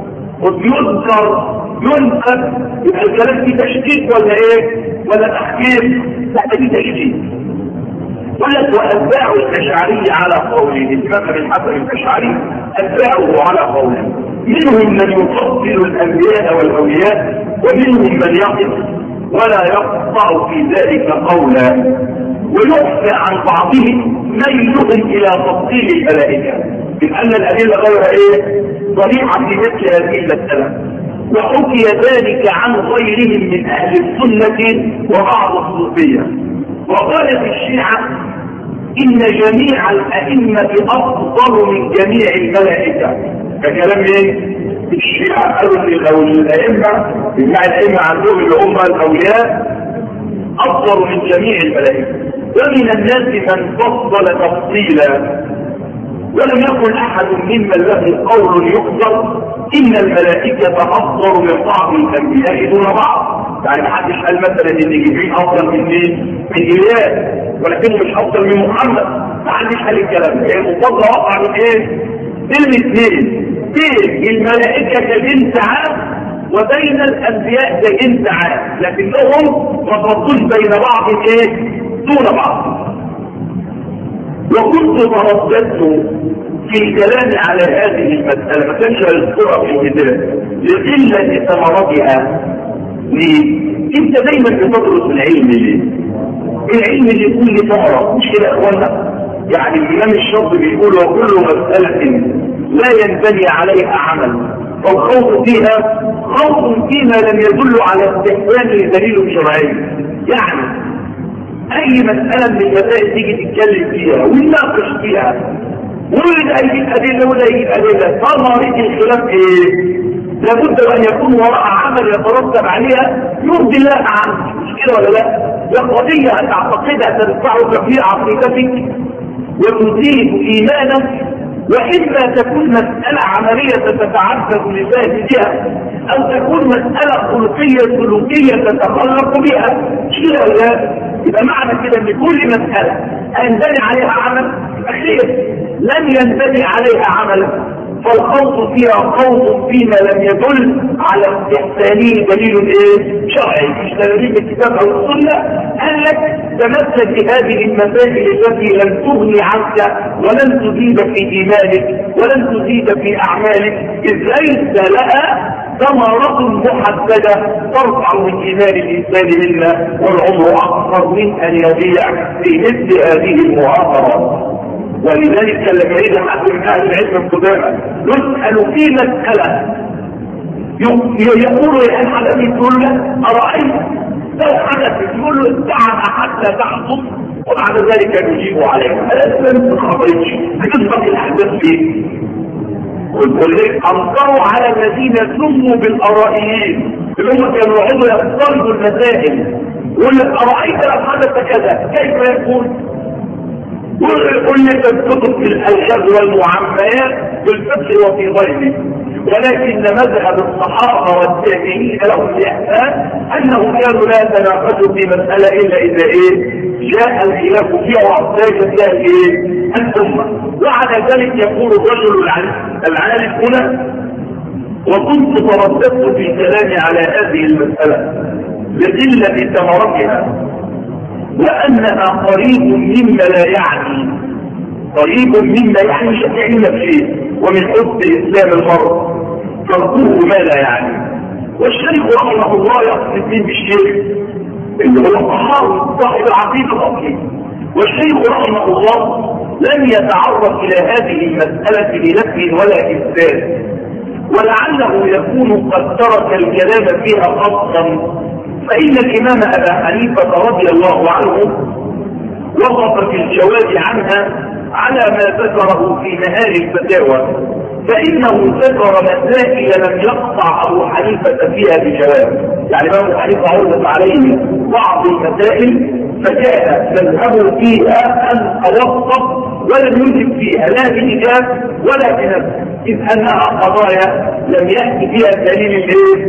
ويذكر ينسب يبقى الكلام فيه تشديد ولا ايه؟ ولا تحكيم؟ لا فيه تشديد. يقول لك واتباع الاشعري على قوله، الامام ابن الحسن الاشعري اتباعه على قوله، منهم من يفضل الانبياء والاولياء ومنهم من يقف ولا يقطع في ذلك قولا، ويخفى عن بعضهم ميلهم الى تفضيل الملائكه، لان الادله غير ايه؟ صريحه في مثل هذه المساله. وحكي ذلك عن غيرهم من اهل السنه وبعض الصوفيه. وقالت الشيعه ان جميع الائمه افضل من جميع الملائكه. فكلام ايه؟ الشيعة قالوا ان الائمة بمع الائمة عندهم اللي هم الاولياء افضل من جميع الملائكة. ومن الناس من فضل تفصيلا، ولم يكن احد ممن له قول يقدر ان الملائكة افضل من بعض الانبياء دون بعض. يعني ما حدش قال مثلا ان جبريل افضل من مين؟ من ايلياس، ولكنه مش افضل من محمد. ما حدش قال الكلام ده. المفضل وقع من ايه؟ بين الاثنين، بين الملائكة كجنس عام وبين الأنبياء كجنس عام، لكنهم مفضول بين بعض ايه؟ دون بعض. وكنت ترددت في الكلام على هذه المسألة، ما كانش هيذكرها في الكتاب لقلة ثمرتها. ليه؟ انت دايما بتدرس العلم ليه؟ العلم اللي يكون له ثمرة، مش كده يا اخوانا؟ يعني الإمام الشاطبي بيقول وكل مسألة لا ينبني عليها عمل والخوض فيها خوض فيما لم يدل على استحسانه دليل شرعي. يعني أي مسألة من المسائل تيجي تتكلم فيها ويناقش فيها ولا يجيب أدلة ولا يجيب أدلة، طالما الخلاف إيه؟ لابد أن يكون وراء عمل يترتب عليها يرضي الله عنه، مش كده ولا لا؟ يا قضية هتعتقدها تدفعك في عقيدتك وتزيد إيمانك، وإما تكون مسألة عملية تتعذب لله بها أو تكون مسألة خلقية سلوكية تتخلق بها، مش كده ولا لا؟ يبقى معنى كده ان كل مسألة ينبني عليها عمل خير، لن ينبني عليها عمل فالخوض فيها خوض فيما لم يدل على استحسانه دليل ايه شرعي، مش دليل الكتاب او السنه. قال لك تمسك بهذه المسائل التي لن تغني عنك ولن تزيد في ايمانك ولن تزيد في اعمالك، اذ ليس لها ثمرة محددة ترفع من إيمان الإنسان منا، والعمر أكثر من أن يضيع في مثل هذه المعاصرات. ولذلك لما يجي حد من أهل العلم القدامى يسأل في مسألة يقول يا الحلبي تقول له أرأيت لو حدثت، يقول له ادعنا حتى تحصل، وبعد ذلك يجيب عليه. هذا لم تخرج هتنبقي الأحداث فيه. ولذلك أنكروا على الذين سموا بالأرائيين اللي هم كانوا يقعدوا يفترضوا المسائل، يقول لك أرأيت لو حدث كذا كيف يكون؟ يقول لك الكتب في الألغاز والمعميات في الفقه وفي غيره، ولكن مذهب الصحابة والتابعين لهم الإحسان أنهم كانوا لا يتناقشوا في مسألة إلا إذا إيه جاء الخلاف فيها واحتاجت لها إيه الأمة. وعلى ذلك يقول الرجل العالم هنا وكنت ترددت في كلامي على هذه المسألة لقلة ثمرتها وأنها قريب مما لا يعني، قريب مما يعني شفعنا فيه ومن حب إسلام المرء تركوه ما لا يعني. والشيخ رحمه الله يقصد الدين بالشيخ اللي هو الصحابي صاحب العقيدة الأصلي، والشيخ رحمه الله لم يتعرض إلى هذه المسألة بنفي ولا إثبات، ولعله يكون قد ترك الكلام فيها خاصا، فإن الإمام أبا حنيفة رضي الله عنه وقف في الجواب عنها على ما ذكره في نهار الفتاوى، فإنه ذكر مسائل لم يقطع أبو حنيفة فيها بجواب. يعني أبو حنيفة عرضت عليه بعض المسائل فجاء مذهبه فيها أن توقف ولم يجب فيها لا بإجاب ولا بنفس، إذ أنها قضايا لم يأتي فيها الدليل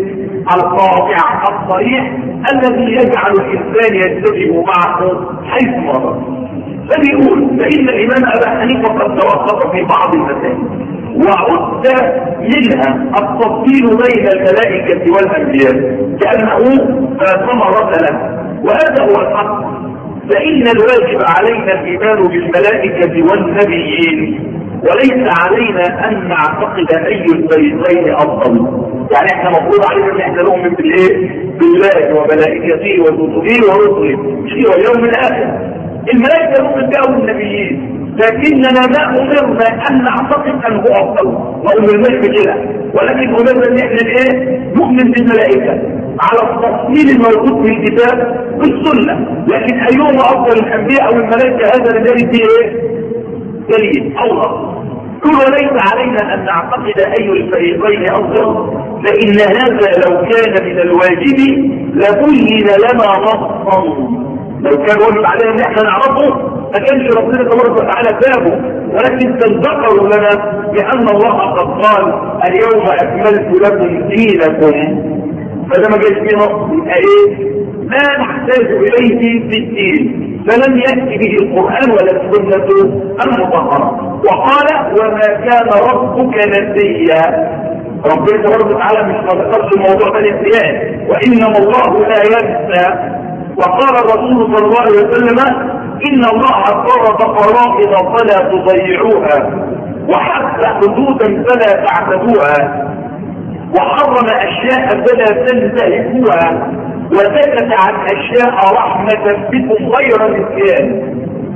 القاطع الصريح الذي يجعل الإنسان يتجه معه حيث مضى. فبيقول فإن الإمام أبا حنيفة قد توقف في بعض المسائل وعد منها التفصيل بين الملائكة والأنبياء كأنه ثمرة له، وهذا هو الحق. فإن الواجب علينا الإيمان بالملائكة والنبيين، وليس علينا أن نعتقد أي الفريقين أفضل. يعني احنا مفروض علينا ان احنا نؤمن بالايه؟ بالله وملائكته وكتبه ورسله، مش هو اليوم الاخر. الملائكه نؤمن بها والنبيين، لكننا ما امرنا ان نعتقد ان هو افضل، وامرنا بكده، ولكن امرنا ان احنا ايه؟ نؤمن بالملائكه على التفصيل الموجود في الكتاب والسنه، لكن ايهما افضل الانبياء او الملائكه هذا الذي فيه ايه؟ دليل الله. وليس علينا أن نعتقد أي الفريقين أفضل، فإن هذا لو كان من الواجب لبين لنا نصا. لو كان واجب علينا أن احنا نعرفه ما كانش ربنا تبارك وتعالى بابه، ولكن تذكروا لنا بأن الله قد قال اليوم أكملت لكم دينكم، فده ما جاش فيه نص. يبقى إيه؟ ما نحتاج إليه في الدين، فلم يأتي به القرآن ولا السنة المطهرة. وقال وما كان ربك نسيا، ربنا تبارك وتعالى مش ما ذكرش الموضوع ده نسيان، وإنما الله لا ينسى. وقال الرسول صلى الله عليه وسلم إن الله فرض فرائض فلا تضيعوها، وحتى حدودا فلا تعتدوها، وحرم أشياء فلا تنتهكوها، وسكت عن أشياء رحمة بكم غير نسيان.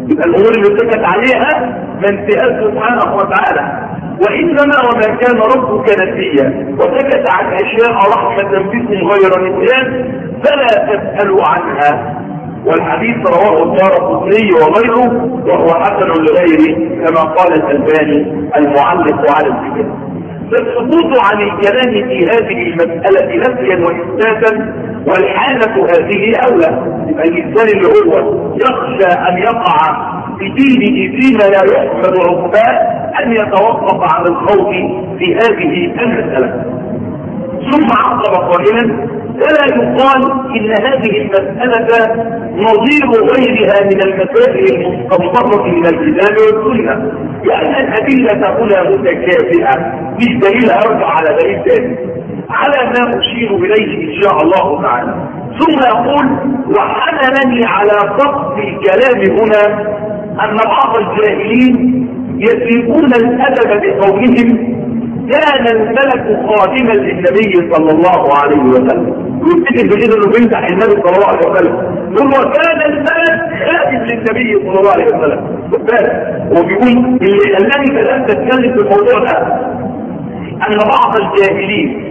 يبقى الامور اللي سكت عليها ما انتهاش سبحانه وتعالى. وانما وما كان ربك نسيا وسكت عن اشياء رحمه بكم غير نسيان فلا تسالوا عنها. والحديث رواه الدارقطني وغيره وهو حسن لغيره كما قال الألباني المعلق على الكتاب. فالسقوط عن الكلام في هذه المسألة نفيا وإثباتا والحالة هذه أولى. يبقى الإنسان اللي هو يخشى أن يقع في دينه فيما لا يحمد عقباه أن يتوقف عن الخوض في هذه المسألة. ثم عقب قائلا فلا يقال إن هذه المسألة نظير غيرها من المسائل المستنبطة من الكتاب والسنة، لأن الأدلة هنا متكافئة مش دليل أرجع على دليل ثاني على ما أشير إليه إن شاء الله تعالى. ثم يقول وحملني على فصل الكلام هنا أن بعض الجاهلين يسيقون الأدب بقولهم كان الملك خادما للنبي صلى الله عليه وسلم. يفتكر بجد انه بيمدح النبي صلى الله عليه وسلم يقول وكان الملك خادم للنبي صلى الله عليه وسلم. وبيقول الذي كان تتكلم في الموضوع ده ان بعض الجاهلين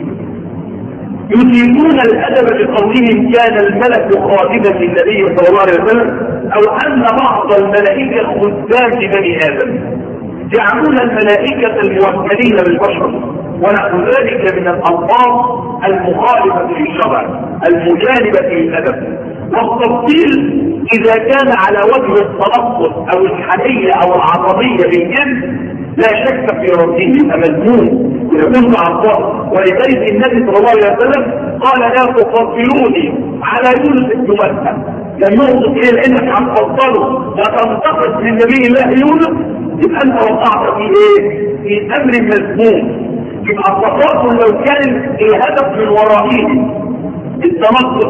يسيئون الادب بقولهم كان الملك خادما للنبي صلى الله عليه وسلم او ان بعض الملائكه خدام لبني ادم يعملون الملائكة الموكلين بالبشر ونحو ذلك من الألفاظ المخالفة للشرع المجانبة للأدب. والتفصيل إذا كان على وجه التنقص أو الحنية أو العصبية بالجنس لا شك في رده مذموم يكون مع الله. ولذلك النبي صلى الله عليه وسلم قال لا تفضلوني على يونس بن متى، لم يوصف إلى إنك هتفضله وتنتقص من نبي الله يونس يبقى انت وقعت في ايه؟ في امر مذموم. يبقى التفاصل لو كان الهدف من ورائه التنقص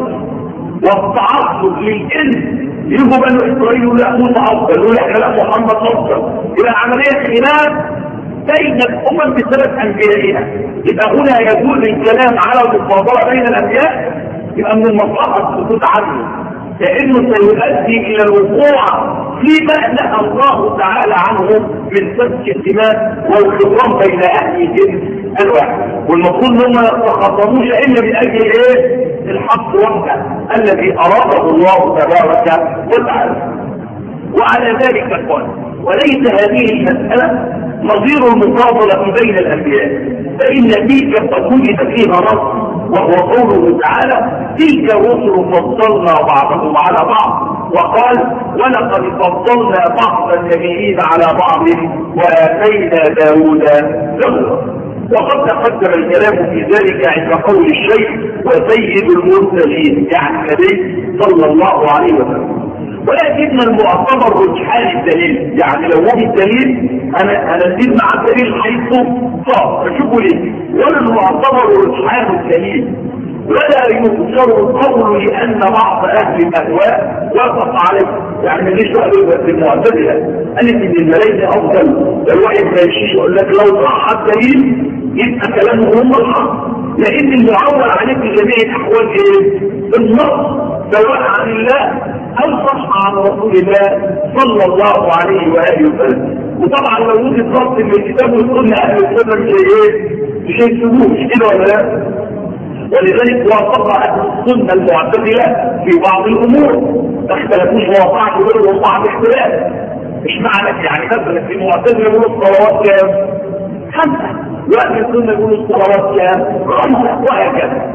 والتعصب للجنس يجب ان اسرائيل لا متعصب يقول احنا لا محمد نصر يبقى عمليه خلاف بين الامم بسبب انبيائها. يبقى هنا يجوز الكلام على المفاضله بين الانبياء يبقى من المصلحه السكوت عنه لانه سيؤدي الى الوقوع فيما نهى الله تعالى عنه من سفك الدماء والخصام بين اهل الجنس الواحد. والمفروض انهم ما يتخاصموش الا من اجل ايه؟ الحق وحده الذي اراده الله تبارك وتعالى. وعلى ذلك قال وليس هذه المساله نظير المفاضله بين الانبياء فان تلك قد وجد فيها نص وهو قوله تعالى تلك الرسل فضلنا بعضهم على بعض وقال ولقد فضلنا بعض النبيين على بعض وآتينا داود زبورا. وقد تقدم الكلام في ذلك عند قول الشيخ وسيد المرسلين يعني النبي صلى الله عليه وسلم. ولكن المعتبر رجحان الدليل يعني لو هو الدليل انا انا ازيد مع الدليل حيث صار فشوفوا ليه ولا المعتبر رجحان الدليل ولا يذكر القول لان بعض اهل الاهواء وافق عليه. يعني ماليش وقت في المعتزله قالت ان الملائكه افضل الواحد ما يمشيش يقول لك لو صح الدليل يبقى كلامه هم الحق لان المعول عليه في جميع الاحوال ايه؟ النص سواء عن الله او صح عن رسول الله صلى الله عليه واله وسلم. وطبعا لو وجد نص من الكتاب والسنه اهل السنه مش ايه؟ مش هيسيبوه مش كده ولا لا؟ ولذلك وافق اهل السنه المعتزله في بعض الامور ما اختلفوش ووقعت بينهم بعض اختلاف. مش معنى يعني مثلا في المعتزله يقولوا الصلوات كام؟ خمسه واهل السنه يقولوا الصلوات كام؟ خمسه وهكذا.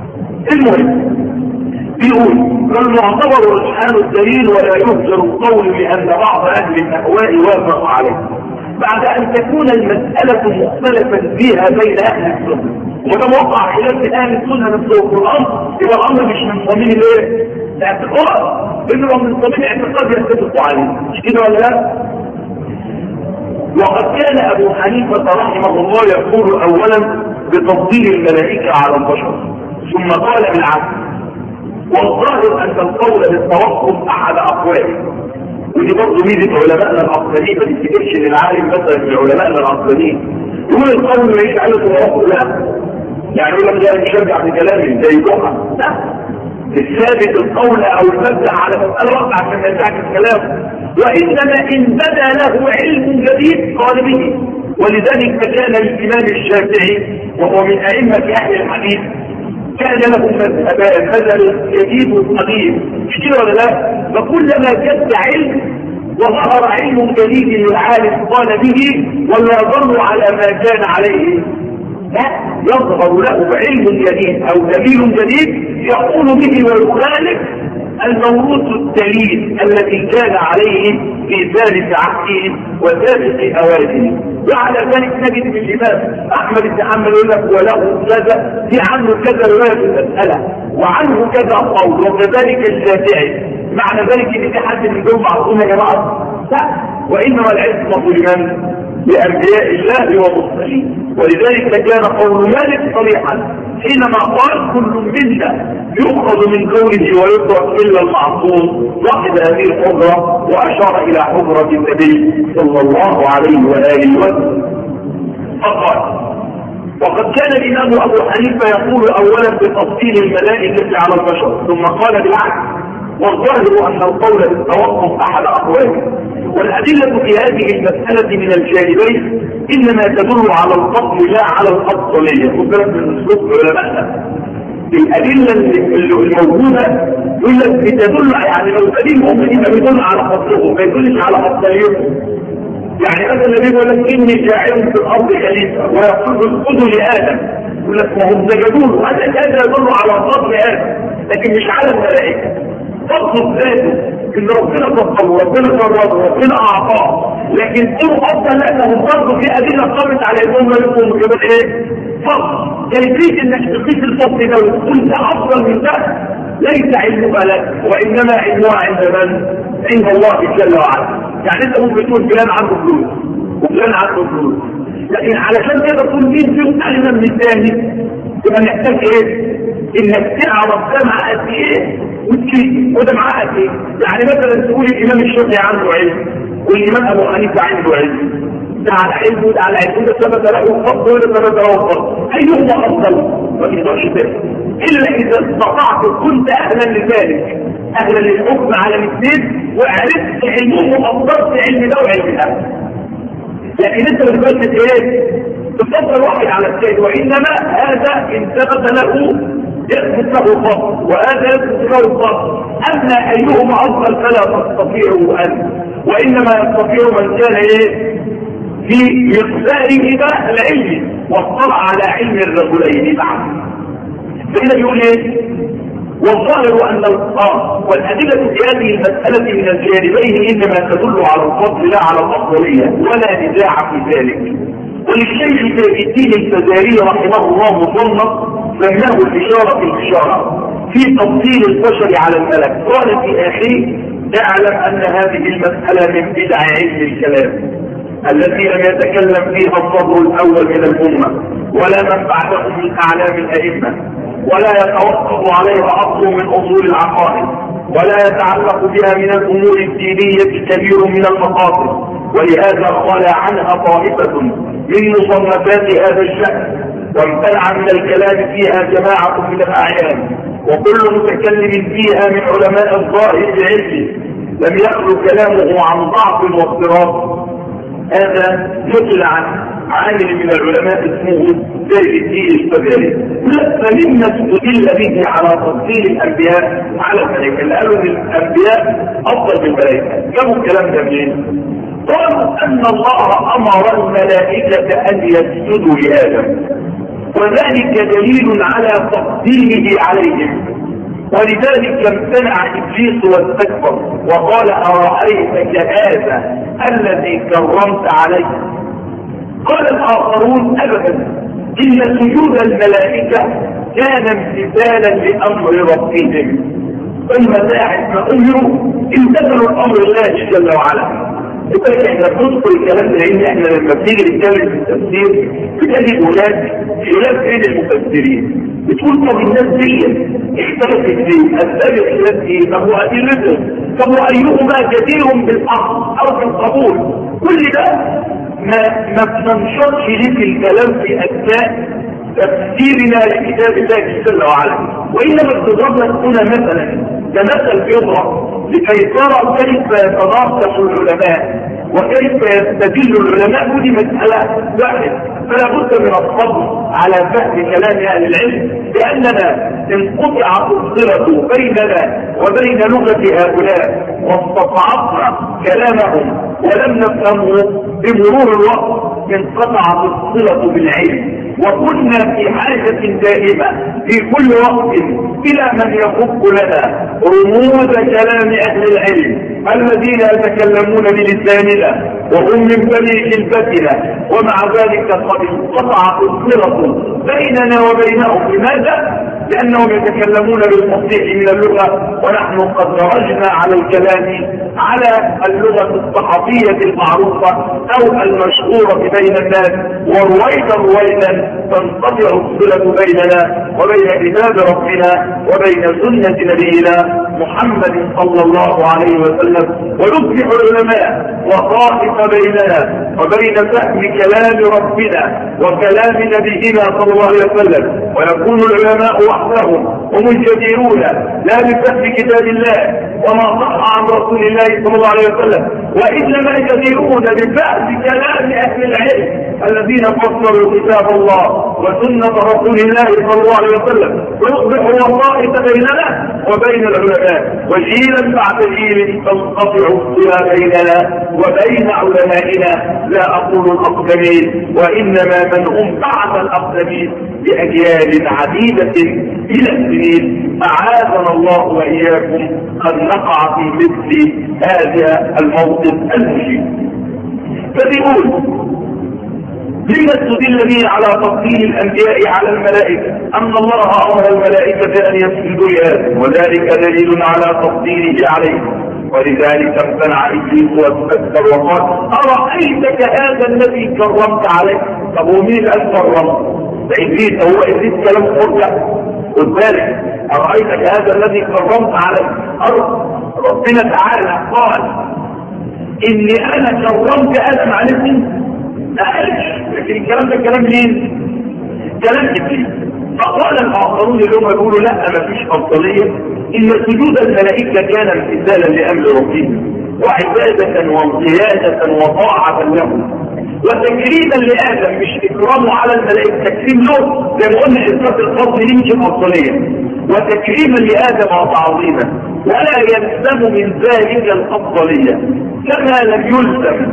المهم بيقول فالمعتبر رجحان الدليل ولا يهجر القول لان بعض اهل الاهواء وافق عليه بعد ان تكون المساله مختلفا فيها بين اهل السنه. وده موقع خلاف من اهل السنه نفسه في الامر يبقى الامر مش من صميم الايه؟ الاعتقاد انه من صميم اعتقاد يتفقوا عليه مش كده ولا لا؟ وقد كان ابو حنيفه رحمه الله يقول اولا بتفضيل الملائكه على البشر ثم قال بالعكس والظاهر ان القول بالتوقف احد اقواله. ودي برضه ميزه علمائنا الاصليين ما تفتكرش ان العالم مثلا من علمائنا الاصليين يقول القول ما يجعله توقف لا يعني يقول لك ده يشجع بكلامي زي جمعه لا الثابت القول او المبدا على مساله واحده عشان ما ينفعش الكلام وإنما إن بدا له علم جديد قال به. ولذلك كان الإمام الشافعي وهو من أئمة أهل الحديث كان له مذهبان، مذهب جديد وقديم، كتير ولا لا؟ فكلما جد علم وظهر علم جديد للعالم قال به، ولا يظل على ما كان عليه، لا يظهر له علم جديد أو دليل جديد يقول به ويخالف الموروث الدليل الذي كان عليه في ثالث عهده وثالث أوائله. وعلى ذلك نجد من الإمام أحمد بن حنبل يقول لك وله كذا، في عنه كذا رواية في المسألة وعنه كذا قول، وكذلك الشافعي. معنى ذلك إن في حد من دول معصوم يا جماعة؟ لا، وإنما العصمة لمن؟ لأنبياء الله ومرسلين. ولذلك كان قول مالك صريحا حينما قال كل منا يؤخذ من قوله ويترك إلا المعصوم، وحد هذه الحجرة وأشار إلى حجرة النبي صلى الله عليه وآله وسلم. فقال وقد كان الإمام أبو حنيفة يقول أولا بتفصيل الملائكة على البشر، ثم قال بالعكس، والظاهر أن القول بالتوقف أحد أقواله. والأدلة في هذه المسألة من الجانبين إنما تدل على الفضل لا على الأفضلية. خذ من أسلوب علماء الأدلة الموجودة يقول لك بتدل، يعني لو دليل ممكن يبقى بيدل على فضلهم ما يدلش على أفضليتهم. يعني مثلا النبي يقول لك إني جاعل في الأرض خليفة ويقول اسجدوا لآدم، يقول لك ما هم سجدوا له، هذا هذا يدل على فضل آدم لكن مش على الملائكة. فضل ذاته ان ربنا فضله وربنا فرضه وربنا اعطاه، لكن تقول افضل لانه برضه في ادله قامت على انهم لكم كمان ايه؟ فضل. كيفيه انك تقيس الفضل ده وتقول ده افضل من ده ليس علمك لك، وانما علمها عند من؟ عند الله جل وعلا. يعني انت ممكن تقول فلان عنده فلوس وفلان عنده فلوس، لكن علشان تقدر تقول مين فيهم اغنى من الثاني يبقى محتاج ايه؟ انك تعرف ده معاه قد ايه وتشيل وده معاه قد ايه. يعني مثلا تقول الامام الشافعي عنده علم والامام ابو حنيفه عنده علم، ده على علم وده على علم، ده ثبت له فضل وده ثبت له فضل، ايهما افضل؟ ما تقدرش تفهم الا اذا استطعت كنت اهلا لذلك، اهلا للحكم على الاثنين وعرفت علمهم افضل في علم ده وعلم ده. لكن انت ما تقدرش ايه؟ تفضل واحد على الثاني، وانما هذا ان ثبت له يثبت له فضل وهذا يثبت له فضل. اما ايهما افضل فلا تستطيعه انت، وانما يستطيع من كان ايه؟ في مقداره ده العلم واطلع على علم الرجلين معا. فهنا بيقول ايه؟ والظاهر ان القرآن والادله في هذه المساله من الجانبين انما تدل على الفضل لا على الافضليه، ولا نزاع في ذلك. وللشيخ تاج الدين الفزاري رحمه الله مصنف سماه الاشاره في الاشاره في تفضيل البشر على الملك، قال في اخره اعلم ان هذه المساله من بدع علم الكلام التي لم يتكلم فيها الصدر الاول من الامه ولا من بعدهم من اعلام الائمه، ولا يتوقف عليها اصل من اصول العقائد، ولا يتعلق بها من الامور الدينيه كبير من المقاصد، ولهذا قال عنها طائفه من مصنفات هذا الشأن، وامتنع من الكلام فيها جماعه من الاعيان، وكل متكلم فيها من علماء الظاهر بعلمه لم يخلو كلامه عن ضعف واضطراب. هذا نقل عن عالم من العلماء اسمه تاج الدين الفزاري. فمما استدل به على تفضيل الانبياء على الملائكه، اللي قالوا ان الانبياء افضل من الملائكه، جابوا الكلام ده منين؟ قالوا ان الله امر الملائكه ان يسجدوا لادم، وذلك دليل على تفضيله عليهم، ولذلك امتنع ابليس واستكبر وقال ارايتك هذا الذي كرمت عليه. قال الاخرون ابدا ان سجود الملائكه كان امتثالا لامر ربهم، ثم ساعه ما امروا امتثلوا الامر الله جل وعلا. يبقى احنا بنذكر الكلام ده لان احنا لما بنيجي نتكلم في التفسير بتجد هناك خلاف بين المفسرين، بتقول طب الناس دي اختلفت ليه؟ اسباب الاختلاف ايه؟ طب وادلتهم؟ طب وايهما جدير بالاخذ او بالقبول؟ كل ده ما ما بننشرش ليه في الكلام في اجزاء تفسيرنا لكتاب الله جل وعلا، وانما بتضرب لك هنا مثلا كمثل بيضرب لكي ترى كيف يتناقش العلماء وكيف يستدل العلماء. ودي مسألة واحدة، فلا بد من الصبر على فهم كلام اهل العلم، لاننا ان قطعت الصلة بيننا وبين لغة هؤلاء واستطعمنا كلامهم ولم نفهمه بمرور الوقت انقطعت الصلة بالعلم، وكنا في حاجة دائمة في كل وقت إلى من يفك لنا رموز كلام أهل العلم الذين يتكلمون بلساننا وهم من بني جلبتنا، ومع ذلك قد انقطعت الصلة بيننا وبينهم. لماذا؟ لأنهم يتكلمون بالفصيح من اللغة ونحن قد درجنا على الكلام على اللغة الصحفية المعروفة أو المشهورة بين الناس، ورويدا رويدا تنقطع الصلة بيننا وبين كتاب ربنا وبين سنة نبينا محمد صلى الله عليه وسلم، ويصبح العلماء وسائط بيننا وبين فهم كلام ربنا وكلام نبينا صلى الله عليه وسلم، ويكون العلماء وحدهم هم الجديرون لا بفهم كتاب الله وما صح عن رسول الله صلى الله عليه وسلم، وإنما الجديرون بفهم كلام أهل العلم الذين فسروا كتاب الله وسنة رسول الله صلى الله عليه وسلم، ويصبح وسائط بيننا وبين العلماء، وجيلا بعد جيل تنقطع الصلة بيننا وبين علمائنا، لا أقول الأقدمين وإنما من هم بعد الأقدمين بأجيال عديدة إلى السنين. أعاذنا الله وإياكم أن نقع في مثل هذا الموقف المشين. فبيقول لما استدل به على تفضيل الأنبياء على الملائكة أن الله أمر الملائكة أن يسجدوا لآدم، وذلك دليل على تفضيله عليه، ولذلك امتنع إبليس واستكبر وقال أرأيتك هذا الذي كرمت عليه. طب ومين قال كرمت؟ ده إبليس، هو إبليس كلام خرجة خد بالك. أرأيتك هذا الذي كرمت عليه، ربنا تعالى قال إني أنا كرمت آدم عليه، ما قالش، لكن الكلام ده كلام مين؟ كلام إبليس. فقال الآخرون اللي هم يقولوا لا ما فيش أفضلية، إن سجود الملائكة كان امتثالا لأمر ربهم وعبادة وانقيادة وطاعة له وتكريما لآدم، مش إكرامه على الملائكة، تكريم له زي ما قلنا إثبات الفضل ليه مش أفضلية، وتكريما لآدم وتعظيما، ولا يلزم من ذلك الأفضلية كما لم يلزم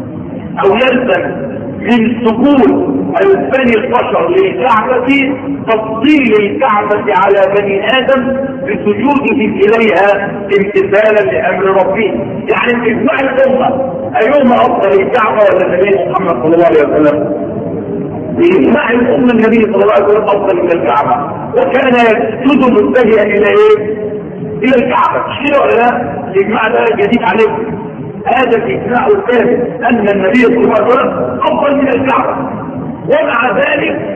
أو يلزم من سجود بني البشر للكعبة تفضيل الكعبة على بني آدم بسجودهم إليها امتثالا لأمر ربه. يعني إجماع الأمة أيهما أفضل، الكعبة ولا النبي محمد صلى الله عليه وسلم؟ بإجماع الأمة النبي صلى الله عليه وسلم أفضل من الكعبة، وكان يسجد متجها إلى إيه؟ إلى الكعبة. شيء ولا لا؟ الإجماع ده جديد عليكم. هذا الإجماع الثالث أن النبي صلى الله عليه وسلم أفضل من الكعبة، ومع ذلك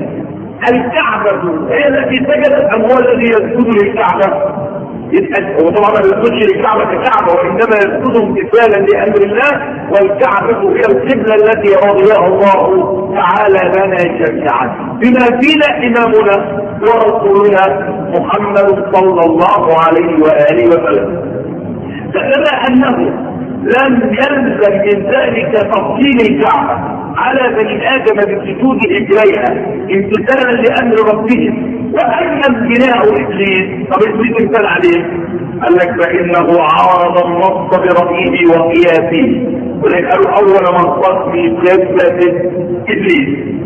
الكعبة هي التي سجدت أم هو الذي يسجد للكعبة؟ هو طبعا ما يسجدش للكعبة ككعبة، وإنما يسجد امتثالا لأمر الله، والكعبة هي القبلة التي رضيها الله تعالى لنا جميعا، بما فينا إمامنا ورسولنا محمد صلى الله عليه وآله وسلم. فكما أنه لم يلزم من ذلك تفضيل الكعبة على بني آدم بسجود إليها امتثالا لأمر ربهم، وأما امتناع إبليس، طب إبليس امتنع عليه؟ قال لك فإنه عارض النص برأيه وقياسه، ولكن أول من قص بقياسة إبليس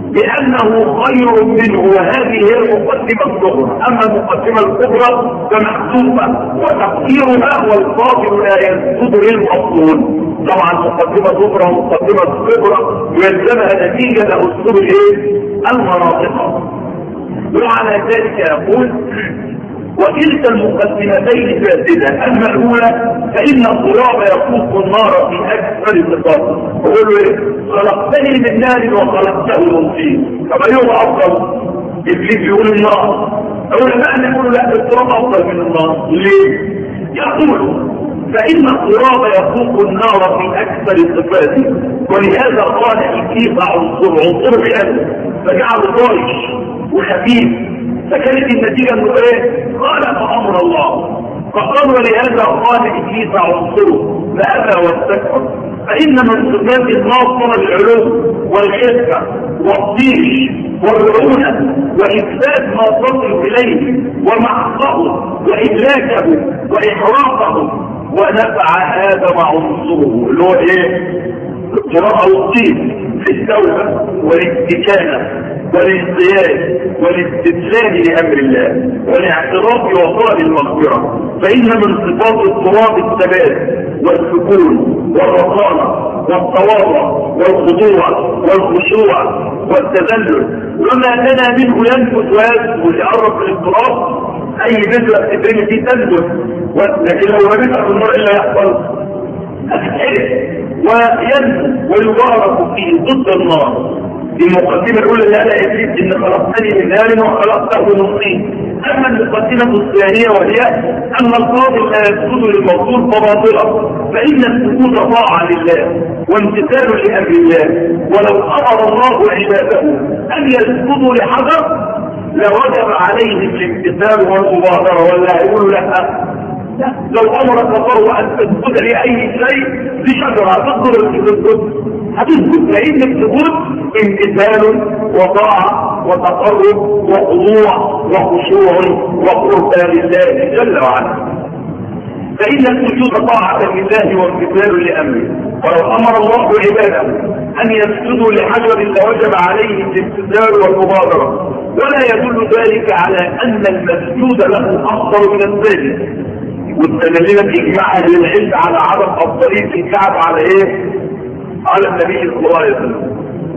لأنه خير منه، وهذه هي المقدمة الصغرى. أما المقدمة الكبرى فمحسوبة، وتقديرها والقادر لا يسجد للمفضول. طبعا مقدمة صغرى ومقدمة كبرى يلزمها نتيجة لأسلوب الايه؟ المناطق. وعلى ذلك يقول وكلتا المقدمتين فاسدة. أما الأولى فإن الغراب يفوق النار في أكثر الصفات. يقول له إيه؟ خلقتني من نار وخلقته من طين، طب أيهما أفضل؟ إبليس يقول النار، علماء يقولوا لا التراب أفضل من النار. ليه؟ يقول فإن الغراب يفوق النار في أكثر الصفات، ولهذا قال إبليس عنصر عنصر بأنه فجعله طايش وخفيف، فكانت النتيجة انه ايه؟ خالف امر الله. فقال ولهذا قال ابليس عنصره فابى واستكبر. فان من صفات الله طلب العلو والخفه والطيش والرعونه واثبات ما تصل اليه ومحقه واهلاكه واحراقه، ونفع ادم عنصره اللي هو ايه؟ القراءه والطيش في التوبه والاستكانه والانقياد والاستسلام لامر الله والاعتراف وطلب المغفره. فان من صفات التراب الثبات والسكون والرقانه والتواضع والخضوع والخشوع والتذلل، وما لنا منه ينبت ويسكن ويقرب من التراب. اي بذره تبين فيه تنبت، لكن لو رميتها في النار الا يحصل هتتحرق وينبت ويبارك فيه ضد النار. دي المقدمة الأولى اللي قالها إبليس إن خلقتني من نار وخلقته من طين. أما المقدمة الثانية وهي أن القاضي لا يسجد للموصول فباطلة، فإن السجود طاعة لله وامتثال لأمر الله، ولو أمر الله عباده أن يسجدوا لحجر لوجب عليهم الامتثال والمبادرة، ولا يقولوا لا. لو أمر كفروا أن تسجد لأي شيء لشجرة تضرب السجود هتسجد، لأن السجود امتثال وطاعة وتقرب وخضوع وخشوع وقرب لله جل وعلا. فإن السجود طاعة لله وامتثال لأمره، ولو أمر الله عباده أن يسجدوا لحجر لوجب عليهم الامتثال والمبادرة، ولا يدل ذلك على أن المسجود له أفضل من الساجد. والدليل إجماع أهل العلم على عدم أفضلية الكعب على إيه؟ على النبي صلى الله عليه وسلم.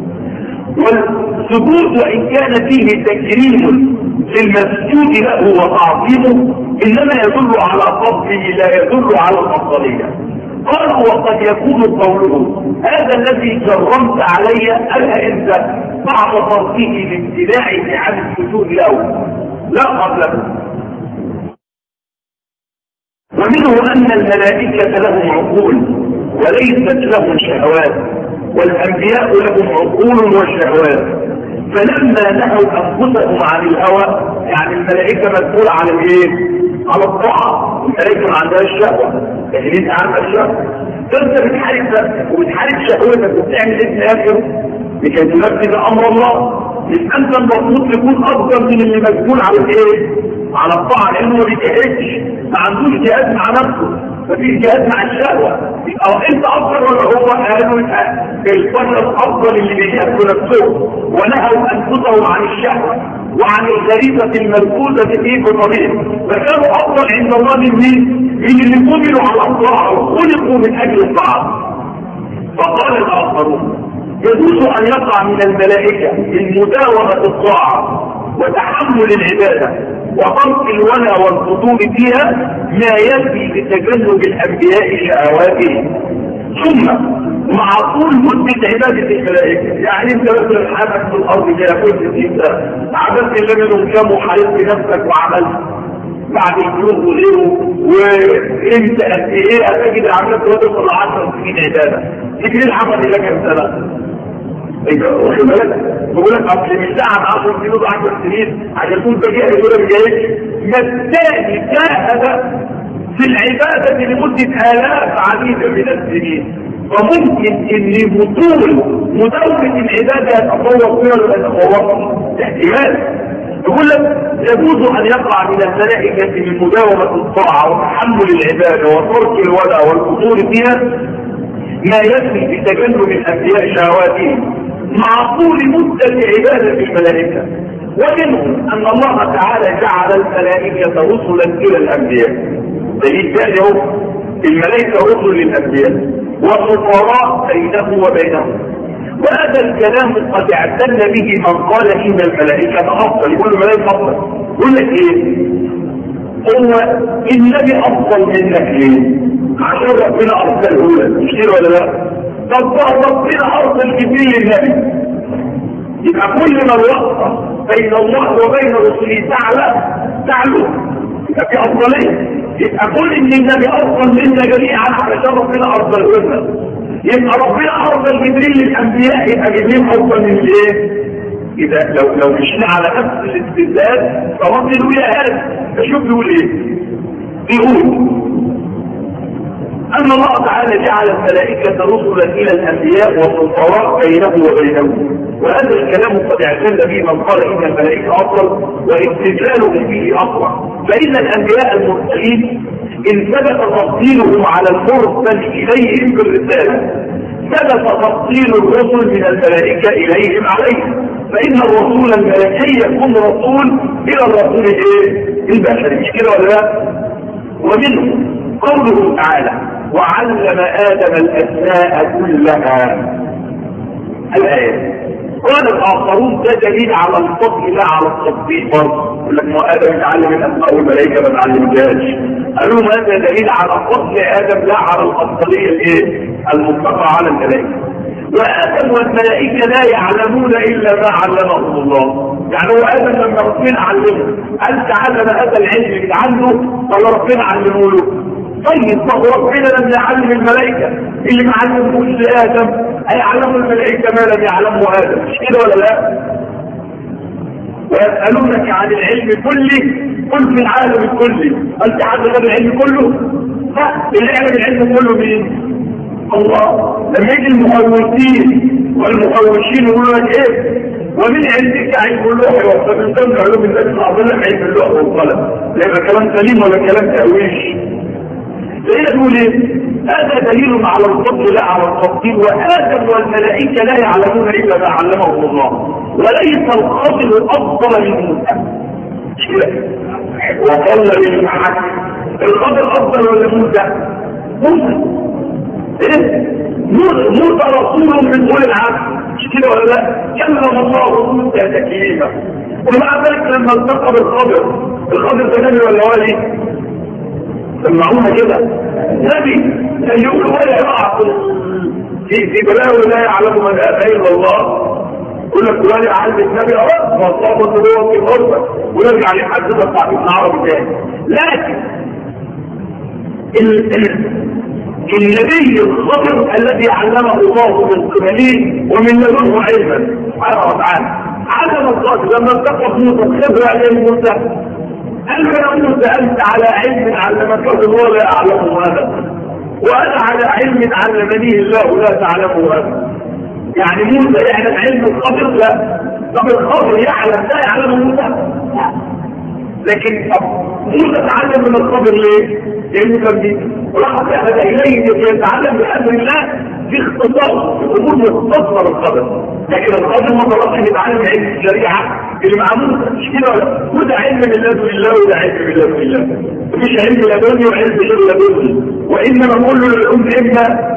والسجود وإن كان فيه تكريم للمسجود له وتعظيمه إنما يدل على فضله لا يدل على الأفضلية. قالوا وقد يكون قوله هذا الذي كرمت علي ألا أنت بعد تركه لامتناعه عن السجود له لا قبله. ومنه أن الملائكة لهم عقول وليست لهم شهوات، والأنبياء لهم عقول وشهوات، فلما نهوا أنفسهم عن الهوى، يعني الملائكة مسؤولة عن الايه؟ على الطاعة. الملائكة ما عندهاش شهوة، لكن انت عندك شهوة، فانت بتحارب نفسك وبتحارب شهوتك وبتعمل ايه في الاخر؟ لكي تنفذ امر الله. يبقى انت المفروض تكون افضل من اللي مسؤول على الايه؟ على الطاعة، لانه ما بيجهزش، ما عندوش جهاز مع نفسه، مفيش جهاز مع الشهوة. يبقى انت افضل ولا هو؟ قالوا البشر افضل اللي بيجهزوا نفسهم ونهوا انفسهم عن الشهوة وعن الغريزة المركوزة في طريقه، فكانوا افضل عند الله من مين؟ من اللي قبلوا على الطاعة وخلقوا من اجل الطاعة. فقال الاخرون يجوز ان يقع من الملائكة المداومة الطاعة وتحمل العبادة وترك الولا والفضول فيها ما يكفي لتجنب الانبياء شهواتهم، ثم مع طول مدة عبادة الملائكة. يعني انت مثلا حابك في الارض كده كنت انت عبدت الله منهم كام وحاربت نفسك وعملت بعد الجنوب وغيره، وانت قد ايه هتجد عملت وتوصل عشر سنين عبادة، تجري العمل الى كام سنة؟ واخد بالك؟ بقول لك اصل مش دعم عشر سنين وعشر سنين عشان تكون جاهز ولا مش جاهز. ما الثاني جاهد في العبادة لمدة آلاف عديدة من السنين، فممكن ان بطول مداومة العبادة يتفوق فيها ولا يتفوق احتمال. يقول لك يجوز ان يقع من الملائكة من مداومة الطاعة وتحمل العبادة وترك الولا والفضول فيها ما يكفي بتجنب الانبياء شهواتهم مع طول مدة عبادة الملائكة. ومنهم ان الله تعالى جعل الملائكة رسلا الى الانبياء، دليل ثاني اهو، الملائكة رسل للانبياء وسفراء بينه وبينهم. وهذا الكلام قد اعتن به من قال ان الملائكة افضل. يقول الملائكة افضل، يقول لك ايه؟ هو النبي افضل منك ليه؟ عشان ربنا ارسله لك، مش كده ولا لا؟ طب ربنا ارسل جبريل للنبي، يبقى كل ما الوقت بين الله وبين رسله تعالى تعلو، يبقى في افضليه. يبقى كل ان النبي افضل منا جميعا عشان ربنا ارسله لنا. يبقى ربنا ارسل جبريل للانبياء، يبقى جبريل افضل من الايه؟ اذا لو لو مشينا على نفس الاستدلال فرد له يا هذا، شوف بيقول ايه؟ بيقول أن الله تعالى جعل الملائكة رسلا إلى الأنبياء والسلطات بينه وبينهم، وهذا الكلام قد اعتد به من قال إن الملائكة أفضل واستدلالهم فيه أقوى، فإن الأنبياء المرسلين إن ثبت تفضيلهم على المرسل إليهم بالرسالة ثبت تفضيل الرسل من الملائكة إليهم عليه، فإن الرسول الملائكي يكون رسول إلى الرسول إيه؟ البشري، مش كده ولا لا؟ ومنه قوله تعالى وعلم آدم الأسماء كلها الآية. قال الآخرون ده دليل على الفضل لا على التطبيق برضه، يقول لك ما آدم يتعلم الأسماء والملائكة ما تعلمهاش، قالوا هذا دليل على فضل آدم لا على الأفضلية الايه؟ المطلقة على الملائكة. وآدم والملائكة لا يعلمون إلا ما علمهم الله، يعني هو آدم لما ربنا علمه هل تعلم هذا العلم اللي عنده ولا ربنا علمه له؟ طيب فهو ربنا لم يعلم الملائكة اللي ما علمهوش لآدم هيعلموا الملائكة ما لم يعلمه آدم، مش كده ولا لا؟ ويسألونك عن العلم كله قل في العالم الكلي، هل تعلم العلم كله؟ لا، اللي يعلم العلم كله مين؟ الله. لما يجي المخوفين والمخوشين يقولوا لك ايه؟ ومن عندك علم اللوح ومن ضمن علوم الله الاعظم علم اللوح والقلم، لا يبقى كلام سليم ولا كلام تأويش. فهي تقول ايه؟ هذا دليل على الفضل لا على التفضيل، وآدم والملائكة لا يعلمون إلا ما علمهم الله، وليس الخضر أفضل من موسى. وقال للمحك الخضر أفضل ولا موسى؟ موسى ايه؟ موسى رسول من أولي العزم، مش كده ولا لا؟ كلم الله موسى تكليما، ومع ذلك لما التقى بالخضر، الخضر ده نبي ولا ولي؟ سمعونا كده نبي كان يقول ولا يقع في في بلاوي لا يعلم من اتى الا الله، يقول لك فلان يعلم النبي اه مصابه هو في الغربه ونرجع لحد بتاع ابن عربي تاني. لكن ال ال النبي الخضر الذي علمه الله من قبله ومن لدنه علما سبحانه وتعالى، علم الله لما التقى موسى الخبره عليه موسى قال له يا موسى انت على علم علمك الله لا اعلمه هذا، وانا على علم علمني الله لا تعلمه هذا. يعني موسى يعلم علم الخضر؟ لا. طب الخضر يعلم لا يعلمه موسى؟ لا. لكن موسى تعلم من الخضر ليه؟ لانه كان بيه وراح يحدث اليه يتعلم بامر الله في اختصاص الامور مختصه بالخضر، لكن الخضر ما طلبش يتعلم علم الشريعه اللي مع موسى، مش كده؟ وده علم من لدن الله وده علم من لدن الله، مش علم لدني وعلم غير لدني، وانما نقول له العلوم اما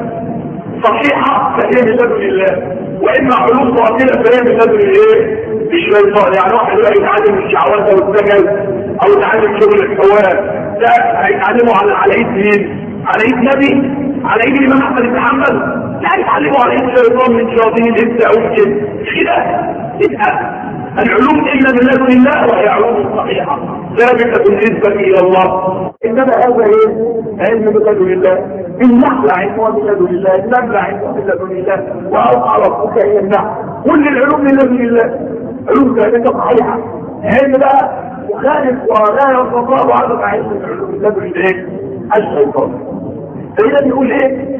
صحيحه فهي من لدن الله، واما علوم باطله فهي من لدن الايه؟ الشيطان. يعني واحد يبقى يتعلم الشعوذه والسجل او يتعلم شغل الحوار، ده هيتعلموا على على ايد مين؟ على ايد نبي؟ على ايد الامام احمد بن حنبل؟ لا، يتعلموا على ايد شيطان من شياطين الانس او الجن، مش كده؟ يبقى العلوم الا من لدن الله وهي علوم صحيحه ثابته بالنسبه الى الله، انما هذا ايه؟ علم من لدن الله. النحل علمها من لدن الله، النمل علمها من لدن الله، واوقع ربك الى النحل، كل العلوم من لدن الله، علوم ثابته صحيحه. علم بقى مخالف ولا يستطاع عدد علم العلوم من لدن الايه؟ الشيطان. فاذا يقول ايه؟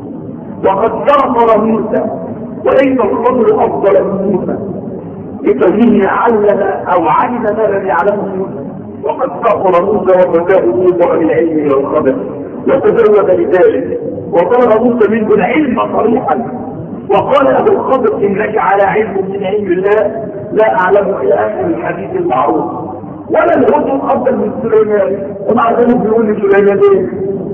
وقد كفر موسى وليس الفضل افضل من موسى لكونه علم او علم ما لم يعلمه موسى، وقد كفر موسى وفتاه موسى بالعلم الى الخبر وتزود لذلك، وطلب موسى منه العلم صريحا، وقال ابو الخضر انك على علم من علم الله لا اعلم الى اخر الحديث المعروف، ولا الهدى افضل من سليمان، ومع ذلك بيقول لسليمان ايه؟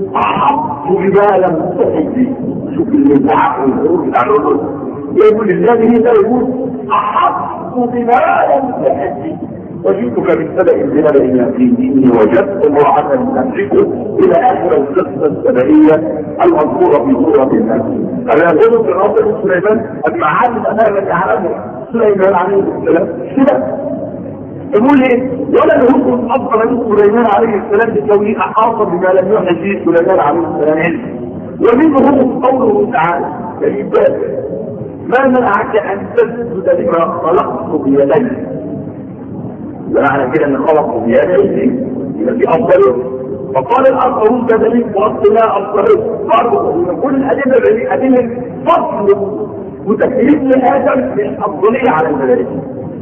احط بما لم تحب. شوف الانتعاق والهروب بتاع الهدى يقول الذي ده يقول احط بما لم تحب، وجئتك من سبأ بنبأ يقين وجدت امرأة تملكه الى اخر القصه السبئيه المذكوره في سوره الناس. فيقول في الرب سليمان اما علم انا الذي علمه سليمان عليه السلام كده يقول ايه؟ ولا الهدى افضل من سليمان عليه السلام بكونه احاط بما لم يحدث به سليمان عليه السلام علم. ومنه قوله تعالى للباب ما منعك ان تسجد لما خلقت بيدي، معنى كده ان خلقه بيدي يبقى في افضل وقال الآخرون كذلك وأصلنا الصحيح برضه كل الأدلة دي أدلة فصل وتكليف لآدم بالأفضلية على الملائكة،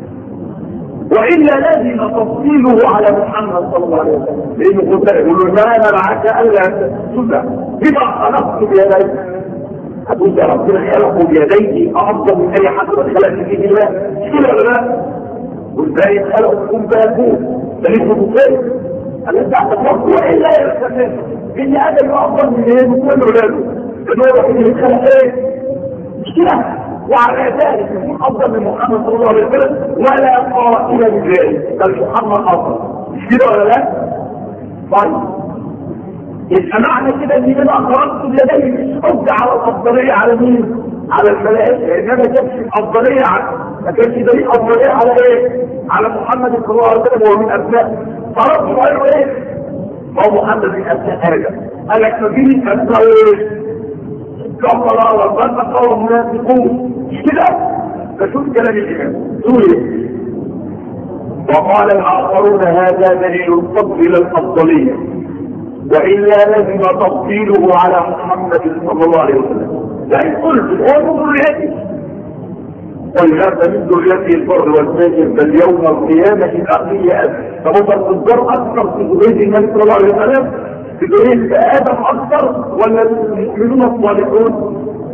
وإلا لازم تفصيله على محمد صلى الله عليه وسلم، لأنه قلت يقول ما أنا معك ألا تسجد بما خلقت بيديك. هتقول يا ربنا خلقه بيديه أفضل من أي حد خلق في الله، كده ولا لا؟ والباقي خلقه يكون فيكون ده لسه مصير أنا تعتقد وإلا يستفيد إن آدم أفضل من إيه وكل ولاده إنه يروح اللي خلق إيه مش كده، وعلى ذلك يكون أفضل من محمد صلى الله عليه وسلم ولا قائل بذلك بل محمد أفضل، مش كده ولا لا؟ طيب يبقى معنى كده ان انا خرجت بيدي مش حجه على الافضليه على مين؟ على الملائكه، انما كانش الافضليه على ما كانش دليل افضليه على ايه؟ على محمد صلى الله عليه وسلم وهو من ابناء خرجت وقالوا ايه؟ هو محمد من ابناء ادم قال لك ما فيش ابناء ايه؟ كم الله ربنا قوم منافقون مش كده؟ فشوف كلام الامام تقول ايه؟ وقال الاخرون هذا دليل الفضل الى الافضليه وإلا لازم تفضيله على محمد صلى الله عليه وسلم. لأن قلت هو من ذريته ولهذا من ذريته البر والفاجر بل يوم القيامة الأخية فمصر الضر أكثر في ذرية النبي صلى الله عليه وسلم في ذرية آدم أكثر ولا المؤمنون الصالحون؟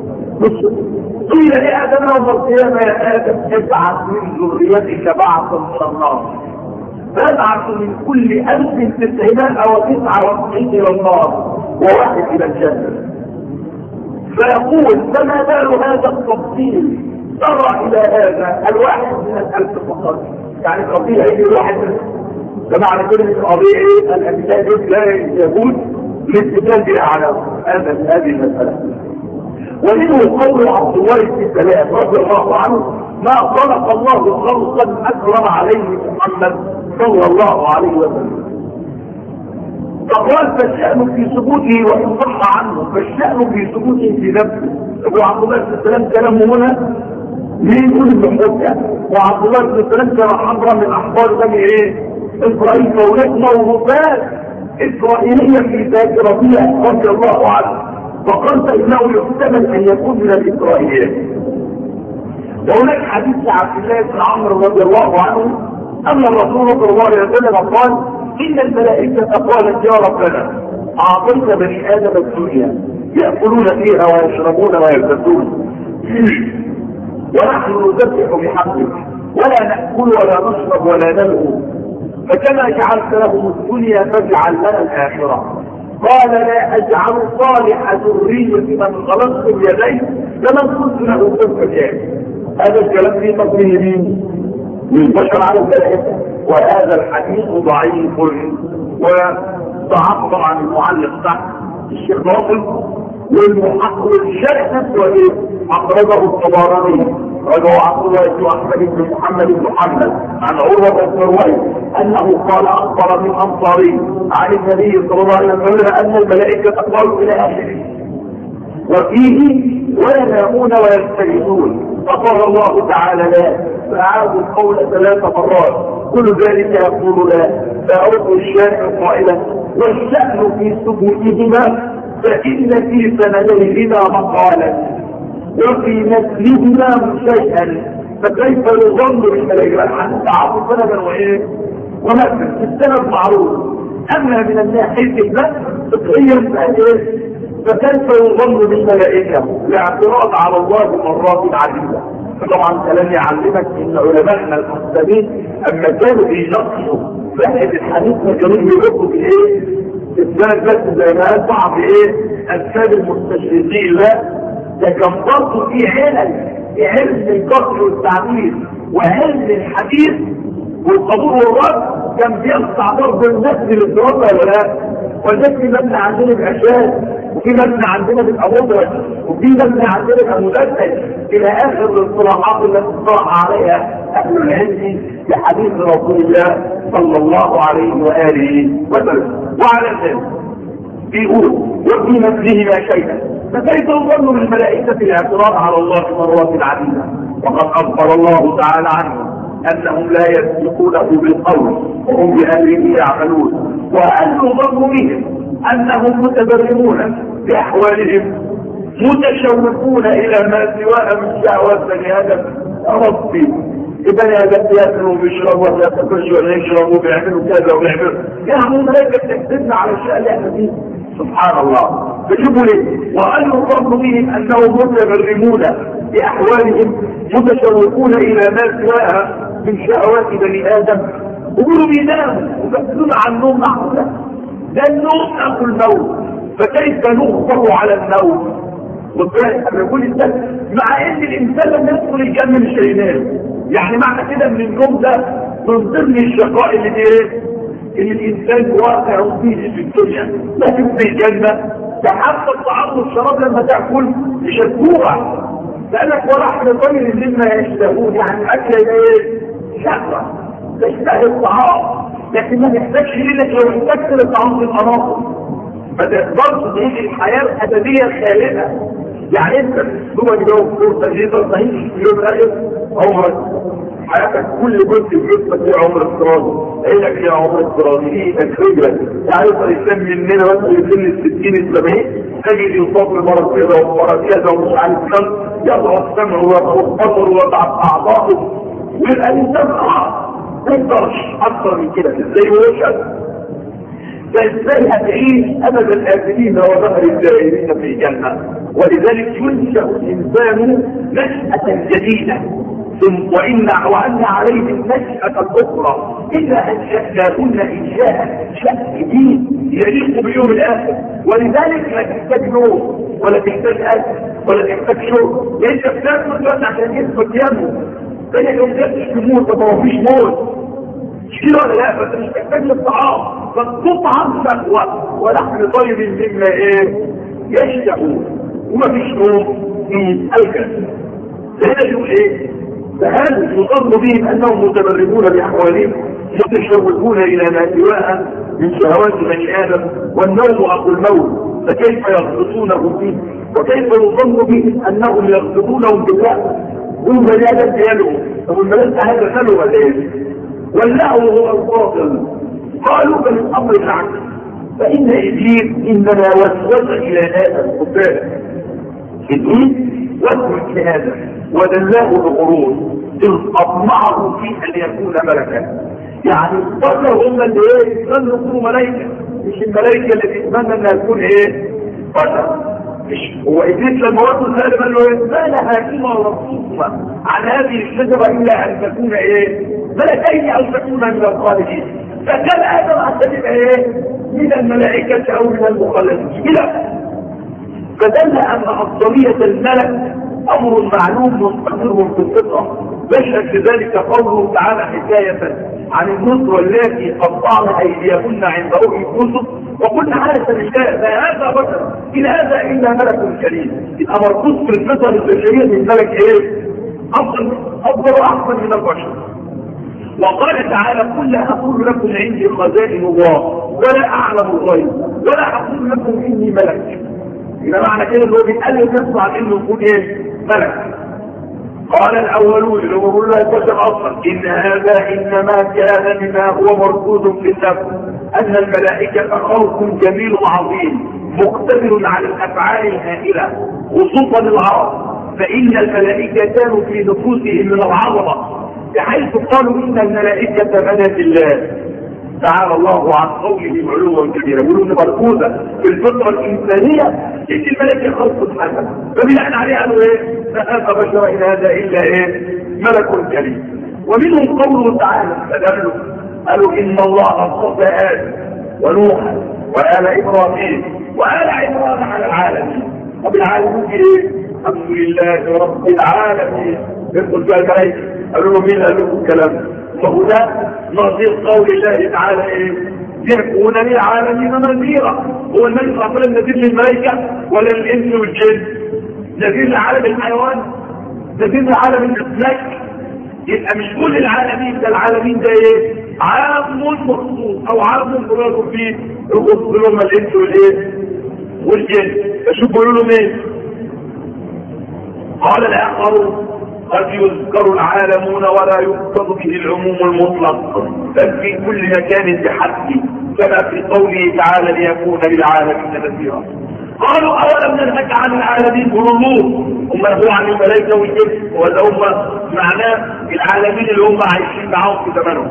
قيل لآدم يوم القيامة يا آدم ابعث من ذريتك بعثا من النار فابعث من كل ألف تسعين أو تسعة وتسعين إلى النار وواحد إلى الجنة. فيقول فما بال هذا التفصيل ترى إلى هذا الواحد من الألف فقط، يعني القضية هي الواحد فمعنى كده القضية إيه؟ الأجساد لا يجوز الاستدلال بالأعلام هذا هذه المسألة. ومنه قول عبد الله بن سلام رضي الله عنه ما خلق الله خلقا أكرم عليه محمد صلى الله عليه وسلم. فقال فالشأن في ثبوته وإن صح عنه فالشأن في ثبوته في نفسه. أبو عبد الله بن سلام كلامه هنا مين يقول ابن حجة؟ وعبد الله بن سلام كان حضرا من أحبار بني إيه؟ إسرائيل فهناك موروثات إسرائيلية في ذاكرتها رضي الله عنه، فقال فإنه يحتمل أن يكون من الإسرائيليات. وهناك حديث عبد الله بن عمرو رضي الله عنه أن الرسول صلى الله عليه وسلم قال إن الملائكة قالت يا ربنا أعطيت بني آدم الدنيا يأكلون فيها ويشربون ويلبسون ونحن نذبح بحمدك ولا نأكل ولا نشرب ولا نلهو فكما جعلت لهم الدنيا فاجعل لنا الآخرة. قال لا أجعل صالح ذرية من خلقت بيدي كمن كنت له كفجان. هذا الكلام فيه تقرير مين؟ من البشر على الملائكة، وهذا الحديث ضعيف وضعف طبعا المعلق تحت الشيخ ناصر والمحقق والشيخ نفسه أخرجه الطبراني رجعوا عبد الله بن احمد بن محمد بن محمد عن عروة بن رويح انه قال اخبر من انصاري عن النبي صلى الله عليه وسلم ان الملائكة قالوا الى اخره وفيه وينامون ويستيقظون فقال الله تعالى لا فاعادوا القول ثلاث مرات كل ذلك يقول لا فاعود الشارع قائلا والشأن في ثبوتهما فإن في سندهما مقالا وفي نسلهما شيئا فكيف يظن بالملائكة حتى عرفوا سندا وايه ومثل السند معروف. اما من الناحية البث فقهيا فايه فكيف يظن بالملائكة الاعتراض على الله مرات عديدة. فطبعا كلام يعلمك ان علماءنا المسلمين اما كانوا بينقصوا فائد الحديث ما كانوا بيقولوا في ايه السند بس زي ما قال بعض ايه الساد المستشرقين لا ده كان برضه في علم في علم القصر والتعبير وعلم الحديث والقبول والرد كان بيقطع برضه النسل للدراسه ولا لا؟ والنسل مبنى عندنا باشياء وفي مبنى عندنا بالابوضه وفي مبنى عندنا بالمدلل الى اخر الاصطلاحات التي اصطلح عليها اهل العلم لحديث رسول الله صلى الله عليه واله وسلم. وعلى ذلك بيقول وفي مثلهما شيئا فكيف يظن بالملائكة الاعتراض على الله مرات عديدة وقد أخبر الله تعالى عنه انهم لا يسبقونه بالقول وهم بامره يعملون، وهل يظن بهم انهم متبرمون باحوالهم متشوقون الى ما سواء من شهوات بني ادم؟ يا ربي بني ادم بياكلوا وبيشربوا ولا ياكلوا ولا يشربوا وبيعملوا كذا وبيعملوا، يا عم الملائكه بتحسبنا على الاشياء اللي احنا فيها. سبحان الله. بتشوفوا ليه؟ وهل يظن بهم انهم متبرمون باحوالهم متشوقون الى ما سواها من شهوات بني ادم؟ ويقولوا بيناموا ويبحثون عن النوم معقوله؟ ده النوم اخو الموت، فكيف نغفر على الموت؟ يقول الانسان مع ان الانسان لم يدخل الجنه مش هينام، يعني معنى كده ان النوم ده من ضمن الشقاء اللي ايه؟ ان الانسان واقع فيه في الدنيا، لكن في الجنه تحقق الطعام والشراب لما تاكل مش هتجوع، لانك ولحم طير مما يشتهون، يعني الاكل ده ايه؟ شهوه تشتهي الطعام، لكن ما تحتاجش لانك لو احتجت للطعام تبقى ناقص، ما تقدرش تعيش الحياه الابديه الخالده. يعني انت هو جو فرصه جديده تعيش في يوم الاخر عمرك حياتك كل جزء في جسمك ليه عمر افتراضي، عينك ليه عمر افتراضي، ايدك رجلك، يعني الانسان مننا مثلا يسن الستين السبعين تجد يصاب بمرض كذا ومرض كذا ومش عارف كم، يضعف سمعه والبصر وضعف اعضائه، ويبقى الانسان خلاص ما يقدرش اكثر من كده، ازاي وشك فازاي هتعيش ابد الابدين وظهر الدائرين في الجنه؟ ولذلك ينشا الانسان نشاه جديده، وان وان عليه النشاه الاخرى الا انشاناهن انشاء شأن جديد يليق بيوم الاخر. ولذلك لا تحتاج نوم ولا تحتاج اكل ولا تحتاج شرب، انت بتاكل بس عشان جسمك ينمو، فانت لو جبتش تموت طب ما فيش موت كده ولا لا؟ بس مش محتاج للطعام، فالطعام شهوه ولحم طيب مما ايه؟ يشتهون، ومفيش نوم في الجنه. هنا يقول ايه؟ فهل يظن بهم انهم متبرمون باحوالهم متشوقون الى ما سواها من شهوات بني ادم، والنوم اخو الموت فكيف يغبطونهم فيه؟ وكيف يظن بهم انهم يغبطونهم بالله؟ هم بني ادم ديالهم، طب الملائكه هذا خلوا ولا ايه؟ واللهو هو الباطل. قالوا بل الامر العكس، فان ابليس انما وسوس الى ادم قباله، ابليس وسوس الى ادم ودلاه الغرور اذ اطمعه في ان يكون ملكا. يعني البشر هم اللي ايه؟ يظنوا يكونوا ملائكه، مش الملائكه اللي تتمنى انها تكون ايه؟ بشر. مش هو ابليس لما وصل سالم قال له ايه؟ ما لها قيمه ربكما عن هذه الشجره الا ان تكون ايه؟ ملكين او تكون من الخالدين، فكان ادم عشان يبقى ايه؟ من الملائكه او من المخلدين كده. فدل ان افضليه الملك امر معلوم مستقر في الفطره، بشر كذلك قوله تعالى حكايه عن النصر واللاتي قطعن ايديهن عند رؤي يوسف وقلنا عاده النساء فهذا بشر ان هذا الا ملك كريم. يبقى مربوط في الفطره البشريه من ملك ايه؟ افضل افضل واحسن من البشر. وقال تعالى قل لا اقول لكم عندي خزائن الله ولا اعلم الغيب ولا اقول لكم اني ملك. يبقى معنى كده اللي هو بيتقلل نفسه عن انه يكون ايه؟ ملك. قال الاولون اللي هو بيقول له البشر اصلا ان هذا انما كان مما هو مركوز في النفس ان الملائكه خلق جميل عظيم مقتدر على الافعال الهائله خصوصا العرب، فان الملائكه كانوا في نفوسهم من العظمه بحيث قالوا ان الملائكه بنات الله تعالى الله عن قوله علوا كبيرا. يقولوا ان مركوزه في الفطره الانسانيه ان الملائكه خلق حسن، فبناء عليه قالوا ايه؟ فهذا بشر ان هذا الا ايه؟ ملك كريم. ومنهم قوله تعالى فدلوا قالوا ان الله اصطفى ادم ونوحا وآل ابراهيم وآل عمران على العالمين. طب العالمين ايه؟ الحمد لله رب العالمين. يدخل فيها الملائكه قالوا له مين قال لكم الكلام؟ فهو ده نظير قول الله تعالى ايه؟ يكون للعالمين نذيرا. هو النبي صلى الله عليه وسلم نذير للملائكه ولا للانس والجن؟ نذير لعالم الحيوان؟ نذير لعالم الاسماك؟ يبقى مش كل العالمين، ده العالمين ده ايه؟ عام مخصوص او عام مراد فيه يخص لهم الانس والايه؟ والجن. فشوف بيقولوا له مين؟ قال الاخرون قد يذكر العالمون ولا يقصد به العموم المطلق، بل في كل مكان بحد، كما في قوله تعالى ليكون للعالمين نذيرا. قالوا أولم ننهك عن العالمين؟ قولوا الله هم هو عن الملائكة والجن، ولا هم معناه العالمين اللي هم عايشين معاهم في زمانهم.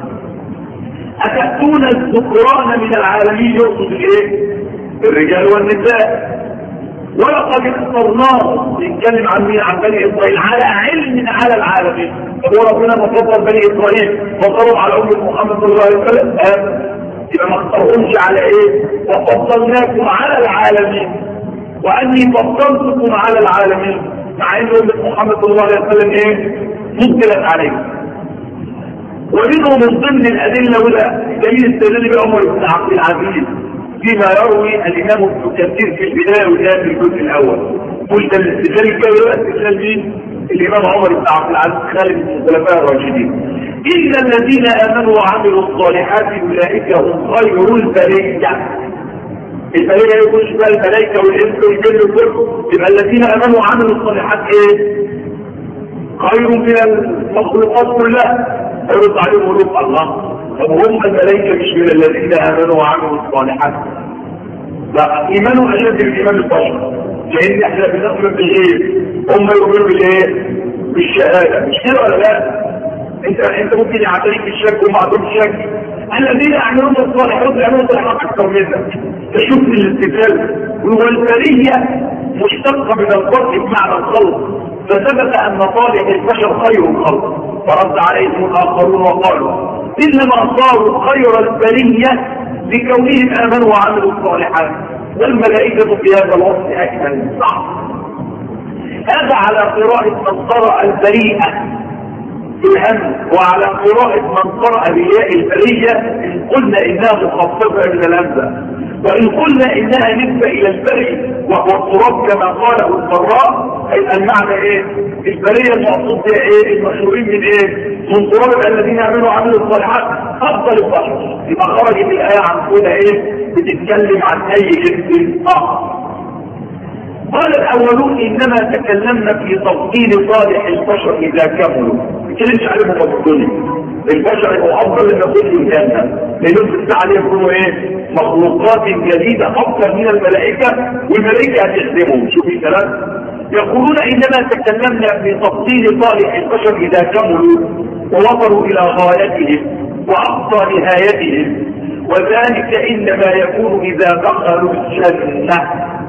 أتأتون الذكران من العالمين، يقصد الايه؟ الرجال والنساء. ولقد اخترناه، يتكلم عن مين؟ عن بني اسرائيل على علم على العالمين. هو ربنا ما فضل بني اسرائيل فضلوا على امه محمد صلى الله عليه وسلم؟ يبقى ما اختارهمش على ايه؟ وفضلناكم على العالمين، واني فضلتكم على العالمين، مع ان امه محمد صلى الله عليه وسلم ايه؟ فضلت عليه. ومنه من ضمن الادله ولا دليل استدلال بعمر بن عبد العزيز فيما يروي الامام ابن كثير في البدايه والنهايه في الجزء الاول. قلت الاستدلال الكبير استدلال مين؟ الامام عمر بن عبد العزيز خالد من الخلفاء الراشدين. ان الذين امنوا وعملوا الصالحات اولئك هم خير البريه. البريه يكونش بقى الملائكه والانس والجن كله، يبقى الذين امنوا وعملوا الصالحات ايه؟ خير من المخلوقات كلها. يرد عليهم ولوك الله، طب هم الملائكه مش من الذين امنوا وعملوا الصالحات؟ لا، ايمانهم اشد من ايمان البشر، لان احنا بنؤمن بالايه؟ هم يؤمنوا بالايه؟ بالشهاده، مش كده ولا لا؟ انت انت ممكن يعتريك بالشك وما عندهمش شك. الذين يعملون الصالحات يعملون الصالحات اكثر منك. تشوف الاستدلال. والبريه مشتقه من الفرق بمعنى الخلق، فثبت ان صالح البشر خير الخلق، فرد عليهم الاخرون وقالوا انما صاروا خير البريه لكونهم امنوا وعملوا الصالحات، والملائكه في هذا الوصف اكمل. صح، هذا على قراءه من قرأ البريئه بالهم، وعلى قراءه من قرأ بياء البريه ان قلنا انها مخففه من الهمزه، وإن قلنا إنها نسبة إلى البري وهو التراب كما قاله القراء، أي المعنى إيه؟ البرية المقصود بها إيه؟ المشهورين من إيه؟ من تراب الذين يعملوا عملوا الصالحات أفضل البشر. يبقى خرجت الآية عن كونها إيه؟ بتتكلم عن أي جنس آخر. قال الأولون إنما تكلمنا في تفضيل صالح البشر إذا كملوا، ما تكلمش عليهم تفضيل البشر يبقوا افضل من كل الجنه، لانهم الساعه يكونوا ايه؟ مخلوقات جديده افضل من الملائكه، والملائكه هتخدمهم. شوف الكلام، يقولون انما تكلمنا في تفضيل صالح البشر اذا كملوا ووصلوا الى غايتهم واقصى نهايتهم، وذلك انما يكون اذا دخلوا الجنه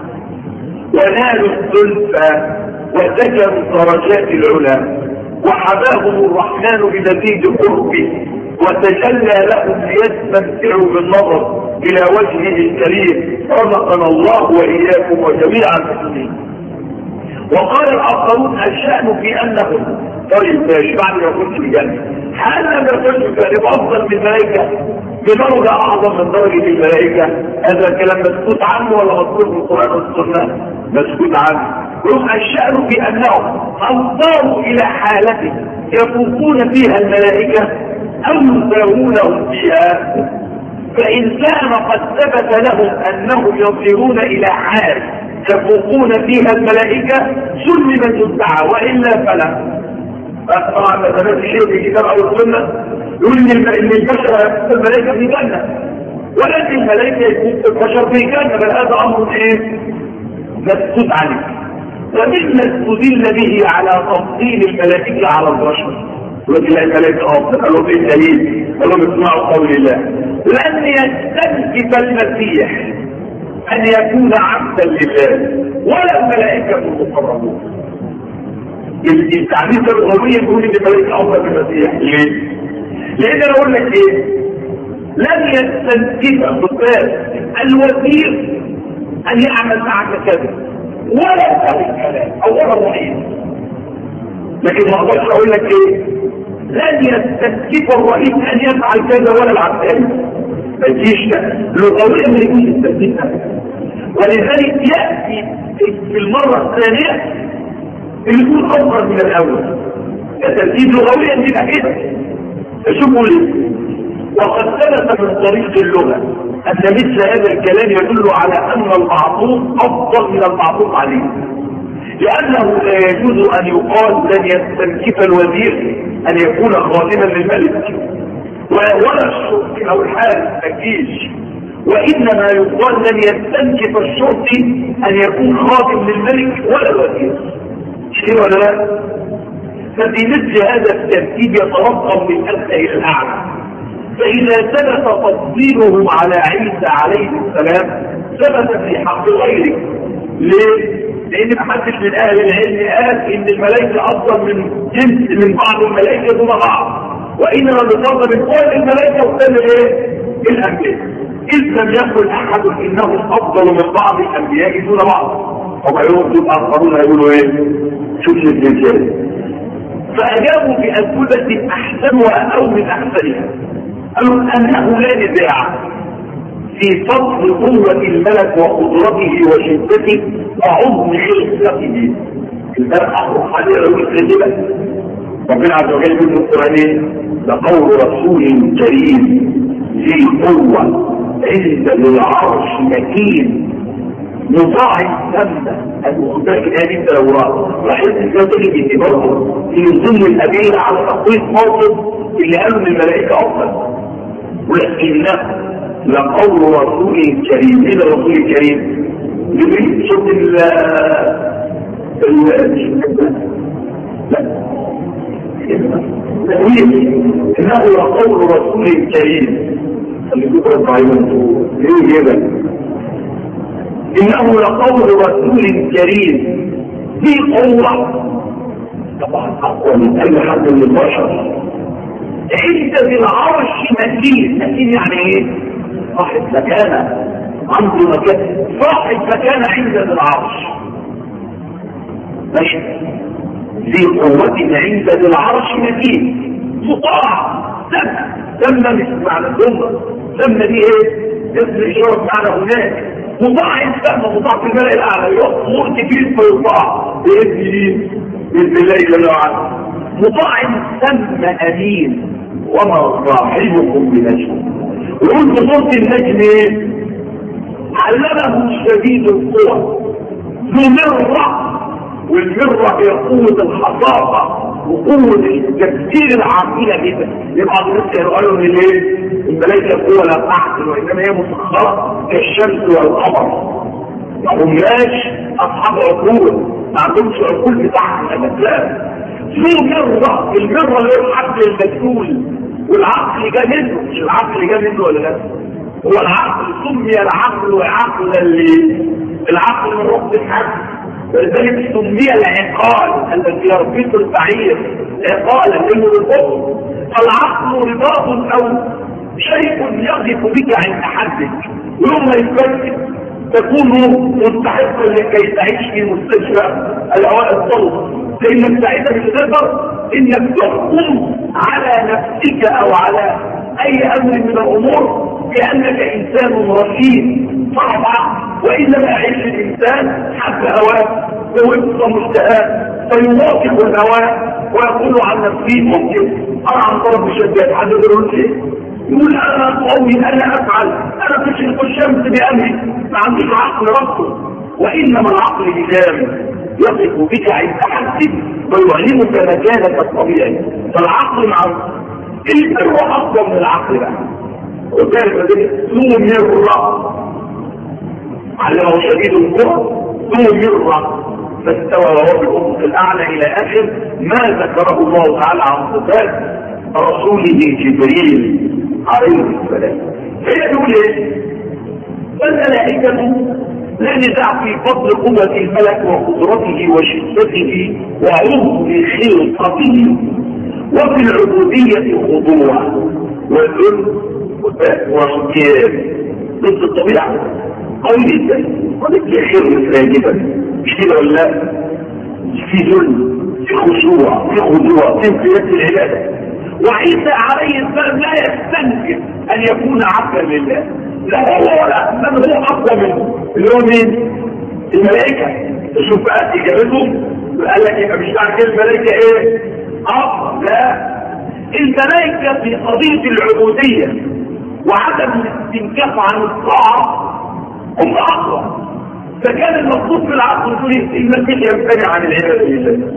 ونالوا الزلفى وذكروا الدرجات العلى وحباهم الرحمن بمزيد قربه وتجلى لهم ليستمتعوا بالنظر الى وجهه الكريم. رزقنا الله واياكم وجميع المسلمين. وقال الاخرون الشأن في انهم طيب ماشي بعد ما يكون في الجنه، هل لم يكن يبقى افضل من الملائكه بدرجه اعظم من درجه الملائكه؟ هذا الكلام مسكوت عنه ولا مذكور في القران والسنه؟ مسكوت عنه. هم الشأن في انهم اوصلوا الى حالة يفوقون فيها الملائكة او يساوونهم فيها، فان كان قد ثبت لهم انهم يصيرون الى حال يفوقون فيها الملائكة سلم الدعاء، والا فلا. طبعا مثلا في شيء في الكتاب او السنة يقول ان البشر الملائكة في جنة، ولكن الملائكة يكون البشر في جنة، بل هذا امر ايه؟ مسكوت عليه. ومما استدل به على تفضيل الملائكة على البشر، ولكن الملائكة افضل، قالوا به دليل، قالوا اسمعوا قول الله لن يستنكف المسيح ان يكون عبدا لله ولا الملائكة المقربون. التعبير اللغوي يقول ان الملائكة افضل من المسيح. ليه؟ لان انا اقول لك ايه؟ لن يستنكف الوزير ان يعمل معك كذا ولا الكلام او ولا الرئيس، لكن ما اقدرش اقول لك ايه؟ لن يستنكف الرئيس ان يفعل كذا ولا العبد. ما تجيش لغويا من يكون يستنكفها، ولذلك ياتي في المره الثانيه اللي يكون افضل من الاول. الترتيب لغويا يبقى كده. شوفوا ليه؟ وقد ثبت من طريق اللغه ان مثل هذا الكلام يدل على ان المعطوف افضل من المعطوف عليه. لأنه لا يجوز أن يقال لن يستنكف الوزير أن يكون خادما للملك ولا الشرطي أو الحارس الجيش، وإنما يقال لن يستنكف الشرطي أن يكون خادم للملك ولا الوزير. شيء ولا لا؟ ففي مثل هذا الترتيب يترقم من الأدنى إلى الأعلى. فإذا ثبت تفضيلهم على عيسى عليه السلام ثبت في حق غيره. ليه؟ لأن محدش من أهل العلم قال إن الملائكة أفضل من جنس من بعض الملائكة دون بعض، وإنما بفضل من كل الملائكة وكل إيه؟ الأنبياء. إذ لم يقل أحد إنهم أفضل من بعض الأنبياء دون بعض، هم يردوا الآخرون يقولوا إيه؟ شوف الرجال. فأجابوا بأجوبة أحسنها أو من أحسنها، قالوا أنه لا نزاع في فضل قوة الملك وقدرته وشدته وعظم خلقته. الملك أخر حديث الكذبة ربنا عز وجل يقول في القرآن لقول رسول كريم ذي قوة عند ذي العرش مكين مطاع ثم المخبرك الآن انت لو راحت تجد ان برضه في ضمن الأدلة على تقويض موقف اللي قالوا من الملائكة أفضل، ولكنه لقول رسول كريم. ايه الرسول الكريم؟ جبريل شوف ال ال انه لقول رسول كريم اللي بيقول طيب ايه كده انه لقول رسول كريم ذي قوة طبعا اقوى من اي حد من البشر عند ذي العرش مكين. مكين يعني ايه؟ صاحب مكانة، عنده مكان، صاحب مكانة عند ذي العرش. ماشي. ذي قوة عند ذي العرش مكين مطاع ثم ثم مش معنى ثم ثم دي ايه؟ اسم الاشارة معنى هناك مطاع ثم مطاع في الملأ الاعلى يأمر كبير فيطاع بإذن مين؟ بإذن الله جل وعلا. مطاع ثم أمين وما صاحبكم بمجنون. وقلت صوت النجم ايه؟ علمه شديد القوى ذو مرة، والمرة هي قوة الحصافة وقوة التفكير العقيلة جدا. يبقى الناس يقولوا ان ايه؟ الملائكة قوة لا تعقل وانما هي مسخرة كالشمس والقمر. ما هماش اصحاب عقول، ما عندهمش عقول بتاعهم الاسلام. ذو مرة، المرة اللي هو الحبل المسؤول، والعقل جاء منه. مش العقل جاء منه ولا لا؟ هو العقل سمي العقل عقلا ليه؟ العقل من رب الحبل، ولذلك سمي العقال الذي يربط البعير عقالا منه بالبطن. فالعقل رباط او شيء يقف بك عند حدك، ويوم ما يتفكر تكون مستحقا لكي تعيش في مستشفى الهواء الطلق، لانك ساعتها مش تقدر انك تحكم على نفسك او على اي امر من الامور بانك انسان رشيد صعب، وانما يعيش الانسان حتى هواه ووفق مشتهاه فيواقف الهواء ويقول عن نفسه ممكن انا عن طرف شداد حد يقول لي يقول انا قوي انا افعل انا تشرق الشمس بامري، ما عنديش عقل ربطه. وانما العقل الجامد يقف بك عند حدك ويعلمك مكانك الطبيعي. فالعقل مع البر اقوى من العقل بقى. وذلك ذو مرة علمه شديد القوى ذو مرة فاستوى وهو بالافق الاعلى الى اخر ما ذكره الله تعالى عن صفات رسوله جبريل عليه السلام. هي تقول ايه؟ فالملائكة لا نزاع في فضل قوة الملك وقدرته وشدته وعظم خلقته، وفي العبودية خضوع والذل والصيام ضد الطبيعة قوي جدا. قلت لي خير ساجدا مش كده ولا لا؟ في ذل، في خشوع، في خضوع، في انقياد العبادة. وعيسى عليه السلام لا يستنكر ان يكون عبدا لله، لا هو ولا من هو افضل منه اللي هو مين؟ الملائكه. شوف بقى اجابتهم قال لك يبقى مش معنى كده الملائكه ايه؟ افضل. لا، الملائكه في قضيه العبوديه وعدم الاستنكاف عن الطاعه هم اقوى. فكان المقصود في العصر الفلسطيني المسيح يمتنع عن العباده لله،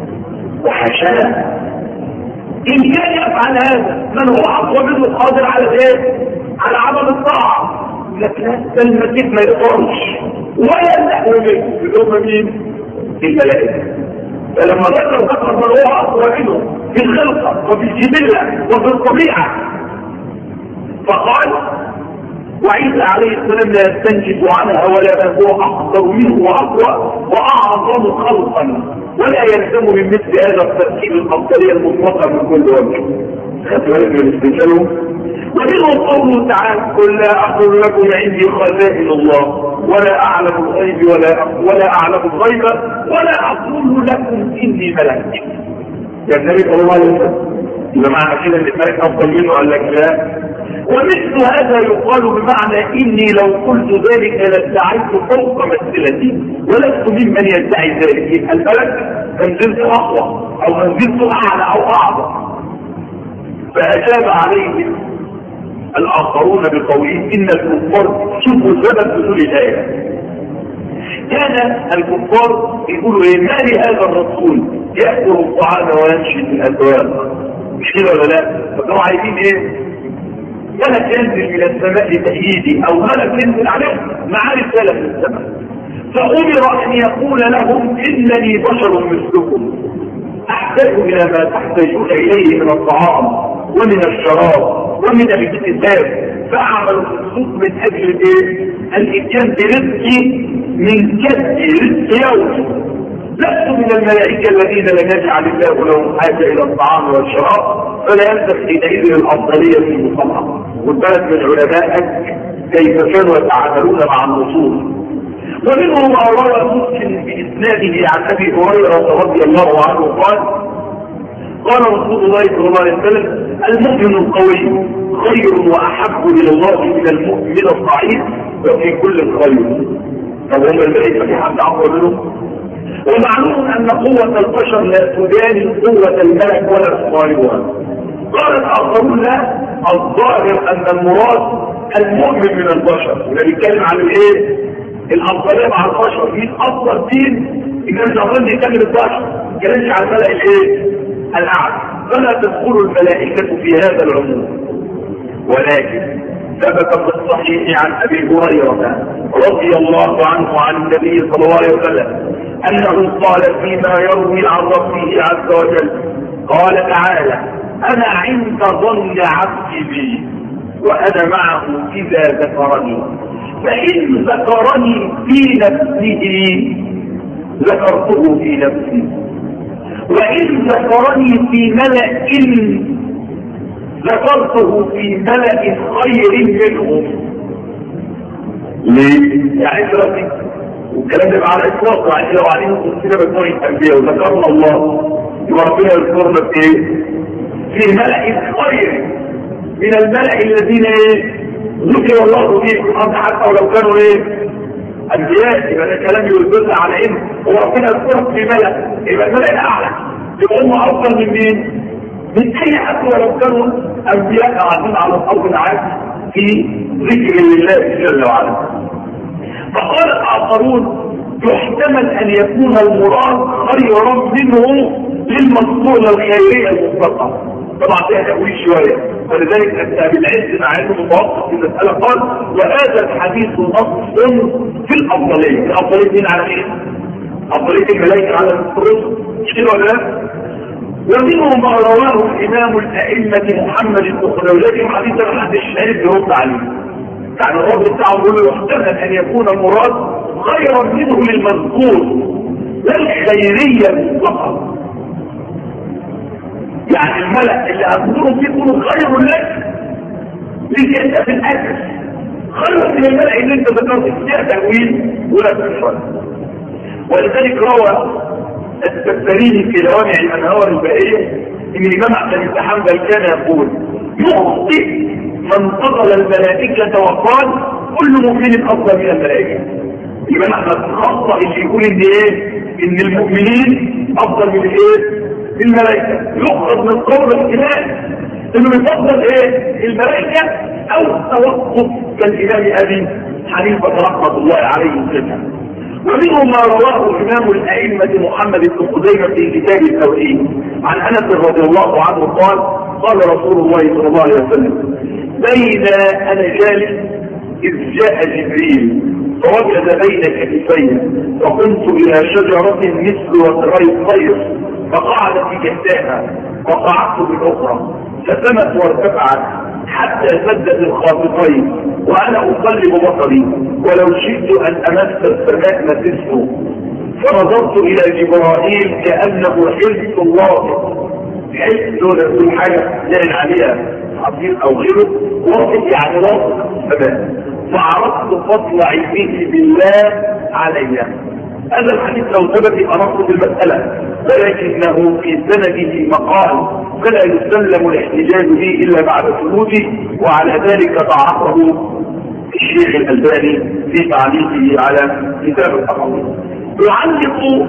وحاشاه ان كان يفعل هذا من هو اقوى منه قادر على ايه؟ على عمل الطاعه، لكن المسيح ما يقدرش ولا يمنعه منه. اللي هم مين؟ الملائكه. فلما ذكر ذكر من هو اقوى منه في الخلقه وفي الجبله وفي الطبيعه، فقال وعيسى عليه السلام لا يستنجد عنها ولا هو اقدر منه واقوى واعظم خلقا، ولا يلزم من مثل هذا التركيب القبطاني المطلقه من كل وجه. خدت بالك من الاستنجاد؟ ومنه قوله تعالى قل لا اقول لكم عندي خزائن الله ولا اعلم الغيب ولا ولا اعلم الغيب ولا اقول لكم اني ملك. يا النبي صلى الله عليه وسلم اذا معنى كده ان الملك افضل منه قال لك لا. ومثل هذا يقال بمعنى اني لو قلت ذلك لادعيت فوق منزلتي ولست ممن يدعي ذلك. الملك منزلته اقوى او منزلته اعلى او اعظم. فاجاب عليهم الاخرون بقولهم ان الكفار شوفوا سبب نزول الايه. كان الكفار يقولوا ايه؟ ما لهذا الرسول ياكل الطعام ويمشي في الاسواق، مش كده ولا لا؟ فكانوا عايزين ايه؟ ملك ينزل من السماء تأييدي او ملك ينزل عليه مع رسالة من السماء. فأمر ان يقول لهم انني بشر مثلكم احتاج الى ما تحتاجون اليه من الطعام ومن الشراب ومن الاكتساب، فاعمل السوق من اجل ايه؟ الاتيان برزقي من كسب رزق يومي. لست من الملائكة الذين لم يجعل الله لهم حاجة الى الطعام والشراب، فلا يلزم حينئذ الافضلية في المصطلح. والبلد من علمائك كيف كانوا يتعاملون مع النصوص. ومنهم ما روى مسلم باسناده عن ابي هريرة رضي الله عنه قال قال رسول الله صلى الله عليه وسلم المؤمن القوي خير واحب الى الله من المؤمن الضعيف وفي كل خير. طب هم الملائكة في حد اقوى منهم؟ ومعلوم ان قوة البشر لا تداني قوة الملك ولا تقاربها. قال الاخرون لا، الظاهر ان المراد المؤمن من البشر. اللي بيتكلم عن الايه؟ الافضليه مع البشر. مين افضل دين؟ اذا مش افضل يكمل البشر ما كانش على الملأ الايه؟ الاعلى. فلا تدخل الملائكه في هذا العموم. ولكن ثبت في الصحيح عن ابي هريره رضي الله عنه عن النبي صلى الله عليه وسلم انه قال فيما يروي عن ربه عز وجل قال تعالى انا عند ظن عبدي بي وانا معه اذا ذكرني، فان ذكرني في نفسه ذكرته في نفسي، وان ذكرني في ملأ ذكرته في ملأ خير منهم. ليه؟ يعني دلوقتي والكلام ده على اطلاق، يعني لو عليهم كده بتقول التنبيه وذكرنا الله يبقى ربنا يذكرنا في ايه؟ في ملأ خير من الملأ الذين ايه؟ ذكر الله فيهم الارض حتى ولو كانوا ايه؟ انبياء. يبقى ده كلام يدل على ان هو ربنا يذكرك في ملأ، يبقى الملأ الاعلى يبقى هم افضل من مين؟ من اي حد ولو كانوا انبياء قاعدين على الارض العادي في ذكر الله جل وعلا. فقال الاخرون يحتمل ان يكون المراد خيرا منه للمذكور الخيريه المطلقه. طبعا فيها تأويل شويه، ولذلك ابن العز مع انه متوقف في المساله قال وهذا الحديث نص في الافضليه. الافضليه مين على ايه؟ افضليه الملائكه على الرسل، مش كده ولا لا؟ ومنه ما رواه الامام الائمه محمد بن خلولاء حديثا محدش عارف يرد عليه. يعني الرد بتاعه بيقول يحتمل ان يكون المراد خيرا منه للمذكور والخيريه المطلقه. يعني الملأ اللي هتذكرهم فيه يكونوا خير لك ليك انت في الاجر، خير من الملأ اللي انت ذكرت فيها تأويل ولا تنفر. ولذلك روى السفريني في لوامع الانهار البائيه ان الامام احمد بن حنبل كان يقول يخطئ من فضل الملائكه وقال كل مؤمن افضل من الملائكه. الامام احمد خطأ اللي يقول ان ايه؟ ان المؤمنين افضل من ايه؟ الملائكه. يخرج من قول الاجتماع انه يفضل ايه؟ الملائكه او توقف كالامام ابي حنيفه رحمه الله عليه وسلم. ومنه ما رواه إمام الأئمة محمد بن خزيمة في كتاب التوحيد عن أنس رضي الله عنه قال قال رسول الله صلى الله عليه وسلم بين أنا جالس إذ جاء جبريل فوجد بين كتفي فقمت إلى شجرة مثل وتري الطير فقعد في جهتها وقعدت بالأخرى فسمت وارتفعت حتى سدت الخافقين وأنا أقلب بصري ولو شئت أن أمس السماء مسسته فنظرت إلى جبرائيل كأنه حلف الله حلف دون كل حاجة لأن عليها عصير أو غيره واضح يعني واضح تمام فعرفت فضل علمه بالله علي. هذا الحديث لو ثبت أنصت المسألة ولكنه في سنده مقال فلا يسلم الاحتجاج به إلا بعد ثبوته وعلى ذلك ضعفه الشيخ الألباني في تعليقه على كتاب الأحاديث. يعلق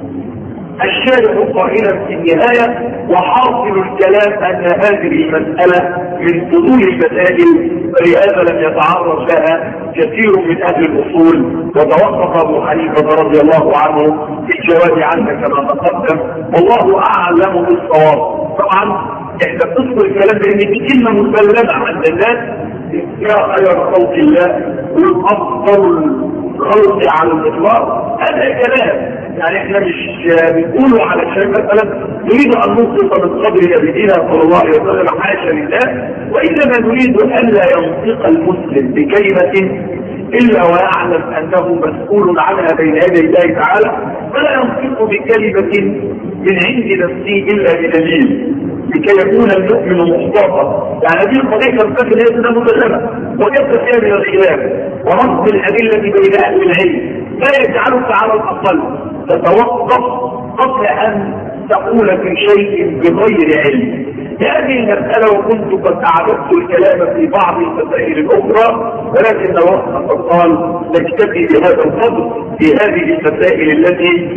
الشارح قائلا في النهاية وحاصل الكلام أن هذه المسألة من فضول المسائل فلهذا لم يتعرض لها كثير من أهل الأصول وتوقف أبو حنيفة رضي الله عنه في الجواب عنها كما تقدم والله أعلم بالصواب. طبعا احنا بتصل الكلام بأن دي كلمة مسلمة عند الناس يا خير خلق الله والأفضل الخلق على الإطلاق هذا كلام يعني احنا مش بنقوله علشان مثلا نريد ان ننطق من قبل نبينا صلى الله عليه وسلم حاشا لله وانما نريد الا ينطق المسلم بكلمه الا ويعلم انه مسؤول عنها بين يدي الله تعالى فلا ينطق بكلمه من عند نفسه الا بدليل لكي يكون المؤمن مخططا. يعني هذه القضيه تنتقل الى انها متشابهه وجدت فيها من الخلاف ورصد الادله بين اهل العلم لا يجعلك على الاقل تتوقف قبل ان تقول في شيء بغير علم. هذه المسألة وكنت قد أعددت الكلام في بعض المسائل الأخرى ولكن وقت قال نكتفي بهذا الفضل في هذه المسائل التي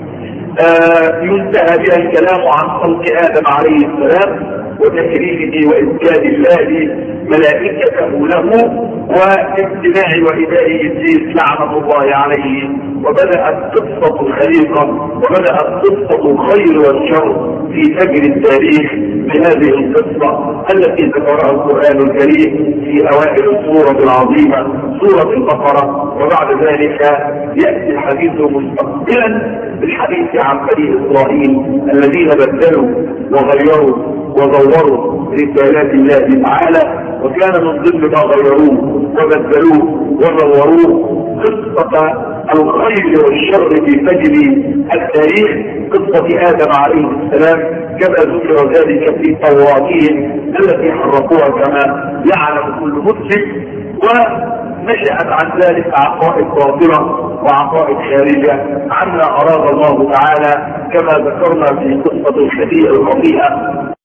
آه ينتهى بها الكلام عن خلق آدم عليه السلام وتكريمه وإسجاد الله ملائكته له وامتناع وإداء إبليس لعنة الله عليه وبدأت قصة الخليقة وبدأت قصة الخير والشر في فجر التاريخ بهذه القصة التي ذكرها القرآن الكريم في أوائل السورة العظيمة سورة البقرة وبعد ذلك يأتي الحديث مستقبلا بالحديث عن بني إسرائيل الذين بدلوا وغيروا وزوروا رسالات الله تعالى وكان من ضمن ما غيروه وبدلوه وزوروه قصة الخير والشر في فجر التاريخ قصة آدم عليه السلام كما ذكر ذلك في توراةهم التي حرقوها كما يعلم كل مسلم ونشأت عن ذلك عقائد باطلة وعقائد خارجة عما أراد الله تعالى كما ذكرنا في قصة الخطيئة الخطيئة